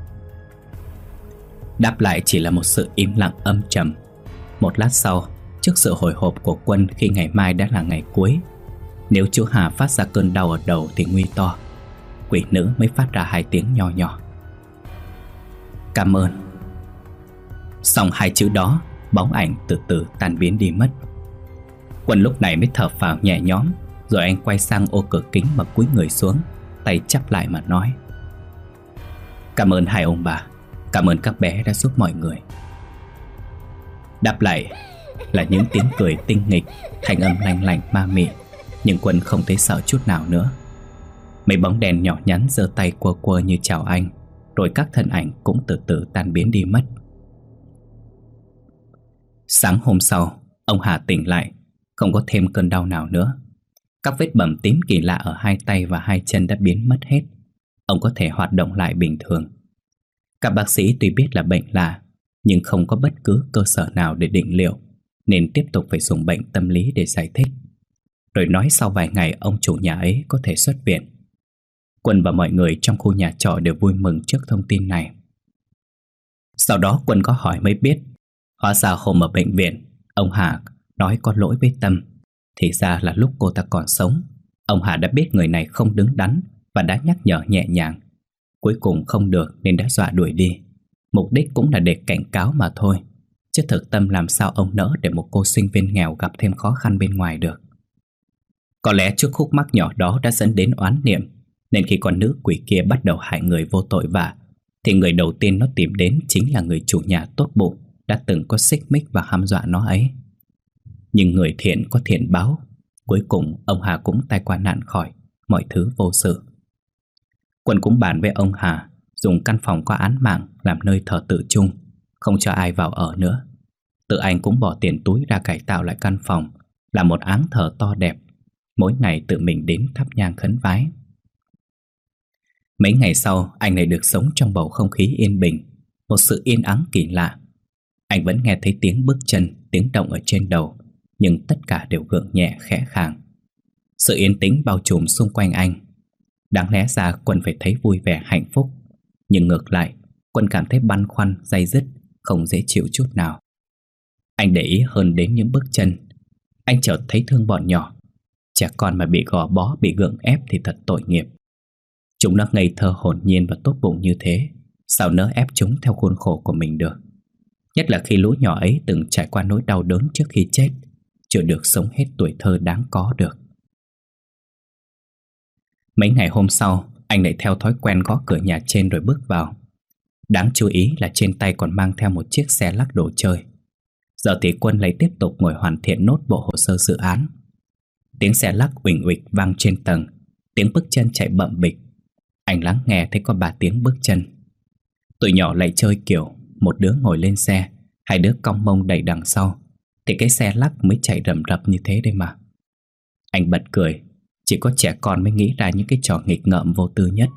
Đáp lại chỉ là một sự im lặng âm trầm. Một lát sau, trước sự hồi hộp của Quân khi ngày mai đã là ngày cuối, nếu chú Hà phát ra cơn đau ở đầu thì nguy to, quỷ nữ mới phát ra 2 tiếng nho nhỏ. Cảm ơn. Xong 2 chữ đó, bóng ảnh từ từ tan biến đi mất. Quân lúc này mới thở phào nhẹ nhõm, rồi anh quay sang ô cửa kính mà cúi người xuống, tay chắp lại mà nói. Cảm ơn hai ông bà, cảm ơn các bé đã giúp mọi người. Đáp lại là những tiếng cười tinh nghịch, thanh âm lanh lảnh ma mị, nhưng Quân không thấy sợ chút nào nữa. Mấy bóng đèn nhỏ nhắn giơ tay quơ quơ như chào anh, rồi các thân ảnh cũng từ từ tan biến đi mất. Sáng hôm sau, ông Hà tỉnh lại, không có thêm cơn đau nào nữa. Các vết bầm tím kỳ lạ ở 2 tay và 2 chân đã biến mất hết. Ông có thể hoạt động lại bình thường. Các bác sĩ tuy biết là bệnh lạ, nhưng không có bất cứ cơ sở nào để định liệu, nên tiếp tục phải dùng bệnh tâm lý để giải thích. Rồi nói sau vài ngày ông chủ nhà ấy có thể xuất viện. Quân và mọi người trong khu nhà trọ đều vui mừng trước thông tin này. Sau đó Quân có hỏi mới biết, hóa ra hôm ở bệnh viện, ông Hà nói có lỗi với Tâm. Thì ra là lúc cô ta còn sống, ông Hà đã biết người này không đứng đắn và đã nhắc nhở nhẹ nhàng. Cuối cùng không được nên đã dọa đuổi đi. Mục đích cũng là để cảnh cáo mà thôi, chứ thực tâm làm sao ông nỡ để một cô sinh viên nghèo gặp thêm khó khăn bên ngoài được. Có lẽ trước khúc mắc nhỏ đó đã dẫn đến oán niệm, nên khi con nữ quỷ kia bắt đầu hại người vô tội vạ, thì người đầu tiên nó tìm đến chính là người chủ nhà tốt bụng đã từng có xích mích và hăm dọa nó ấy. Nhưng người thiện có thiện báo, cuối cùng ông Hà cũng tai qua nạn khỏi, mọi thứ vô sự. Quân cũng bàn với ông Hà dùng căn phòng có án mạng làm nơi thờ tự chung, không cho ai vào ở nữa. Tự anh cũng bỏ tiền túi ra cải tạo lại căn phòng, là một áng thờ to đẹp, mỗi ngày tự mình đến thắp nhang khấn vái. Mấy ngày sau, anh lại được sống trong bầu không khí yên bình, một sự yên ắng kỳ lạ. Anh vẫn nghe thấy tiếng bước chân, tiếng động ở trên đầu, nhưng tất cả đều gượng nhẹ khẽ khàng. Sự yên tĩnh bao trùm xung quanh anh. Đáng lẽ ra Quân phải thấy vui vẻ hạnh phúc, nhưng ngược lại, Quân cảm thấy băn khoăn, day dứt, không dễ chịu chút nào. Anh để ý hơn đến những bước chân. Anh chợt thấy thương bọn nhỏ. Trẻ con mà bị gò bó, bị gượng ép thì thật tội nghiệp. Chúng nó ngây thơ hồn nhiên và tốt bụng như thế, sao nỡ ép chúng theo khuôn khổ của mình được. Nhất là khi lũ nhỏ ấy từng trải qua nỗi đau đớn trước khi chết, chưa được sống hết tuổi thơ đáng có được. Mấy ngày hôm sau, anh lại theo thói quen gõ cửa nhà trên rồi bước vào. Đáng chú ý là trên tay còn mang theo một chiếc xe lắc đồ chơi. Giờ thì Quân lại tiếp tục ngồi hoàn thiện nốt bộ hồ sơ dự án. Tiếng xe lắc uỳnh uịch vang trên tầng, tiếng bước chân chạy bậm bịch. Anh lắng nghe thấy có 3 tiếng bước chân. Tụi nhỏ lại chơi kiểu một đứa ngồi lên xe, hai đứa cong mông đẩy đằng sau, thì cái xe lắc mới chạy rầm rập như thế đây mà. Anh bật cười, chỉ có trẻ con mới nghĩ ra những cái trò nghịch ngợm vô tư nhất.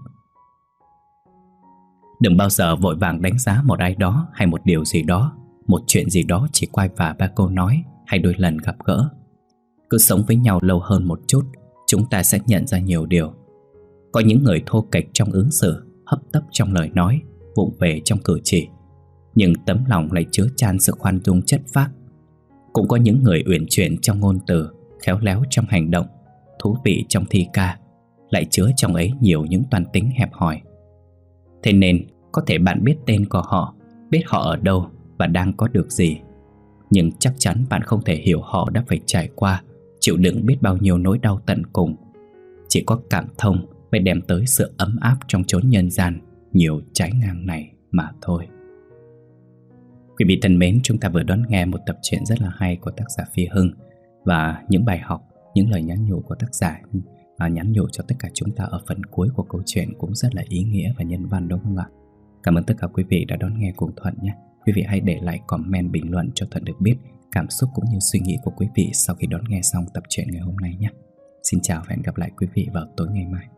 Đừng bao giờ vội vàng đánh giá một ai đó hay một điều gì đó, một chuyện gì đó chỉ qua vài ba câu nói hay đôi lần gặp gỡ. Cứ sống với nhau lâu hơn một chút, chúng ta sẽ nhận ra nhiều điều. Có những người thô kệch trong ứng xử, hấp tấp trong lời nói, vụng về trong cử chỉ, nhưng tấm lòng lại chứa chan sự khoan dung chất phác. Cũng có những người uyển chuyển trong ngôn từ, khéo léo trong hành động, thú vị trong thi ca, lại chứa trong ấy nhiều những toan tính hẹp hòi. Thế nên có thể bạn biết tên của họ, biết họ ở đâu và đang có được gì, nhưng chắc chắn bạn không thể hiểu họ đã phải trải qua, chịu đựng biết bao nhiêu nỗi đau tận cùng. Chỉ có cảm thông mới đem tới sự ấm áp trong chốn nhân gian nhiều trái ngang này mà thôi. Quý vị thân mến, chúng ta vừa đón nghe một tập truyện rất là hay của tác giả Phi Hưng, và những bài học, những lời nhắn nhủ của tác giả nhắn nhủ cho tất cả chúng ta ở phần cuối của câu chuyện cũng rất là ý nghĩa và nhân văn, đúng không ạ? Cảm ơn tất cả quý vị đã đón nghe cùng Thuận nhé. Quý vị hãy để lại comment bình luận cho Thuận được biết cảm xúc cũng như suy nghĩ của quý vị sau khi đón nghe xong tập truyện ngày hôm nay nhé. Xin chào và hẹn gặp lại quý vị vào tối ngày mai.